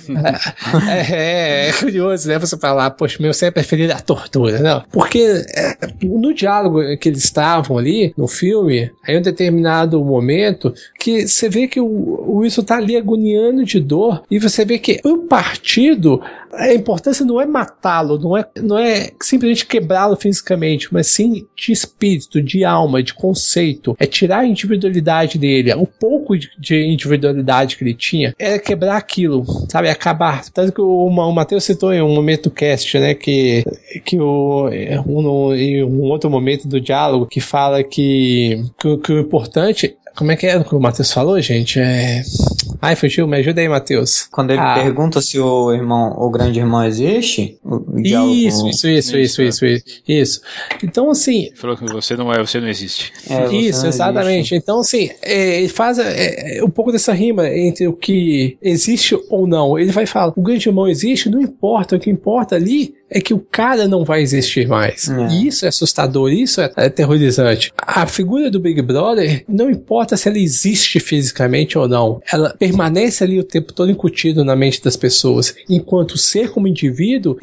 é, é, é curioso, né? Você falar, poxa, meu sempre preferido é a tortura, não? Porque é, no diálogo que eles estavam ali, no filme, aí em um determinado momento, que você vê que o, o Wilson tá ali agoniando de dor, e você vê que o partido, a importância não é matá-lo, não é, não é simplesmente quebrá-lo fisicamente, mas sim de espírito, de alma, de conceito. É tirar a individualidade dele, o pouco de, de individualidade que ele tinha, é quebrar aquilo, sabe, acabar. Tanto que o, o Matheus citou em um momento do cast, né, que, que o, um, em um outro momento do diálogo, que fala que, que, que o importante... Como é que é o que o Matheus falou, gente? É... Ai, fugiu, me ajuda aí, Matheus. Quando ele ah. pergunta se o irmão, o grande irmão existe, o diálogo... Isso, isso, isso, isso, isso, isso, isso. Então, assim... Ele falou que você não é, você não existe. É, você isso, não exatamente. Existe. Então, assim, é, ele faz é, é, um pouco dessa rima entre o que existe ou não. Ele vai falar, o grande irmão existe, não importa, o que importa ali é que o cara não vai existir mais. É. E isso é assustador, isso é aterrorizante. A figura do Big Brother, não importa se ela existe fisicamente ou não, ela permanece ali o tempo todo incutido na mente das pessoas. Enquanto o ser como indivíduo, ele não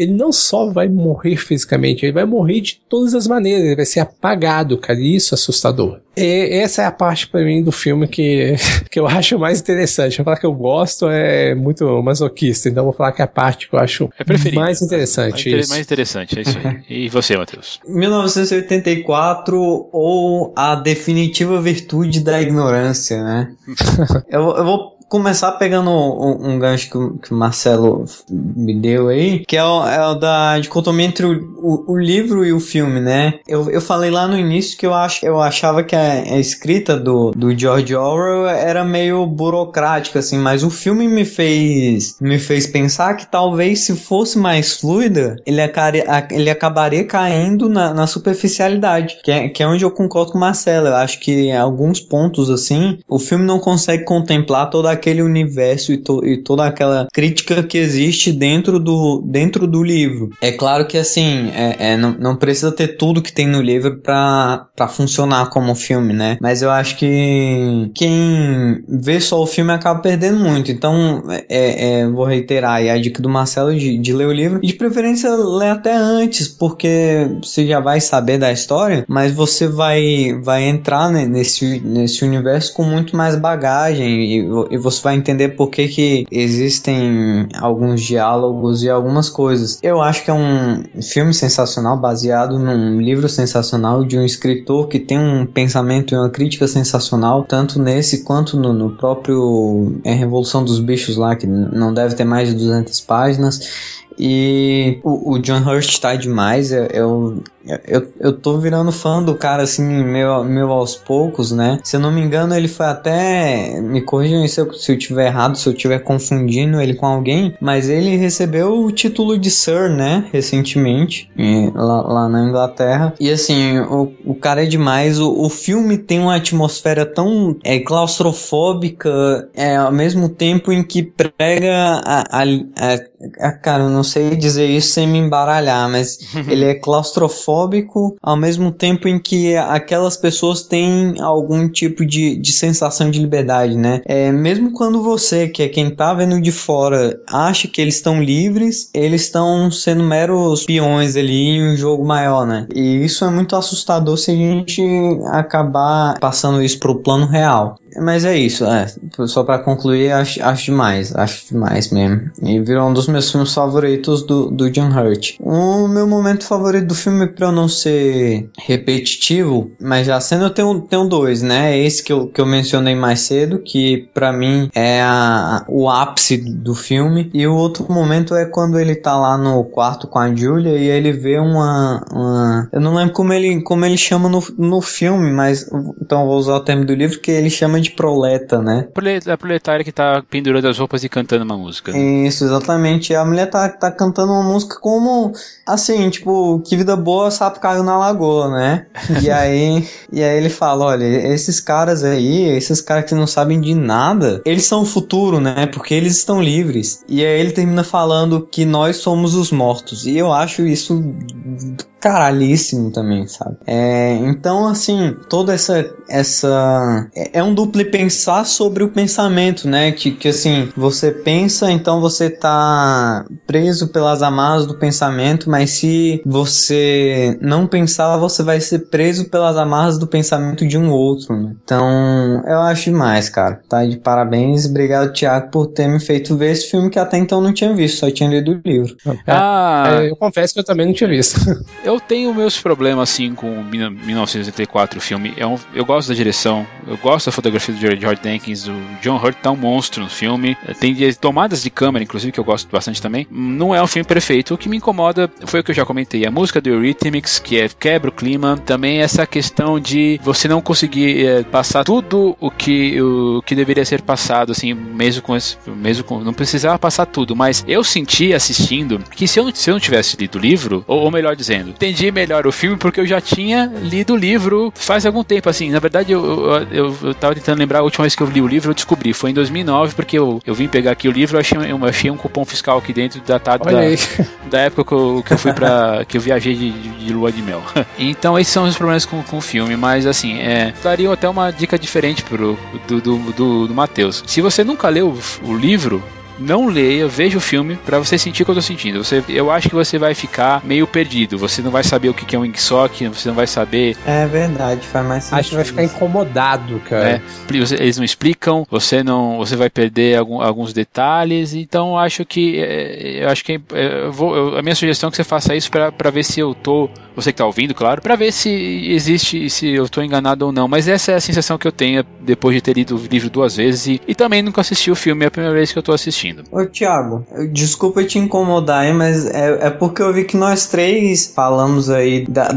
só vai morrer fisicamente, ele vai morrer de todas as maneiras, ele vai ser apagado, cara, e isso é assustador. E essa é a parte pra mim do filme que, que eu acho mais interessante. Eu falar que eu gosto é muito masoquista, então eu vou falar que é a parte que eu acho é mais interessante. Mais, mais interessante, é isso aí. E você, Matheus? mil novecentos e oitenta e quatro ou A Definitiva Virtude da Ignorância, né? eu, eu vou começar pegando um, um gancho que o, que o Marcelo me deu aí, que é o, é o da dicotomia entre o, o, o livro e o filme, né? Eu, eu falei lá no início que eu, ach, eu achava que a, a escrita do, do George Orwell era meio burocrática, assim, mas o filme me fez, me fez pensar que talvez se fosse mais fluida, ele, acare, ele acabaria caindo na, na superficialidade, que é, que é onde eu concordo com o Marcelo. Eu acho que em alguns pontos, assim, o filme não consegue contemplar toda aquele universo e, to, e toda aquela crítica que existe dentro do, dentro do livro. É claro que assim, é, é, não, não precisa ter tudo que tem no livro pra, pra funcionar como filme, né? Mas eu acho que quem vê só o filme acaba perdendo muito. Então, é, é, vou reiterar aí a dica do Marcelo de, de ler o livro. E de preferência, ler até antes, porque você já vai saber da história, mas você vai, vai entrar né, nesse, nesse universo com muito mais bagagem e, e você vai entender por que que existem alguns diálogos e algumas coisas. Eu acho que é um filme sensacional, baseado num livro sensacional de um escritor que tem um pensamento e uma crítica sensacional, tanto nesse quanto no, no próprio é, Revolução dos Bichos lá, que não deve ter mais de duzentas páginas. E o, o John Hurt tá demais. Eu, eu, eu, eu tô virando fã do cara assim, meio, meio aos poucos, né? Se eu não me engano, ele foi até, me corrijam se eu, se eu tiver errado, se eu tiver confundindo ele com alguém, mas ele recebeu o título de Sir, né? Recentemente, lá, lá na Inglaterra. E assim, o, o cara é demais. O, o filme tem uma atmosfera tão é, claustrofóbica, é, ao mesmo tempo em que prega a, a, a, a cara, eu não sei dizer isso sem me embaralhar, mas ele é claustrofóbico ao mesmo tempo em que aquelas pessoas têm algum tipo de, de sensação de liberdade, né? É, mesmo quando você, que é quem tá vendo de fora, acha que eles estão livres, eles estão sendo meros peões ali em um jogo maior, né? E isso é muito assustador se a gente acabar passando isso pro plano real. Mas é isso, é, só pra concluir, acho, acho demais, acho demais mesmo. E virou um dos meus filmes favoritos do, do John Hurt. O meu momento favorito do filme, pra eu não ser repetitivo, mas já sendo, eu tenho, tenho dois, né? Esse que eu, que eu mencionei mais cedo, que pra mim é a, o ápice do filme. E o outro momento é quando ele tá lá no quarto com a Julia e ele vê uma... uma eu não lembro como ele, como ele chama no, no filme, mas então eu vou usar o termo do livro, que ele chama de proleta, né? A proletária que tá pendurando as roupas e cantando uma música. Isso, exatamente. A mulher tá, tá cantando uma música como, assim, tipo, que vida boa, sapo caiu na lagoa, né? E aí, e aí ele fala, olha, esses caras aí, esses caras que não sabem de nada, eles são o futuro, né? Porque eles estão livres. E aí ele termina falando que nós somos os mortos. E eu acho isso caralhíssimo também, sabe? É, então, assim, toda essa... essa é, é um duplo pensar sobre o pensamento, né? Que, que, assim, você pensa, então você tá preso pelas amarras do pensamento, mas se você não pensar, você vai ser preso pelas amarras do pensamento de um outro, né? Então, eu acho demais, cara. Tá de parabéns e obrigado, Thiago, por ter me feito ver esse filme que até então não tinha visto, só tinha lido o livro. Ah, eu confesso que eu também não tinha visto. Eu tenho meus problemas, assim, com mil novecentos e oitenta e quatro, o filme. É um, eu gosto da direção, eu gosto da fotografia do George Deakins, o John Hurt tá um monstro no filme. Tem tomadas de câmera, inclusive, que eu gosto bastante também. Não é um filme perfeito. O que me incomoda foi o que eu já comentei. A música do Eurythmics, que é, quebra o clima. Também essa questão de você não conseguir é, passar tudo o que, o que deveria ser passado, assim, mesmo com esse, mesmo com, não precisava passar tudo, mas eu senti assistindo que se eu não, se eu não tivesse lido o livro, ou, ou melhor dizendo, entendi melhor o filme porque eu já tinha lido o livro faz algum tempo, assim. Na verdade, eu, eu, eu, eu tava tentando lembrar a última vez que eu li o livro, eu descobri, foi em dois mil e nove, porque eu, eu vim pegar aqui o livro, eu achei, eu achei um cupom fiscal aqui dentro, datado da, da época que eu, que eu fui pra, que eu viajei de, de, de lua de mel. Então, esses são os problemas com, com o filme, mas assim, é, daria até uma dica diferente pro, do, do, do, do Matheus. Se você nunca leu o, o livro, não leia, veja o filme pra você sentir o que eu tô sentindo. Você, eu acho que você vai ficar meio perdido, você não vai saber o que é um Ingsoc, você não vai saber... É verdade, faz mais sentido. Acho que vai ficar incomodado, cara. É, eles não explicam, você não, você vai perder algum, alguns detalhes, então acho que é, eu acho que é, eu vou, eu, a minha sugestão é que você faça isso pra, pra ver se eu tô, você que tá ouvindo, claro, pra ver se existe, se eu tô enganado ou não, mas essa é a sensação que eu tenho depois de ter lido o livro duas vezes e, e também nunca assisti o filme, é a primeira vez que eu tô assistindo. Ô Thiago, desculpa te incomodar aí, mas é, é porque eu vi que nós três falamos aí da,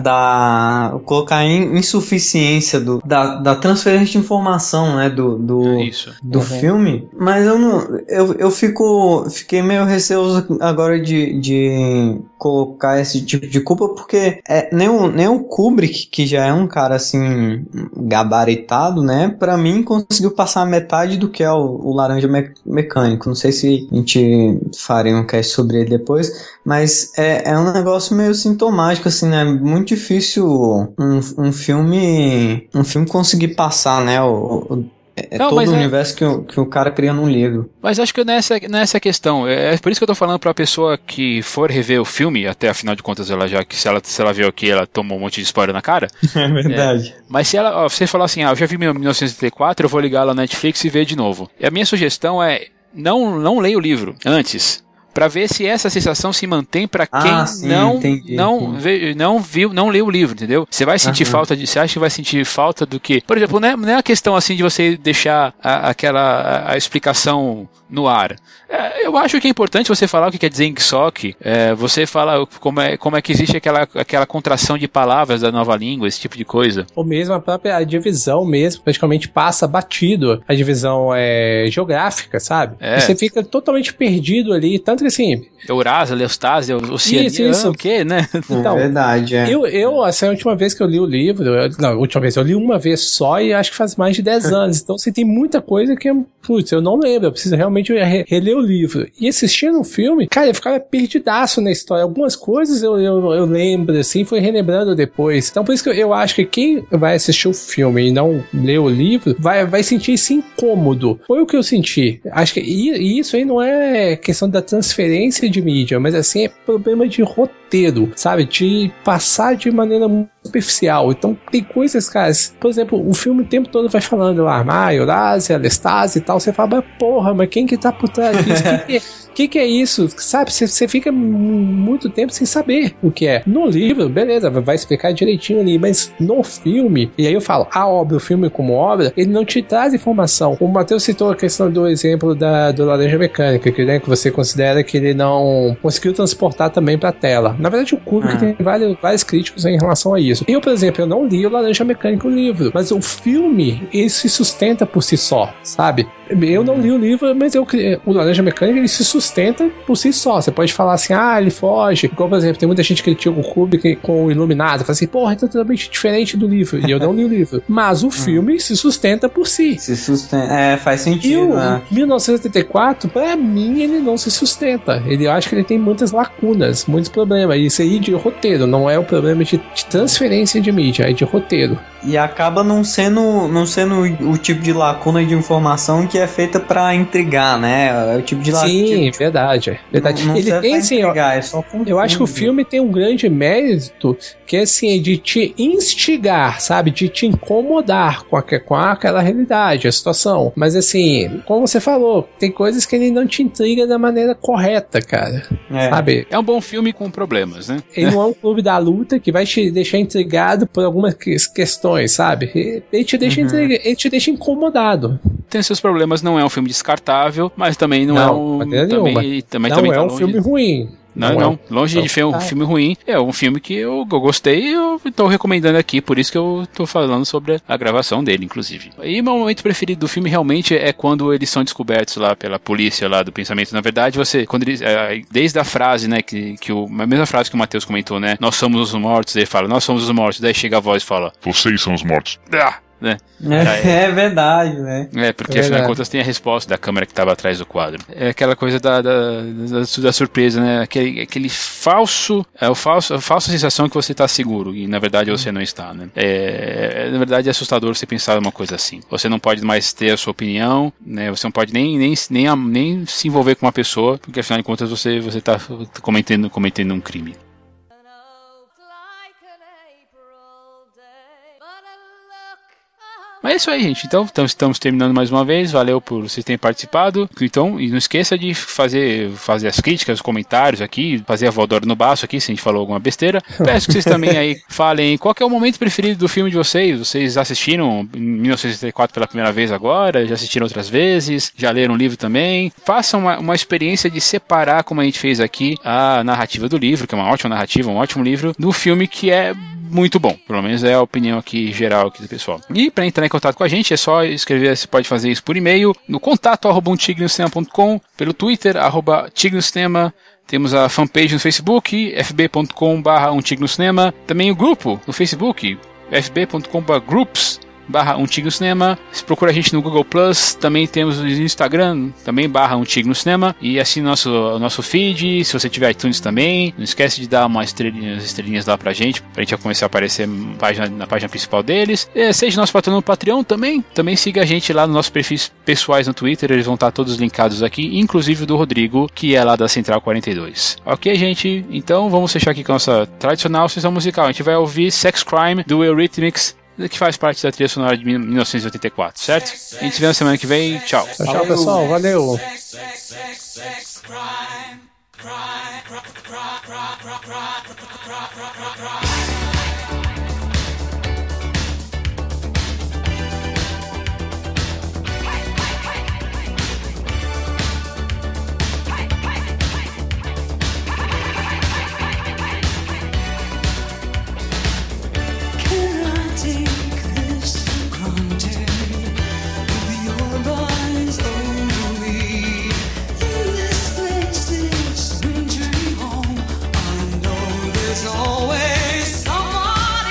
da colocar in, insuficiência do, da, da transferência de informação, né, do, do, é isso. do uhum. filme, mas eu não, eu, eu fico, fiquei meio receoso agora de, de colocar esse tipo de culpa, porque é, nem, o, nem o Kubrick, que já é um cara assim gabaritado, né, pra mim conseguiu passar metade do que é o, o Laranja Me- Mecânico. Não sei se a gente faria um cast sobre ele depois, mas é, é um negócio meio sintomático, assim, né, muito difícil um, um filme um filme conseguir passar, né, o, o É não, todo o universo é... que, o, que o cara cria num livro. Mas acho que nessa, nessa questão, é por isso que eu tô falando pra pessoa que for rever o filme, até afinal de contas ela já, que se ela, se ela viu aqui, ela tomou um monte de spoiler na cara. É verdade. É, mas se ela, ó, você falar assim, ah, eu já vi mil novecentos e oitenta e quatro, eu vou ligar lá na Netflix e ver de novo. E a minha sugestão é, não, não leia o livro antes, pra ver se essa sensação se mantém pra quem ah, sim, não entendi, não vê, não viu, não leu o livro, entendeu? Você vai sentir uhum. falta de, você acha que vai sentir falta do que, por exemplo, não é, não é a questão assim de você deixar a, aquela a, a explicação no ar. É, eu acho que é importante você falar o que quer dizer Ingsoc, é, você falar como é, como é que existe aquela, aquela contração de palavras da nova língua, esse tipo de coisa. Ou mesmo a própria a divisão mesmo, praticamente passa batido a divisão é, geográfica, sabe? É. E você fica totalmente perdido ali, tanto que assim... Eurásia, Leostásia, Oceania, isso, isso. o quê, né? Então, é verdade, é. Eu, eu, assim, a última vez que eu li o livro, eu, não, a última vez, eu li uma vez só e acho que faz mais de dez anos, então assim, tem muita coisa que, putz, eu não lembro, eu preciso realmente re- reler o livro. E assistindo o filme, cara, eu ficava perdidaço na história. Algumas coisas eu, eu, eu lembro, assim, fui relembrando depois. Então por isso que eu, eu acho que quem vai assistir o filme e não ler o livro, vai, vai sentir esse incômodo. Foi o que eu senti. Acho que e, isso aí não é questão da transferência de mídia, mas assim, é problema de roteiro, sabe? De passar de maneira muito superficial. Então tem coisas, cara, por exemplo, o filme o tempo todo vai falando lá, ah, Eurásia, Lestásia e tal, você fala, mas porra, mas quem que tá por trás disso? que, que, que que é isso? Sabe, você, você fica muito tempo sem saber o que é. No livro, beleza, vai explicar direitinho ali, mas no filme, e aí eu falo, a obra, o filme como obra, ele não te traz informação. O Matheus citou a questão do exemplo da, do Laranja Mecânica, que, né, que você considera que ele não conseguiu transportar também pra tela. Na verdade, o Kubrick ah. tem vários, vários críticos em relação a isso. Eu, por exemplo, eu não li o Laranja Mecânica, o livro, mas o filme, ele se sustenta por si só, sabe? Eu não li o livro, mas eu, o Laranja Mecânica, ele se sustenta por si só. Você pode falar assim, ah, ele foge. Igual, por exemplo, tem muita gente que critica o Kubrick com o Iluminado. Fala assim, porra, é totalmente diferente do livro. E eu não li o livro. Mas o filme se sustenta por si. Se sustenta, é, faz sentido. E o né? mil novecentos e oitenta e quatro, pra mim, ele não se sustenta. Ele, eu acho que ele tem muitas lacunas, muitos problemas. Isso aí de roteiro, não é o problema de, de transferência de mídia, é de roteiro. E acaba não sendo, não sendo o tipo de lacuna de informação que é feita pra intrigar, né? É o tipo de lacuna. Sim, tipo, verdade. verdade. Não, não ele tem assim, intrigar, é só eu acho que o filme tem um grande mérito que é assim, de te instigar, sabe? De te incomodar com, a, com aquela realidade, a situação. Mas assim, como você falou, tem coisas que ele não te intriga da maneira correta, cara. É. Sabe? É um bom filme com problemas, né? Ele não é um clube da luta que vai te deixar intrigado por algumas questões, sabe? Ele te deixa, uhum. intriga, ele te deixa incomodado. Tem seus problemas, não é um filme descartável, mas também não, não é um... Também, também, não também é tá um filme ruim. Não, não, não. Longe não. de ser um ah. filme ruim. É um filme que eu, eu gostei e eu tô recomendando aqui, por isso que eu tô falando sobre a gravação dele, inclusive. E meu momento preferido do filme realmente é quando eles são descobertos lá pela polícia lá do pensamento. Na verdade, você, quando eles, é, desde a frase, né, que, que o, a mesma frase que o Matheus comentou, né, nós somos os mortos, ele fala, nós somos os mortos, daí chega a voz e fala, vocês são os mortos. Ah! né? É, é verdade, né? É, porque é afinal de contas tem a resposta da câmera que estava atrás do quadro. É aquela coisa da, da, da, da surpresa, né? Aquele, aquele falso, é o falso, a falsa sensação que você está seguro e na verdade você não está, né? É, na verdade é assustador você pensar uma coisa assim. Você não pode mais ter a sua opinião, né? Você não pode nem, nem, nem, nem se envolver com uma pessoa, porque afinal de contas você você está cometendo, cometendo um crime. Mas é isso aí, gente. Então, estamos terminando mais uma vez. Valeu por vocês terem participado. Então, e não esqueça de fazer, fazer as críticas, os comentários aqui, fazer a Voadora no baço aqui, se a gente falou alguma besteira. Peço que vocês também aí falem qual que é o momento preferido do filme de vocês. Vocês assistiram em mil novecentos e setenta e quatro pela primeira vez agora? Já assistiram outras vezes? Já leram o livro também? Façam uma, uma experiência de separar, como a gente fez aqui, a narrativa do livro, que é uma ótima narrativa, um ótimo livro, do filme que é muito bom, pelo menos é a opinião aqui geral aqui do pessoal. E para entrar em contato com a gente é só escrever, você pode fazer isso por e-mail, no contato arroba um tigre no cinema ponto com, pelo Twitter, arroba tigre no cinema, temos a fanpage no Facebook, f b ponto com barra um tigre no cinema, também o grupo no Facebook, f b ponto com barra groups barra um tigre no cinema. Se procura a gente no Google Plus, também temos o Instagram, também barra um tigre no cinema, e assine nosso, nosso feed, se você tiver iTunes também, não esquece de dar umas estrelinhas, estrelinhas lá pra gente, pra gente já começar a aparecer na página, na página principal deles. E seja nosso patrão no Patreon também, também siga a gente lá nos nossos perfis pessoais no Twitter, eles vão estar todos linkados aqui, inclusive o do Rodrigo, que é lá da Central quarenta e dois. Ok, gente? Então vamos fechar aqui com a nossa tradicional sessão musical. A gente vai ouvir Sex Crime do Eurythmics, que faz parte da trilha sonora de mil novecentos e oitenta e quatro, certo? A gente se vê na semana que vem. Tchau. Tchau, tchau, pessoal. Valeu. Always someone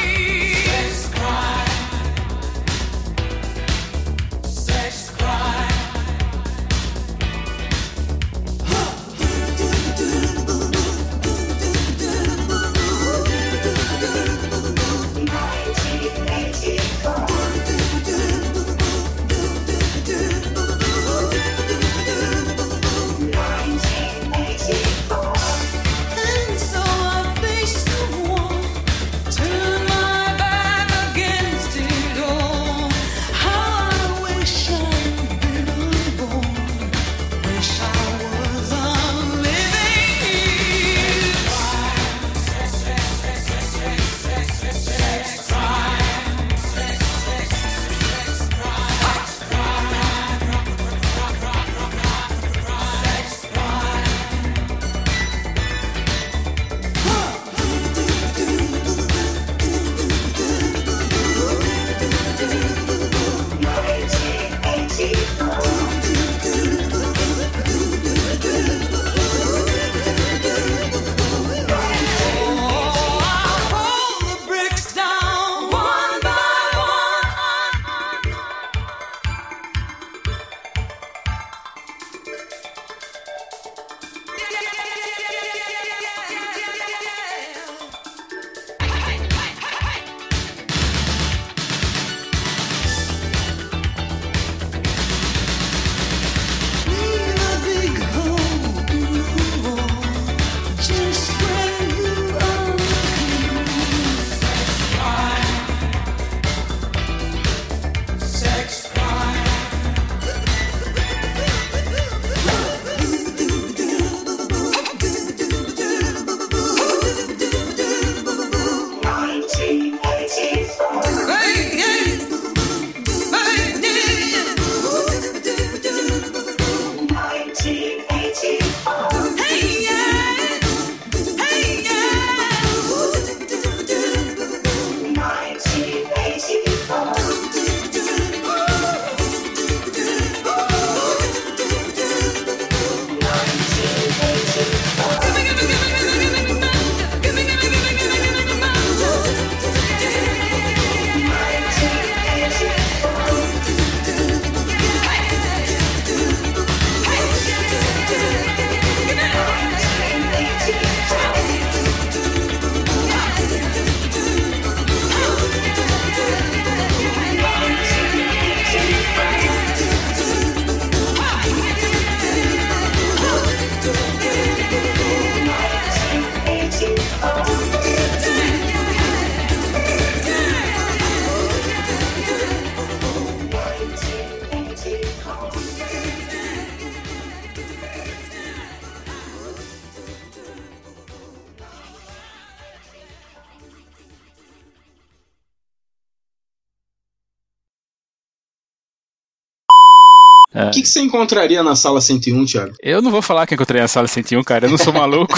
O é. que, que você encontraria na sala cento e um, Thiago? Eu não vou falar que encontrei na sala cento e um, cara. Eu não sou maluco.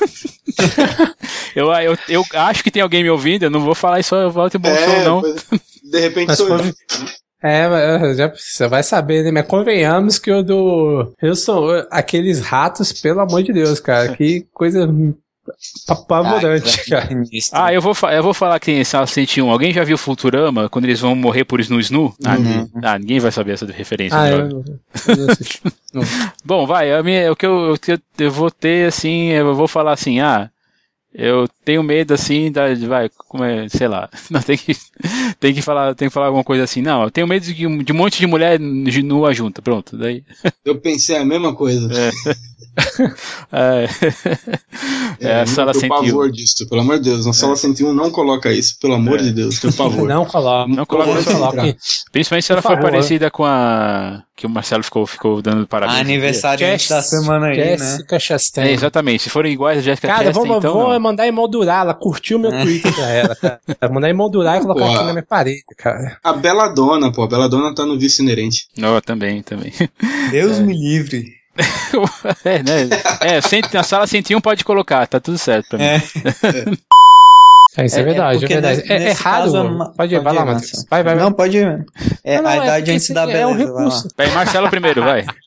eu, eu, eu acho que tem alguém me ouvindo. Eu não vou falar isso, eu volto em bom é, som, não. De repente sou eu. É, já, você vai saber, né? Mas convenhamos que eu do. Eu sou aqueles ratos, pelo amor de Deus, cara. Que coisa apavorante, ah, cara. Ah, eu vou, eu vou falar que tem sala cento e um. Alguém já viu Futurama quando eles vão morrer por Snu Snu? Ah, uhum. ah, ninguém vai saber essa referência. Ah, eu, eu Bom, vai, a minha, o que eu, eu, eu vou ter, assim, eu vou falar assim, ah. Eu tenho medo, assim, da, vai, como é, sei lá, não, tem que, tem que falar, tem que falar alguma coisa assim, não, eu tenho medo de, de um monte de mulher nua junta, pronto, daí. Eu pensei a mesma coisa. É. é, é, é a sala cento e um. Eu tenho pavor disso, pelo amor de Deus, na sala é. cento e um não coloca isso, pelo amor é. de Deus, tenho pavor. Não coloca, não coloca, não coloca. Principalmente se ela for parecida com a que o Marcelo ficou, ficou dando parabéns. A aniversário da semana aí, Jessica né? Chastain. É, exatamente, se forem iguais a Jessica Chastain, então vou, vou não. mandar emoldurar, ela curtiu meu Twitter pra ela, cara. Vou mandar emoldurar e colocar pô, aqui na minha parede, cara. A Belladonna, pô, a Belladonna tá no vice inerente. Não, também, também. Deus é. me livre. é, né? É, na sala cento e um pode colocar, tá tudo certo pra mim. É, é isso é, é verdade, é verdade. Nesse, é, é errado. Caso, pode ir, vai lá, Matheus. Vai, vai, vai. Não, pode ir. É, não, não, a idade é antes da beleza. É o recurso. Vai, Marcelo primeiro, vai.